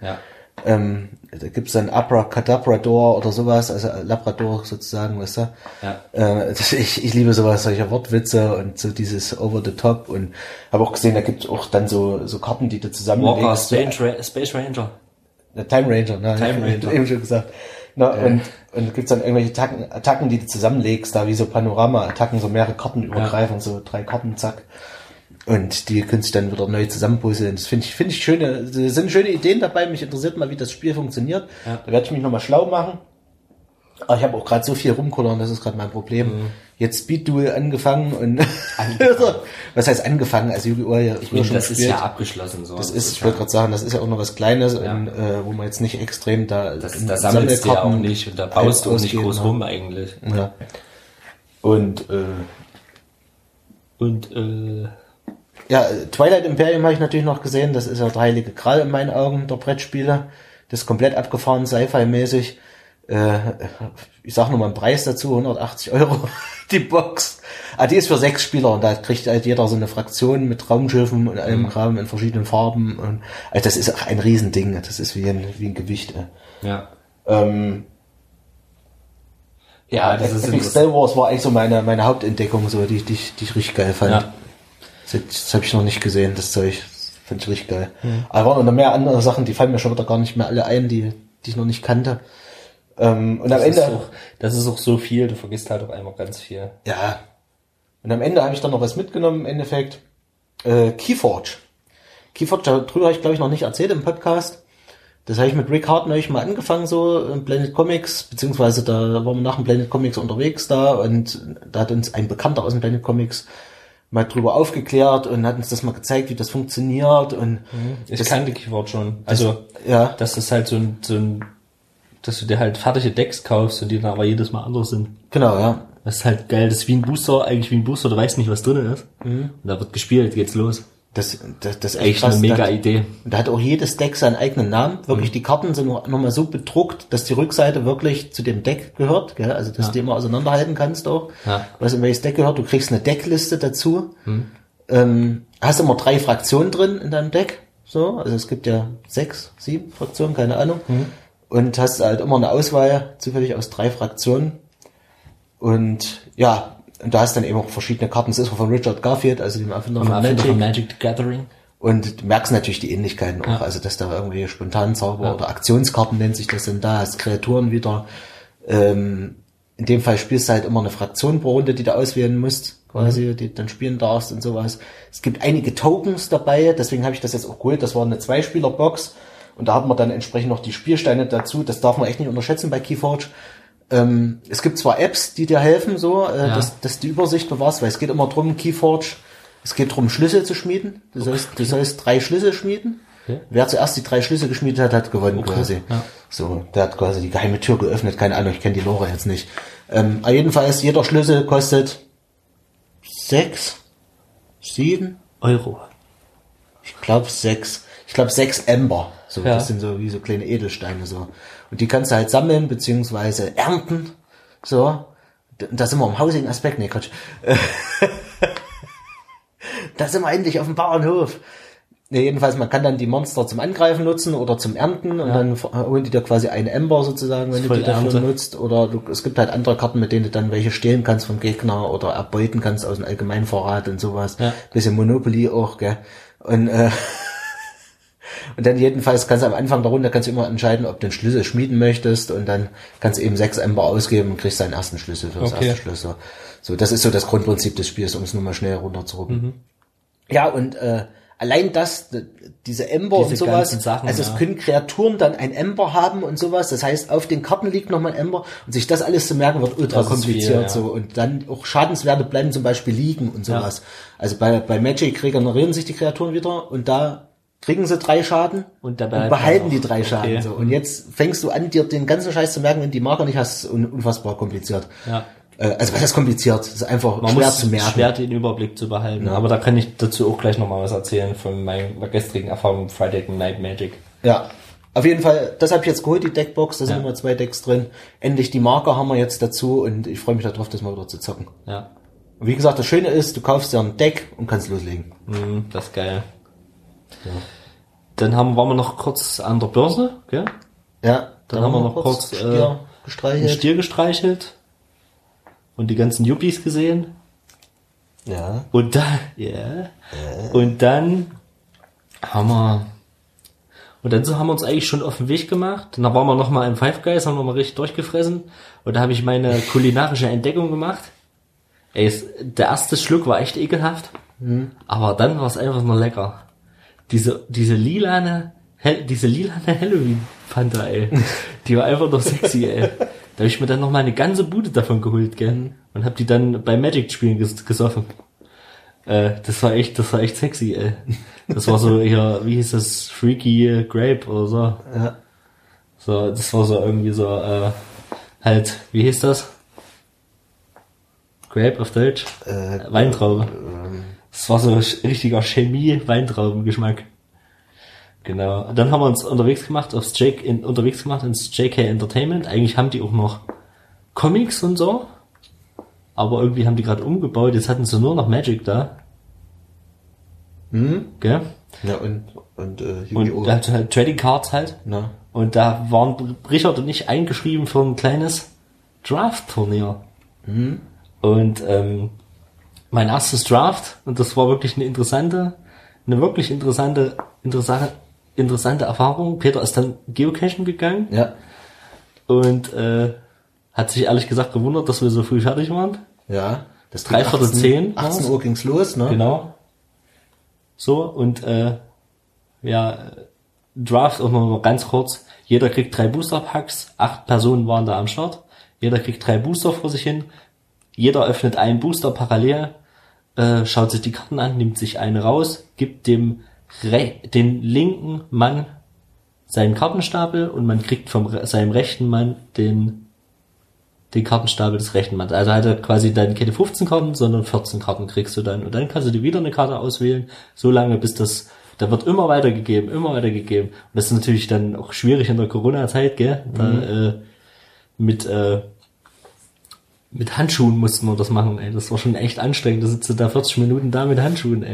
B: da gibt's dann Abracadabrador oder sowas, also Labrador sozusagen, weißt du. Ja. Ich liebe sowas, solche Wortwitze und so dieses Over the Top und habe auch gesehen, da gibt's auch dann so Karten, die du zusammenlegst.
A: Walker, Space Ranger.
B: Time Ranger, ne?
A: Time Ranger.
B: Eben schon gesagt. Na, und gibt's dann irgendwelche Attacken, die du zusammenlegst, da wie so Panorama-Attacken, so mehrere Karten übergreifend, so 3 Karten, zack. Und die können sich dann wieder neu zusammenpuzzeln. Das finde ich schöne, das sind schöne Ideen dabei. Mich interessiert mal, wie das Spiel funktioniert. Ja. Da werde ich mich nochmal schlau machen. Aber ich habe auch gerade so viel rumkullern, das ist gerade mein Problem. Jetzt Speed Duel angefangen und was heißt angefangen? Also Yu-Gi-Oh! Ja,
A: ich meine, das ist ja abgeschlossen so.
B: Das ist, ich wollte gerade sagen, das ist ja auch noch was Kleines, und, wo man jetzt nicht extrem da
A: das sammelst du ja auch nicht und da baust du auch nicht groß rum eigentlich.
B: Ja. Und ja, Twilight Imperium habe ich natürlich noch gesehen, das ist ja der heilige Gral in meinen Augen der Brettspiele. Das ist komplett abgefahren, Sci-Fi-mäßig. Ich sag nur mal einen Preis dazu, 180 € die Box. Die ist für 6 Spieler und da kriegt halt jeder so eine Fraktion mit Raumschiffen und allem Kram in verschiedenen Farben. Und, also das ist auch ein Riesending, das ist wie ein Gewicht.
A: Ja.
B: Ja, das ist Epic Spell Wars war eigentlich so meine Hauptentdeckung, so die ich richtig geil fand. Ja. Das habe ich noch nicht gesehen, das Zeug. Das fand ich richtig geil. Aber waren noch mehr andere Sachen, die fallen mir schon wieder gar nicht mehr alle ein, die ich noch nicht kannte. Und am Ende.
A: Das ist auch so viel, du vergisst halt auch einmal ganz viel.
B: Ja. Und am Ende habe ich dann noch was mitgenommen, im Endeffekt. Keyforge. Keyforge, darüber habe ich glaube ich noch nicht erzählt im Podcast. Das habe ich mit Rick Hart neulich mal angefangen, so in Planet Comics, beziehungsweise da waren wir nach dem Planet Comics unterwegs da und da hat uns ein Bekannter aus dem Planet Comics mal drüber aufgeklärt und hat uns das mal gezeigt, wie das funktioniert. Und
A: ich kannte Keyforge schon. Also, das ist halt so ein dass du dir halt fertige Decks kaufst und die dann aber jedes Mal anders sind.
B: Genau, ja.
A: Das ist halt geil, das ist wie ein Booster, du weißt nicht, was drin ist. Und da wird gespielt, geht's los.
B: Das ist
A: echt krass, eine mega Idee.
B: Da hat auch jedes Deck seinen eigenen Namen. Wirklich, die Karten sind nochmal so bedruckt, dass die Rückseite wirklich zu dem Deck gehört, gell? Also, dass du die immer auseinanderhalten kannst auch. Ja. Was in welches Deck gehört. Du kriegst eine Deckliste dazu. Hast immer 3 Fraktionen drin in deinem Deck. So. Also, es gibt ja 6, 7 Fraktionen, keine Ahnung. Und hast halt immer eine Auswahl, zufällig aus 3 Fraktionen. Und ja, und da hast dann eben auch verschiedene Karten. Das ist auch von Richard Garfield, also dem Erfinder
A: von Magic the Gathering.
B: Und du merkst natürlich die Ähnlichkeiten auch, also dass da irgendwie Spontanzauber oder Aktionskarten nennt sich das, und da hast Kreaturen wieder. In dem Fall spielst du halt immer eine Fraktion pro Runde, die du auswählen musst, quasi, die du dann spielen darfst und sowas. Es gibt einige Tokens dabei, deswegen habe ich das jetzt auch geholt. Das war eine 2-Spieler-Box. Und da hat man dann entsprechend noch die Spielsteine dazu. Das darf man echt nicht unterschätzen bei Keyforge. Es gibt zwar Apps, die dir helfen, so, dass du die Übersicht bewahrst, weil es geht immer drum, Keyforge, es geht drum, Schlüssel zu schmieden. Du sollst 3 Schlüssel schmieden. Okay. Wer zuerst die 3 Schlüssel geschmiedet hat, hat gewonnen quasi. Ja. So, der hat quasi die geheime Tür geöffnet. Keine Ahnung, ich kenne die Lore jetzt nicht. Aber jedenfalls, jeder Schlüssel kostet 6, 7 €. Ich glaube 6 Ember. So, das sind so wie so kleine Edelsteine so. Und die kannst du halt sammeln, beziehungsweise ernten. So. Da sind wir im Housing-Aspekt. Nee, Quatsch. Da sind wir endlich auf dem Bauernhof. Nee, jedenfalls, man kann dann die Monster zum Angreifen nutzen oder zum Ernten und dann holen die da quasi einen Ember sozusagen, wenn du die dafür nutzt. Oder es gibt halt andere Karten, mit denen du dann welche stehlen kannst vom Gegner oder erbeuten kannst aus dem Allgemeinvorrat und sowas. Ja. Bisschen Monopoly auch, gell. Und dann jedenfalls kannst du am Anfang der Runde kannst du immer entscheiden, ob du einen Schlüssel schmieden möchtest und dann kannst du eben 6 Ember ausgeben und kriegst deinen ersten Schlüssel für das erste Schlüssel. So, das ist so das Grundprinzip des Spiels, um es nur mal schnell runterzuruppen. Ja, und allein diese Ember und sowas, Sachen, also es können Kreaturen dann ein Ember haben und sowas, das heißt, auf den Karten liegt nochmal ein Ember und sich das alles zu merken wird ultra kompliziert, so, und dann auch Schadenswerte bleiben zum Beispiel liegen und sowas. Also bei Magic regenerieren sich die Kreaturen wieder und da kriegen sie 3 Schaden und behalten die 3 Schaden, so. Und jetzt fängst du an, dir den ganzen Scheiß zu merken, wenn die Marker nicht hast, unfassbar kompliziert. Ja. Also was ist kompliziert? Das ist einfach schwer zu merken.
A: Schwer den Überblick zu behalten. Ja. Aber da kann ich dazu auch gleich nochmal was erzählen von meiner gestrigen Erfahrung mit Friday Night Magic.
B: Ja, auf jeden Fall, das habe ich jetzt geholt, die Deckbox, da sind immer 2 Decks drin. Endlich die Marker haben wir jetzt dazu und ich freue mich darauf, das mal wieder zu zocken. Ja. Und wie gesagt, das Schöne ist, du kaufst dir ein Deck und kannst loslegen.
A: Das ist geil. Ja. Dann waren wir noch kurz an der Börse, gell?
B: Ja.
A: Dann haben wir noch kurz einen Stier gestreichelt. Und die ganzen Yuppies gesehen.
B: Ja.
A: Und dann, Und dann haben wir uns eigentlich schon auf den Weg gemacht. Dann waren wir nochmal im Five Guys, haben wir mal richtig durchgefressen. Und da habe ich meine kulinarische Entdeckung gemacht. Der erste Schluck war echt ekelhaft. Aber dann war es einfach nur lecker. Diese lilane Halloween-Fanta, die war einfach nur sexy, Da habe ich mir dann noch mal eine ganze Bude davon geholt, gell? Und hab die dann bei Magic-Spielen gesoffen. Das war echt sexy, Das war so hier, wie hieß das? Freaky Grape oder so. Ja. So, das war so irgendwie so, halt, wie hieß das? Grape auf Deutsch? Weintraube. Das war so richtiger Chemie-Weintraubengeschmack. Genau. Dann haben wir uns unterwegs gemacht ins JK Entertainment. Eigentlich haben die auch noch Comics und so. Aber irgendwie haben die gerade umgebaut. Jetzt hatten sie nur noch Magic da. Gell?
B: Ja, und Yu-Gi-Oh!
A: Halt Trading Cards halt.
B: Na.
A: Und da waren Richard und ich eingeschrieben für ein kleines Draft-Turnier. Und mein erstes Draft, und das war wirklich eine wirklich interessante Erfahrung. Peter ist dann geocachen gegangen.
B: Ja.
A: Und hat sich ehrlich gesagt gewundert, dass wir so früh fertig waren.
B: Ja.
A: Das 9:45.
B: 18 Uhr ging's los, ne?
A: Genau. So, und Draft auch noch ganz kurz. Jeder kriegt 3 Booster-Packs. 8 Personen waren da am Start. Jeder kriegt 3 Booster vor sich hin. Jeder öffnet einen Booster parallel, schaut sich die Karten an, nimmt sich eine raus, gibt den linken Mann seinen Kartenstapel und man kriegt seinem rechten Mann den Kartenstapel des rechten Manns. Also hat er quasi dann keine 15 Karten, sondern 14 Karten kriegst du dann. Und dann kannst du dir wieder eine Karte auswählen, so lange bis da wird immer weitergegeben. Und das ist natürlich dann auch schwierig in der Corona-Zeit, gell? Da, mit Handschuhen mussten wir das machen, Das war schon echt anstrengend. Da sitzt du da 40 Minuten da mit Handschuhen,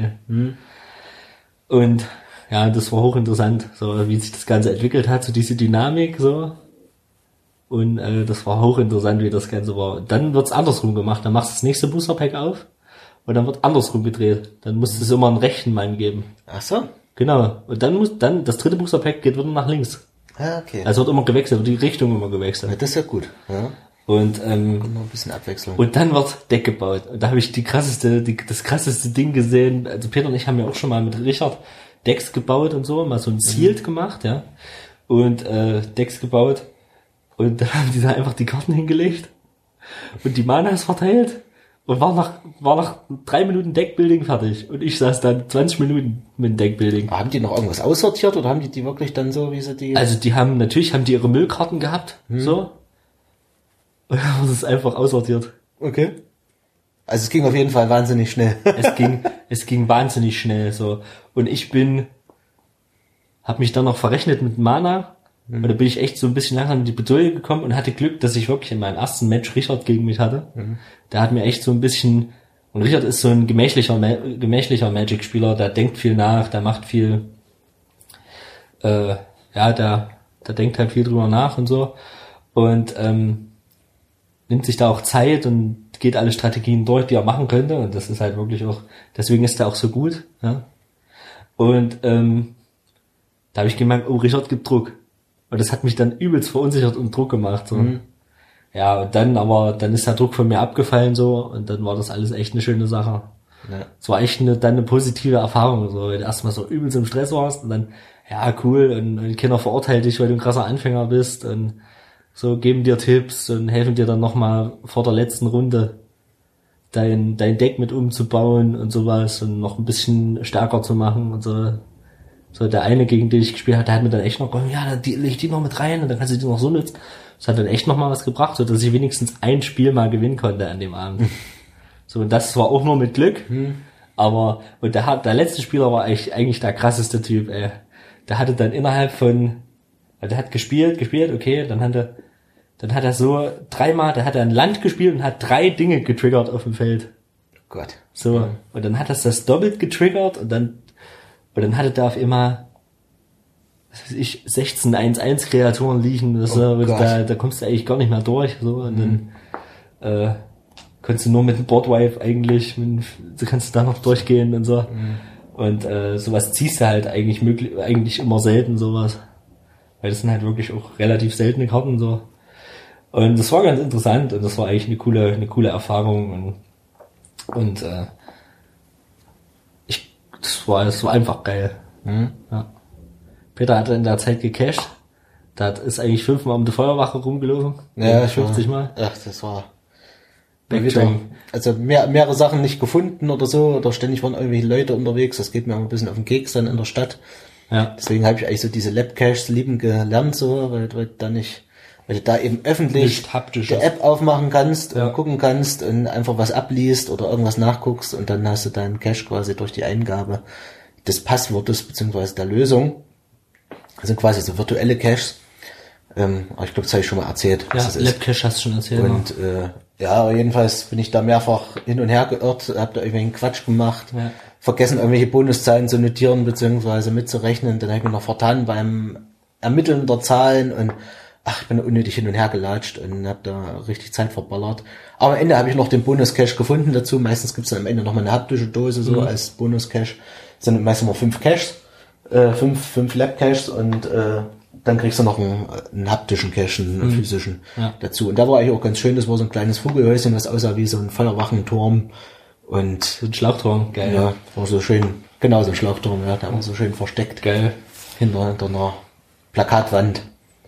A: Und ja, das war hochinteressant, so wie sich das Ganze entwickelt hat, so diese Dynamik, so. Und das war hochinteressant, wie das Ganze war. Dann wird's andersrum gemacht. Dann machst du das nächste Booster-Pack auf und dann wird andersrum gedreht. Dann muss es immer einen rechten Mann geben.
B: Ach so.
A: Genau. Und dann das dritte Booster-Pack geht wieder nach links.
B: Ah, okay.
A: Also wird immer gewechselt, wird die Richtung immer gewechselt.
B: Ja, das ist ja gut. Ja.
A: Und
B: noch ein bisschen Abwechslung.
A: Und dann wird Deck gebaut. Und da habe ich das krasseste Ding gesehen. Also Peter und ich haben ja auch schon mal mit Richard Decks gebaut und so, mal so ein Sealed gemacht, ja. Und Decks gebaut. Und dann haben die da einfach die Karten hingelegt. Und die Manas verteilt. Und war nach 3 Minuten Deckbuilding fertig. Und ich saß dann 20 Minuten mit dem Deckbuilding.
B: Haben die noch irgendwas aussortiert oder haben die wirklich dann so, wie sie die...
A: Also die haben ihre Müllkarten gehabt, so. Und dann haben sie es einfach aussortiert.
B: Okay. Also es ging auf jeden Fall wahnsinnig schnell.
A: Es ging wahnsinnig schnell, so. Und ich habe mich dann noch verrechnet mit Mana. Und da bin ich echt so ein bisschen langsam in die Bredouille gekommen und hatte Glück, dass ich wirklich in meinem ersten Match Richard gegen mich hatte. Der hat mir echt so ein bisschen, und Richard ist so ein gemächlicher Magic-Spieler, der denkt viel nach, der macht viel, der denkt halt viel drüber nach und so. Und nimmt sich da auch Zeit und geht alle Strategien durch, die er machen könnte. Und das ist halt wirklich auch, deswegen ist er auch so gut. Ja. Und da habe ich gemerkt, oh, Richard gibt Druck. Und das hat mich dann übelst verunsichert und Druck gemacht. So. Ja, und dann ist der Druck von mir abgefallen so und dann war das alles echt eine schöne Sache. Ja. Es war echt eine positive Erfahrung, so, wenn du erstmal so übelst im Stress warst und dann, ja, cool, und keiner verurteilt dich, weil du ein krasser Anfänger bist und so geben dir Tipps und helfen dir dann nochmal vor der letzten Runde dein Deck mit umzubauen und sowas und noch ein bisschen stärker zu machen und so. So, der eine, gegen den ich gespielt habe, der hat mir dann echt noch, ja, leg die noch mit rein und dann kannst du die noch so nutzen. Das hat dann echt noch mal was gebracht, so dass ich wenigstens ein Spiel mal gewinnen konnte an dem Abend. So, und das war auch nur mit Glück. Aber, und der letzte Spieler war eigentlich der krasseste Typ, ey. Der hatte dann innerhalb von, der hat gespielt, okay, dann hat er so dreimal, der hat ein Land gespielt und hat 3 Dinge getriggert auf dem Feld.
B: Oh Gott.
A: So, und dann hat das doppelt getriggert und dann hatte der auf immer, was weiß ich, 16 1-1 Kreaturen liegen, so, da kommst du eigentlich gar nicht mehr durch, so, und dann, kannst du nur mit dem Boardwipe eigentlich, du kannst da noch durchgehen und so. Und, sowas ziehst du halt eigentlich immer selten, sowas. Weil das sind halt wirklich auch relativ seltene Karten, so. Und das war ganz interessant und das war eigentlich eine coole Erfahrung und das war einfach geil. Ja. Peter hatte in der Zeit gecached. Da ist eigentlich 5-mal um die Feuerwache rumgelaufen.
B: Ja,
A: 50 Mal.
B: Ach, das war wieder, also mehrere Sachen nicht gefunden oder so, oder ständig waren irgendwelche Leute unterwegs. Das geht mir auch ein bisschen auf den Keks dann in der Stadt. Ja. Deswegen habe ich eigentlich so diese Lab-Caches lieben gelernt, so, weil du da eben öffentlich die App aufmachen kannst und gucken kannst und einfach was abliest oder irgendwas nachguckst und dann hast du deinen Cache quasi durch die Eingabe des Passwortes beziehungsweise der Lösung. Das sind quasi so virtuelle Caches. Aber ich glaube, das habe ich schon mal erzählt.
A: Ja, Lab-Cache hast du schon erzählt.
B: Und jedenfalls bin ich da mehrfach hin und her geirrt, habe da irgendwelchen Quatsch gemacht, vergessen irgendwelche Bonuszahlen zu notieren beziehungsweise mitzurechnen. Dann habe ich mich noch vertan beim Ermitteln der Zahlen und ich bin unnötig hin und her gelatscht und habe da richtig Zeit verballert. Aber am Ende habe ich noch den Bonus-Cache gefunden dazu. Meistens gibt's dann am Ende noch mal eine haptische Dose so als Bonus-Cache. Das sind meistens nur 5 Caches, 5 Lab-Caches und dann kriegst du noch einen haptischen Cache, einen physischen dazu. Und da war eigentlich auch ganz schön, das war so ein kleines Vogelhäuschen, was aussah wie so ein Feuerwachenturm. Und
A: so ein Schlauchturm, geil.
B: Ja, war so schön, genau so ein Schlauchturm, ja, der war so schön versteckt.
A: Geil.
B: Hinter einer Plakatwand.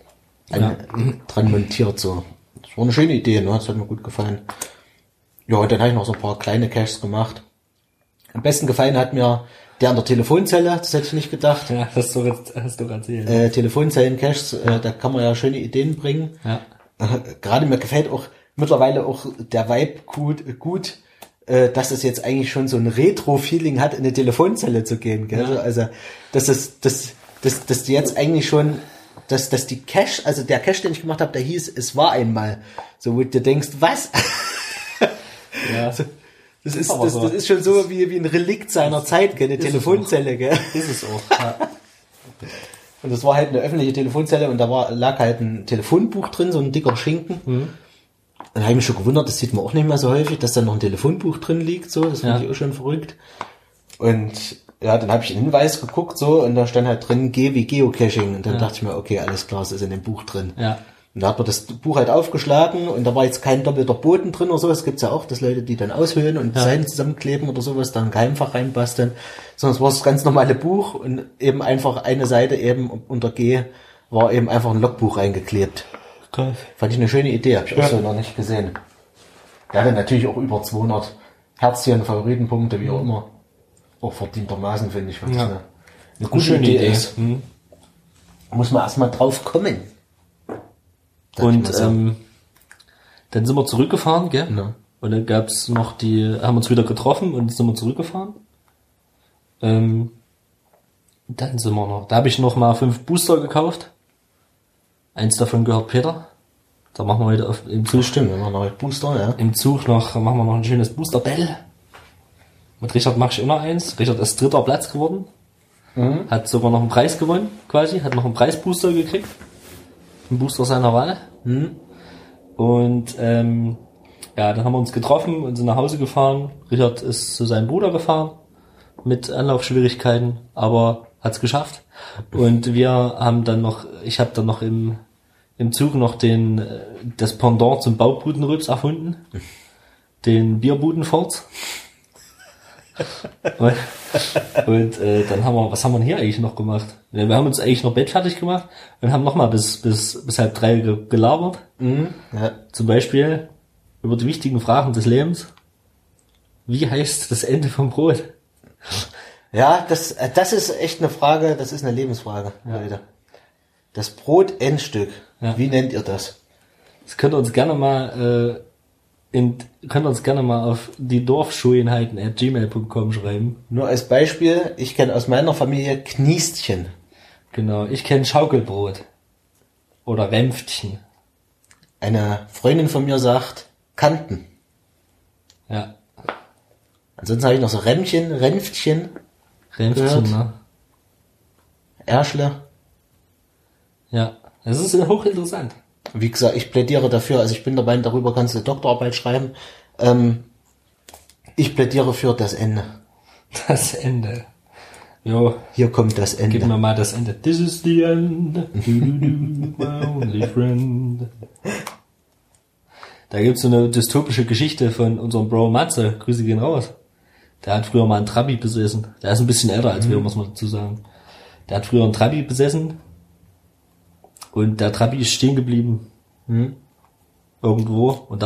B: Dran montiert, so. Das war eine schöne Idee, ne? Das hat mir gut gefallen. Ja, und dann habe ich noch so ein paar kleine Caches gemacht. Am besten gefallen hat mir der an der Telefonzelle, das hätte ich nicht gedacht.
A: Ja, hast du erzählt.
B: Telefonzellen-Caches, da kann man ja schöne Ideen bringen.
A: Ja.
B: Gerade mir gefällt auch mittlerweile auch der Vibe gut, dass es jetzt eigentlich schon so ein Retro-Feeling hat, in eine Telefonzelle zu gehen, gell? Ja. Also, dass die jetzt eigentlich schon, dass die Cache, also der Cache, den ich gemacht habe, der hieß, es war einmal, so wo du denkst, was?
A: Ja.
B: Das ist schon so wie ein Relikt seiner Zeit, gell? Eine Telefonzelle, gell?
A: Ist es auch. Ja.
B: Und das war halt eine öffentliche Telefonzelle und da lag halt ein Telefonbuch drin, so ein dicker Schinken. Dann habe ich mich schon gewundert, das sieht man auch nicht mehr so häufig, dass da noch ein Telefonbuch drin liegt, so, das finde ich auch schon verrückt. Und ja, dann habe ich einen Hinweis geguckt, so, und da stand halt drin G wie Geocaching. Und dann dachte ich mir, okay, alles klar, das ist in dem Buch drin.
A: Ja.
B: Und da hat man das Buch halt aufgeschlagen und da war jetzt kein doppelter Boden drin oder so. Das gibt's ja auch, dass Leute, die dann aushöhlen und Seiten zusammenkleben oder sowas, dann ein Geheimfach reinbasteln. Sondern es war das ganz normale Buch und eben einfach eine Seite eben unter G war eben einfach ein Logbuch eingeklebt.
A: Geil.
B: Fand ich eine schöne Idee, habe ich auch so noch nicht gesehen. Der hatte natürlich auch über 200 Herzchen, Favoritenpunkte, wie auch immer. Auch verdientermaßen, finde ich, was eine gute Idee ist. Muss man erstmal drauf kommen.
A: Und dann sind wir zurückgefahren, gell?
B: Ja.
A: Und dann gab's noch haben uns wieder getroffen und sind wir zurückgefahren. Dann sind wir noch, da habe ich noch mal 5 Booster gekauft. Eins davon gehört Peter. Da machen wir heute im Zug.
B: Stimmt, wenn wir noch ein Booster, ja.
A: Im Zug machen wir noch ein schönes Booster-Bell. Mit Richard mache ich immer eins. Richard ist 3. Platz geworden. Hat sogar noch einen Preis gewonnen, quasi. Hat noch einen Preisbooster gekriegt. Ein Booster seiner Wahl. Und dann haben wir uns getroffen und sind nach Hause gefahren. Richard ist zu seinem Bruder gefahren. Mit Anlaufschwierigkeiten, aber hat's geschafft. Und ich habe dann noch im Zug noch das Pendant zum Baubudenrübs erfunden. Den Bierbudenforz. Und dann was haben wir hier eigentlich noch gemacht? Ja, wir haben uns eigentlich noch Bett fertig gemacht und haben nochmal bis 2:30 gelabert.
B: Ja.
A: Zum Beispiel über die wichtigen Fragen des Lebens. Wie heißt das Ende vom Brot?
B: Ja, das ist echt eine Frage, das ist eine Lebensfrage, Leute. Das Brotendstück, wie nennt ihr das?
A: Das könnt ihr uns gerne mal auf die Dorfschulenheiten@gmail.com schreiben.
B: Nur als Beispiel, ich kenne aus meiner Familie Kniestchen.
A: Genau, ich kenne Schaukelbrot. Oder Rämpftchen.
B: Eine Freundin von mir sagt Kanten.
A: Ja.
B: Ansonsten habe ich noch so Rämpftchen,
A: Rämpftchen,
B: gehört.
A: ne?
B: Erschle.
A: Ja, das ist hochinteressant.
B: Wie gesagt, ich plädiere dafür, also ich bin der Meinung, darüber kannst du eine Doktorarbeit schreiben. Ich plädiere für das Ende.
A: Das Ende. Jo.
B: Hier kommt das Ende.
A: Gib mir mal das Ende. This is the end. My only friend. Da gibt's so eine dystopische Geschichte von unserem Bro Matze. Grüße gehen raus. Der hat früher mal einen Trabi besessen. Der ist ein bisschen älter als wir, muss man dazu sagen. Der hat früher einen Trabi besessen. Und der Trabi ist stehen geblieben. Irgendwo. Und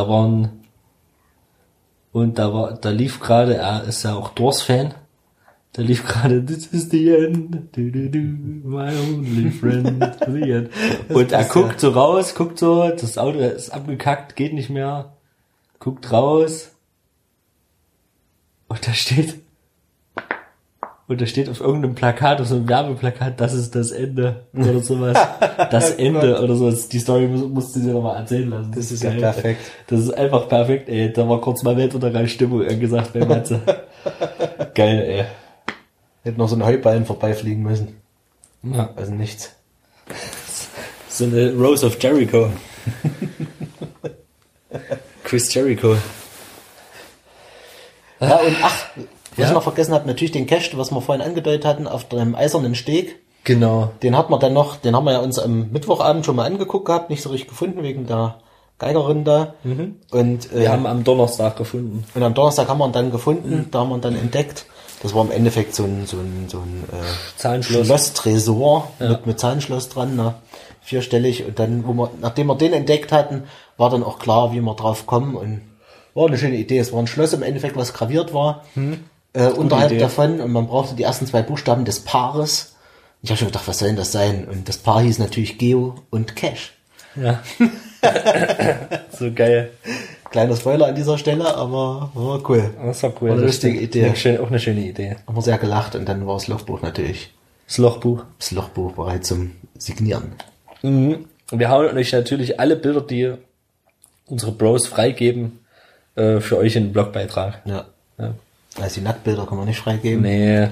A: da lief gerade, er ist ja auch Doors-Fan. Da lief gerade, this is the end, my only friend, the end. Und er guckt so raus, das Auto ist abgekackt, geht nicht mehr, guckt raus. Und da steht auf irgendeinem Plakat, auf so einem Werbeplakat, das ist das Ende, oder sowas. Das Ende, oder so. Die Story musst du dir nochmal erzählen lassen.
B: Das ist
A: geil.
B: ja perfekt.
A: Das ist einfach perfekt, ey. Da war kurz mal Weltuntergangsstimmung, gesagt bei Matze. Geil, ey.
B: Hätte noch so ein Heuballen vorbeifliegen müssen.
A: Ja.
B: Also nichts.
A: So eine Rose of Jericho. Chris Jericho.
B: Ja, und was ich noch vergessen habe, natürlich den Cache, was wir vorhin angedeutet hatten, auf dem Eisernen Steg.
A: Genau.
B: Den haben wir ja uns am Mittwochabend schon mal angeguckt gehabt, nicht so richtig gefunden, wegen der Geigerin da. Und
A: wir haben am Donnerstag gefunden.
B: Und am Donnerstag haben wir ihn dann gefunden, da haben wir ihn dann entdeckt. Das war im Endeffekt so ein
A: Zahnschloss.
B: Schloss-Tresor mit Zahnschloss dran, ne? 4stellig. Und dann, nachdem wir den entdeckt hatten, war dann auch klar, wie wir drauf kommen. Und war eine schöne Idee. Es war ein Schloss im Endeffekt, was graviert war. Unterhalb
A: Idee.
B: davon. Und man brauchte die ersten 2 Buchstaben des Paares. Ich habe schon gedacht, was soll denn das sein? Und das Paar hieß natürlich Geo und Cash.
A: Ja. So geil.
B: Kleiner Spoiler an dieser Stelle, aber war cool.
A: Das war cool.
B: War eine lustige Idee.
A: Auch eine schöne Idee.
B: Haben wir sehr gelacht und dann war das Lochbuch natürlich.
A: Das Lochbuch.
B: Das Lochbuch bereit zum Signieren.
A: Und wir hauen euch natürlich alle Bilder, die unsere Bros freigeben, für euch in den Blogbeitrag.
B: Ja.
A: Ja.
B: Also die Nacktbilder kann man nicht freigeben.
A: Nee.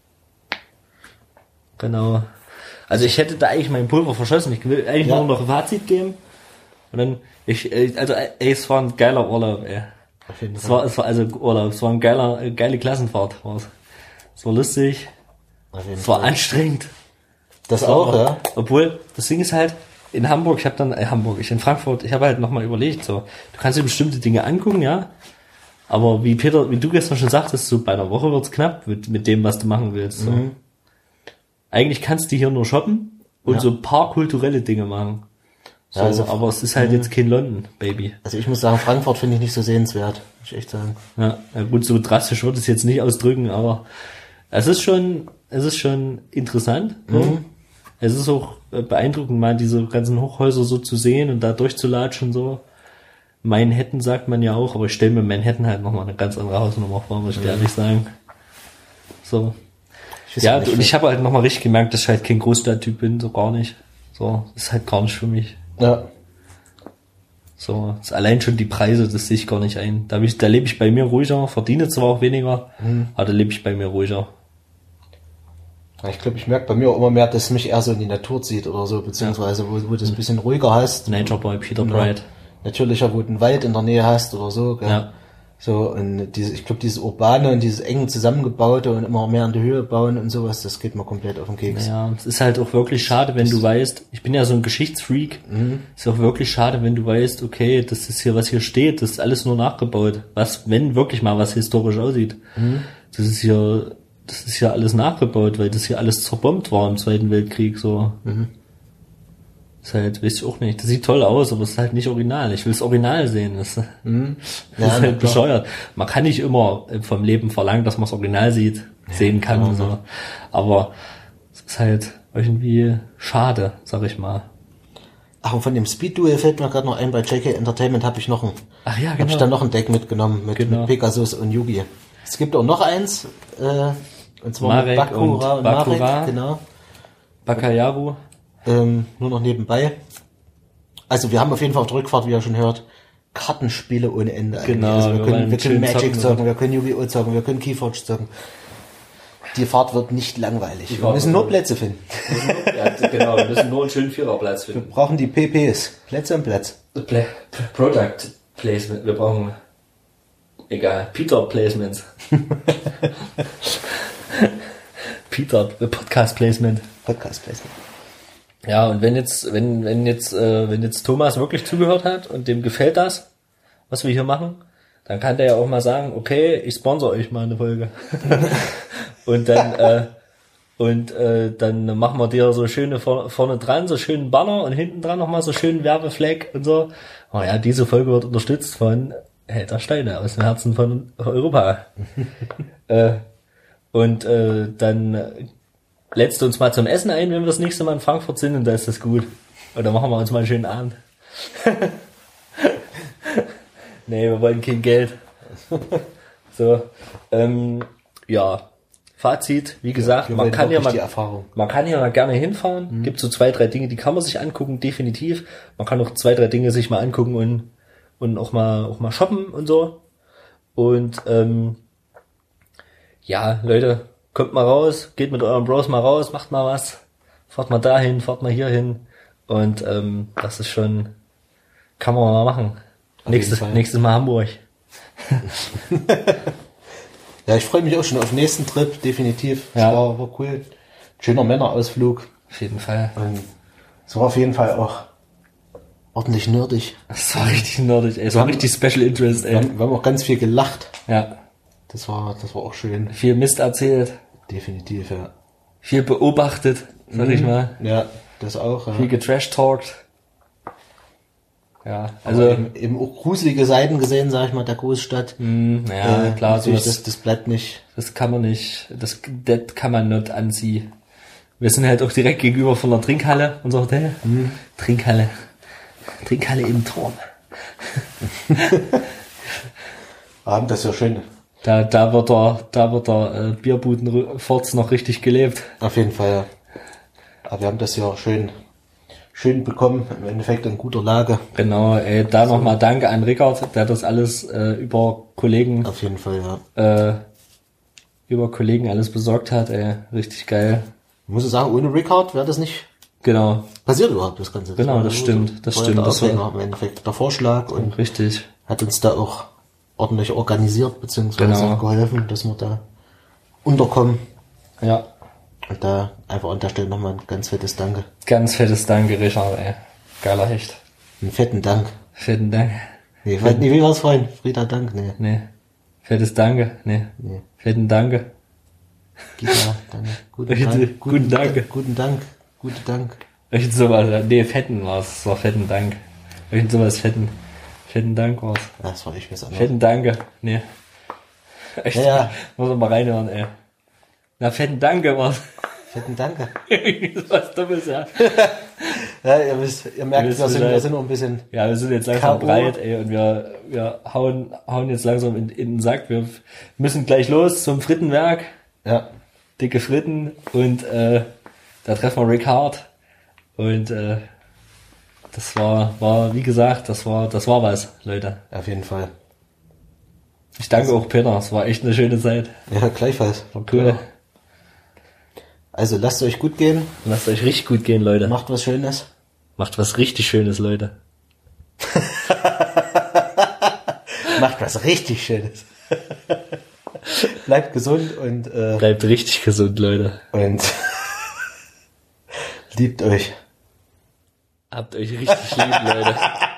A: Genau. Also ich hätte da eigentlich mein Pulver verschossen. Ich will eigentlich nur noch ein Fazit geben. Und dann, es war ein geiler Urlaub, ey.
B: Auf jeden
A: Es
B: Fall.
A: war Urlaub. Es war eine geile Klassenfahrt. Es war lustig.
B: Auf jeden
A: Es war
B: Fall.
A: anstrengend.
B: Das auch, ja.
A: Obwohl, das Ding ist halt, in Frankfurt, ich habe halt nochmal überlegt, so, du kannst dir bestimmte Dinge angucken, ja. Aber wie du gestern schon sagtest, so bei einer Woche wird's knapp mit dem, was du machen willst. So. Eigentlich kannst du hier nur shoppen und so ein paar kulturelle Dinge machen. So,
B: Ja, also,
A: aber es ist halt jetzt kein London, Baby.
B: Also ich muss sagen, Frankfurt finde ich nicht so sehenswert. Muss ich echt sagen.
A: Ja, gut, so drastisch würde ich es jetzt nicht ausdrücken, aber es ist schon interessant. So. Es ist auch beeindruckend, mal diese ganzen Hochhäuser so zu sehen und da durchzulatschen, so. Manhattan sagt man ja auch, aber ich stelle mir Manhattan halt nochmal eine ganz andere Hausnummer vor, muss ich ehrlich sagen. So.
B: weiß
A: Ja,
B: nicht,
A: und ich habe halt nochmal richtig gemerkt, dass ich halt kein Großstadttyp bin, so gar nicht. So, das ist halt gar nicht für mich.
B: Ja.
A: So, das allein schon die Preise, das sehe ich gar nicht ein. Da lebe ich bei mir ruhiger, verdiene zwar auch weniger, aber da lebe ich bei mir ruhiger.
B: Ich glaube, ich merke bei mir auch immer mehr, dass es mich eher so in die Natur zieht oder so, beziehungsweise wo du es ein bisschen ruhiger hast.
A: Nature Boy, Peter Bright.
B: Natürlicher, wo du einen Wald in der Nähe hast oder so. Gell?
A: Ja.
B: So, und ich glaube, dieses Urbane und dieses eng zusammengebaute und immer mehr in die Höhe bauen und sowas, das geht mir komplett auf den Keks.
A: Ja, es ist halt auch wirklich schade, wenn du weißt, ich bin ja so ein Geschichtsfreak, ist auch wirklich schade, wenn du weißt, okay, das ist hier, was hier steht, das ist alles nur nachgebaut. Was, wenn wirklich mal was historisch aussieht. Das ist hier alles nachgebaut, weil das hier alles zerbombt war im Zweiten Weltkrieg, so. Ist halt, weiß ich auch nicht. Das sieht toll aus, aber es ist halt nicht original. Ich will das Original sehen. Das ist halt bescheuert. Man kann nicht immer vom Leben verlangen, dass man das Original sehen kann. Und so. Aber es ist halt irgendwie schade, sag ich mal.
B: Ach, und von dem Speed-Duel fällt mir gerade noch ein, bei JK Entertainment habe ich noch ein,
A: Ach ja,
B: habe ich dann noch ein Deck mitgenommen mit Pegasus und Yugi. Es gibt auch noch eins, und zwar
A: Marek
B: mit Bakura und Marek, genau.
A: Bakayaru.
B: Nur noch nebenbei. Also wir haben auf jeden Fall auf der Rückfahrt, wie ihr schon hört, Kartenspiele ohne Ende. Eigentlich.
A: Genau,
B: Also wir können Magic
A: zocken,
B: zocken, wir können Yu-Gi-Oh! Zocken, wir können Keyforge zocken. Die Fahrt wird nicht langweilig. Wir müssen nur Plätze finden.
A: Ja, genau, wir müssen nur einen schönen Viererplatz
B: Wir
A: finden.
B: brauchen die PPs. Plätze am Platz.
A: Product Placement, wir brauchen, egal, Peter Placements. Peter, Podcast Placement.
B: Podcast Placement.
A: Ja, und wenn jetzt Thomas wirklich zugehört hat und dem gefällt das, was wir hier machen, dann kann der ja auch mal sagen, okay, ich sponsor euch mal eine Folge. und dann machen wir dir so schöne vorne dran, so schönen Banner und hinten dran nochmal so schönen Werbefleck und so. Oh ja, diese Folge wird unterstützt von Helter Steine aus dem Herzen von Europa. Dann lädst du uns mal zum Essen ein, wenn wir das nächste Mal in Frankfurt sind, und da ist das gut. Und dann machen wir uns mal einen schönen Abend. Nee, wir wollen kein Geld. So, ja. Fazit, wie gesagt, man kann ja mal gerne hinfahren. Gibt so 2, 3 Dinge, die kann man sich angucken, definitiv. Man kann auch 2, 3 Dinge sich mal angucken und auch mal shoppen und so. Und ja, Leute, kommt mal raus, geht mit eurem Bros mal raus, macht mal was, fahrt mal dahin, fahrt mal hier hin, und das ist schon, kann man mal machen. Nächstes Mal Hamburg.
B: Ja, ich freue mich auch schon auf den nächsten Trip, definitiv.
A: Ja.
B: Das war cool. Schöner Männerausflug.
A: Auf jeden Fall.
B: Und es war auf jeden Fall auch ordentlich nerdig.
A: Das war richtig nerdig, ey. Es war richtig Special Interest, ey.
B: Wir haben auch ganz viel gelacht.
A: Ja.
B: Das war auch schön.
A: Viel Mist erzählt.
B: Definitiv, ja.
A: Viel beobachtet, sag ich mal.
B: Ja, das auch. Ja.
A: Viel getrash-talkt. Ja, also
B: eben auch gruselige Seiten gesehen, sag ich mal, der Großstadt.
A: ja, klar,
B: natürlich, das bleibt nicht.
A: Das kann man nicht, das kann man nicht anziehen. Wir sind halt auch direkt gegenüber von der Trinkhalle, unser Hotel. Trinkhalle im Turm.
B: Abend, das ist ja schön.
A: Da wird der Bierbudenforts noch richtig gelebt.
B: Auf jeden Fall, ja. Aber wir haben das ja schön bekommen, im Endeffekt in guter Lage.
A: Genau, da nochmal Danke an Rickard, der das alles über Kollegen
B: auf jeden Fall, ja.
A: Über Kollegen alles besorgt hat, richtig geil.
B: Ich muss sagen, ohne Rickard wäre das nicht passiert überhaupt, das Ganze.
A: Genau, das stimmt. Das
B: war im Endeffekt der Vorschlag und
A: richtig.
B: Hat uns da auch ordentlich organisiert, beziehungsweise geholfen, dass wir da unterkommen.
A: Ja.
B: Und da einfach an der Stelle nochmal ein ganz fettes Danke.
A: Ganz fettes Danke, Richard, ey. Geiler Hecht.
B: Einen fetten Dank.
A: Fetten Dank.
B: Nee, wie war's vorhin? Frieda Dank? Nee.
A: Fettes Danke? Nee. Fetten Danke.
B: Gita, danke. Guten Dank. Guten Dank.
A: Irgend sowas, fetten war's. Das war fetten Dank. Irgend sowas fetten Dank war's.
B: Ja, das war ich, weiß auch nicht.
A: Fetten Danke. Nee. Echt? Ja. Muss man mal reinhören, ey. Na, fetten Danke war's.
B: Fetten Danke.
A: Was Dummes, ja.
B: Ja, ihr merkt, wir sind noch ein bisschen.
A: Ja, wir sind jetzt langsam breit, ey, und wir hauen jetzt langsam in den Sack. Wir müssen gleich los zum Frittenwerk.
B: Ja.
A: Dicke Fritten, und da treffen wir Rick Hart. Und das war, wie gesagt, das war was, Leute.
B: Auf jeden Fall.
A: Ich danke auch Peter, es war echt eine schöne Zeit.
B: Ja, gleichfalls.
A: War cool.
B: Ja. Also lasst euch gut gehen.
A: Lasst euch richtig gut gehen, Leute.
B: Macht was Schönes.
A: Macht was richtig Schönes, Leute.
B: Macht was richtig Schönes. Bleibt gesund und
A: Bleibt richtig gesund, Leute.
B: und liebt euch.
A: Habt euch richtig lieb, Leute.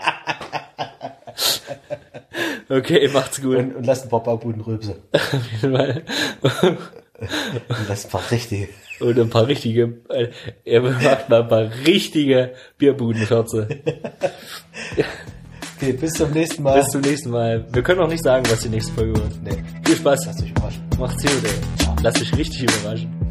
A: Okay, macht's gut.
B: Und lasst ein paar Baubuden rülpsen.
A: Auf jeden Fall.
B: Und lasst ein paar richtige.
A: Und ein paar richtige, er macht mal ein paar richtige Bierbudenschürze.
B: Okay, bis zum nächsten Mal.
A: Bis zum nächsten Mal. Wir können auch nicht sagen, was die nächste Folge wird.
B: Nee.
A: Viel Spaß.
B: Lasst euch überraschen.
A: Macht's gut, ey. Lasst euch richtig überraschen.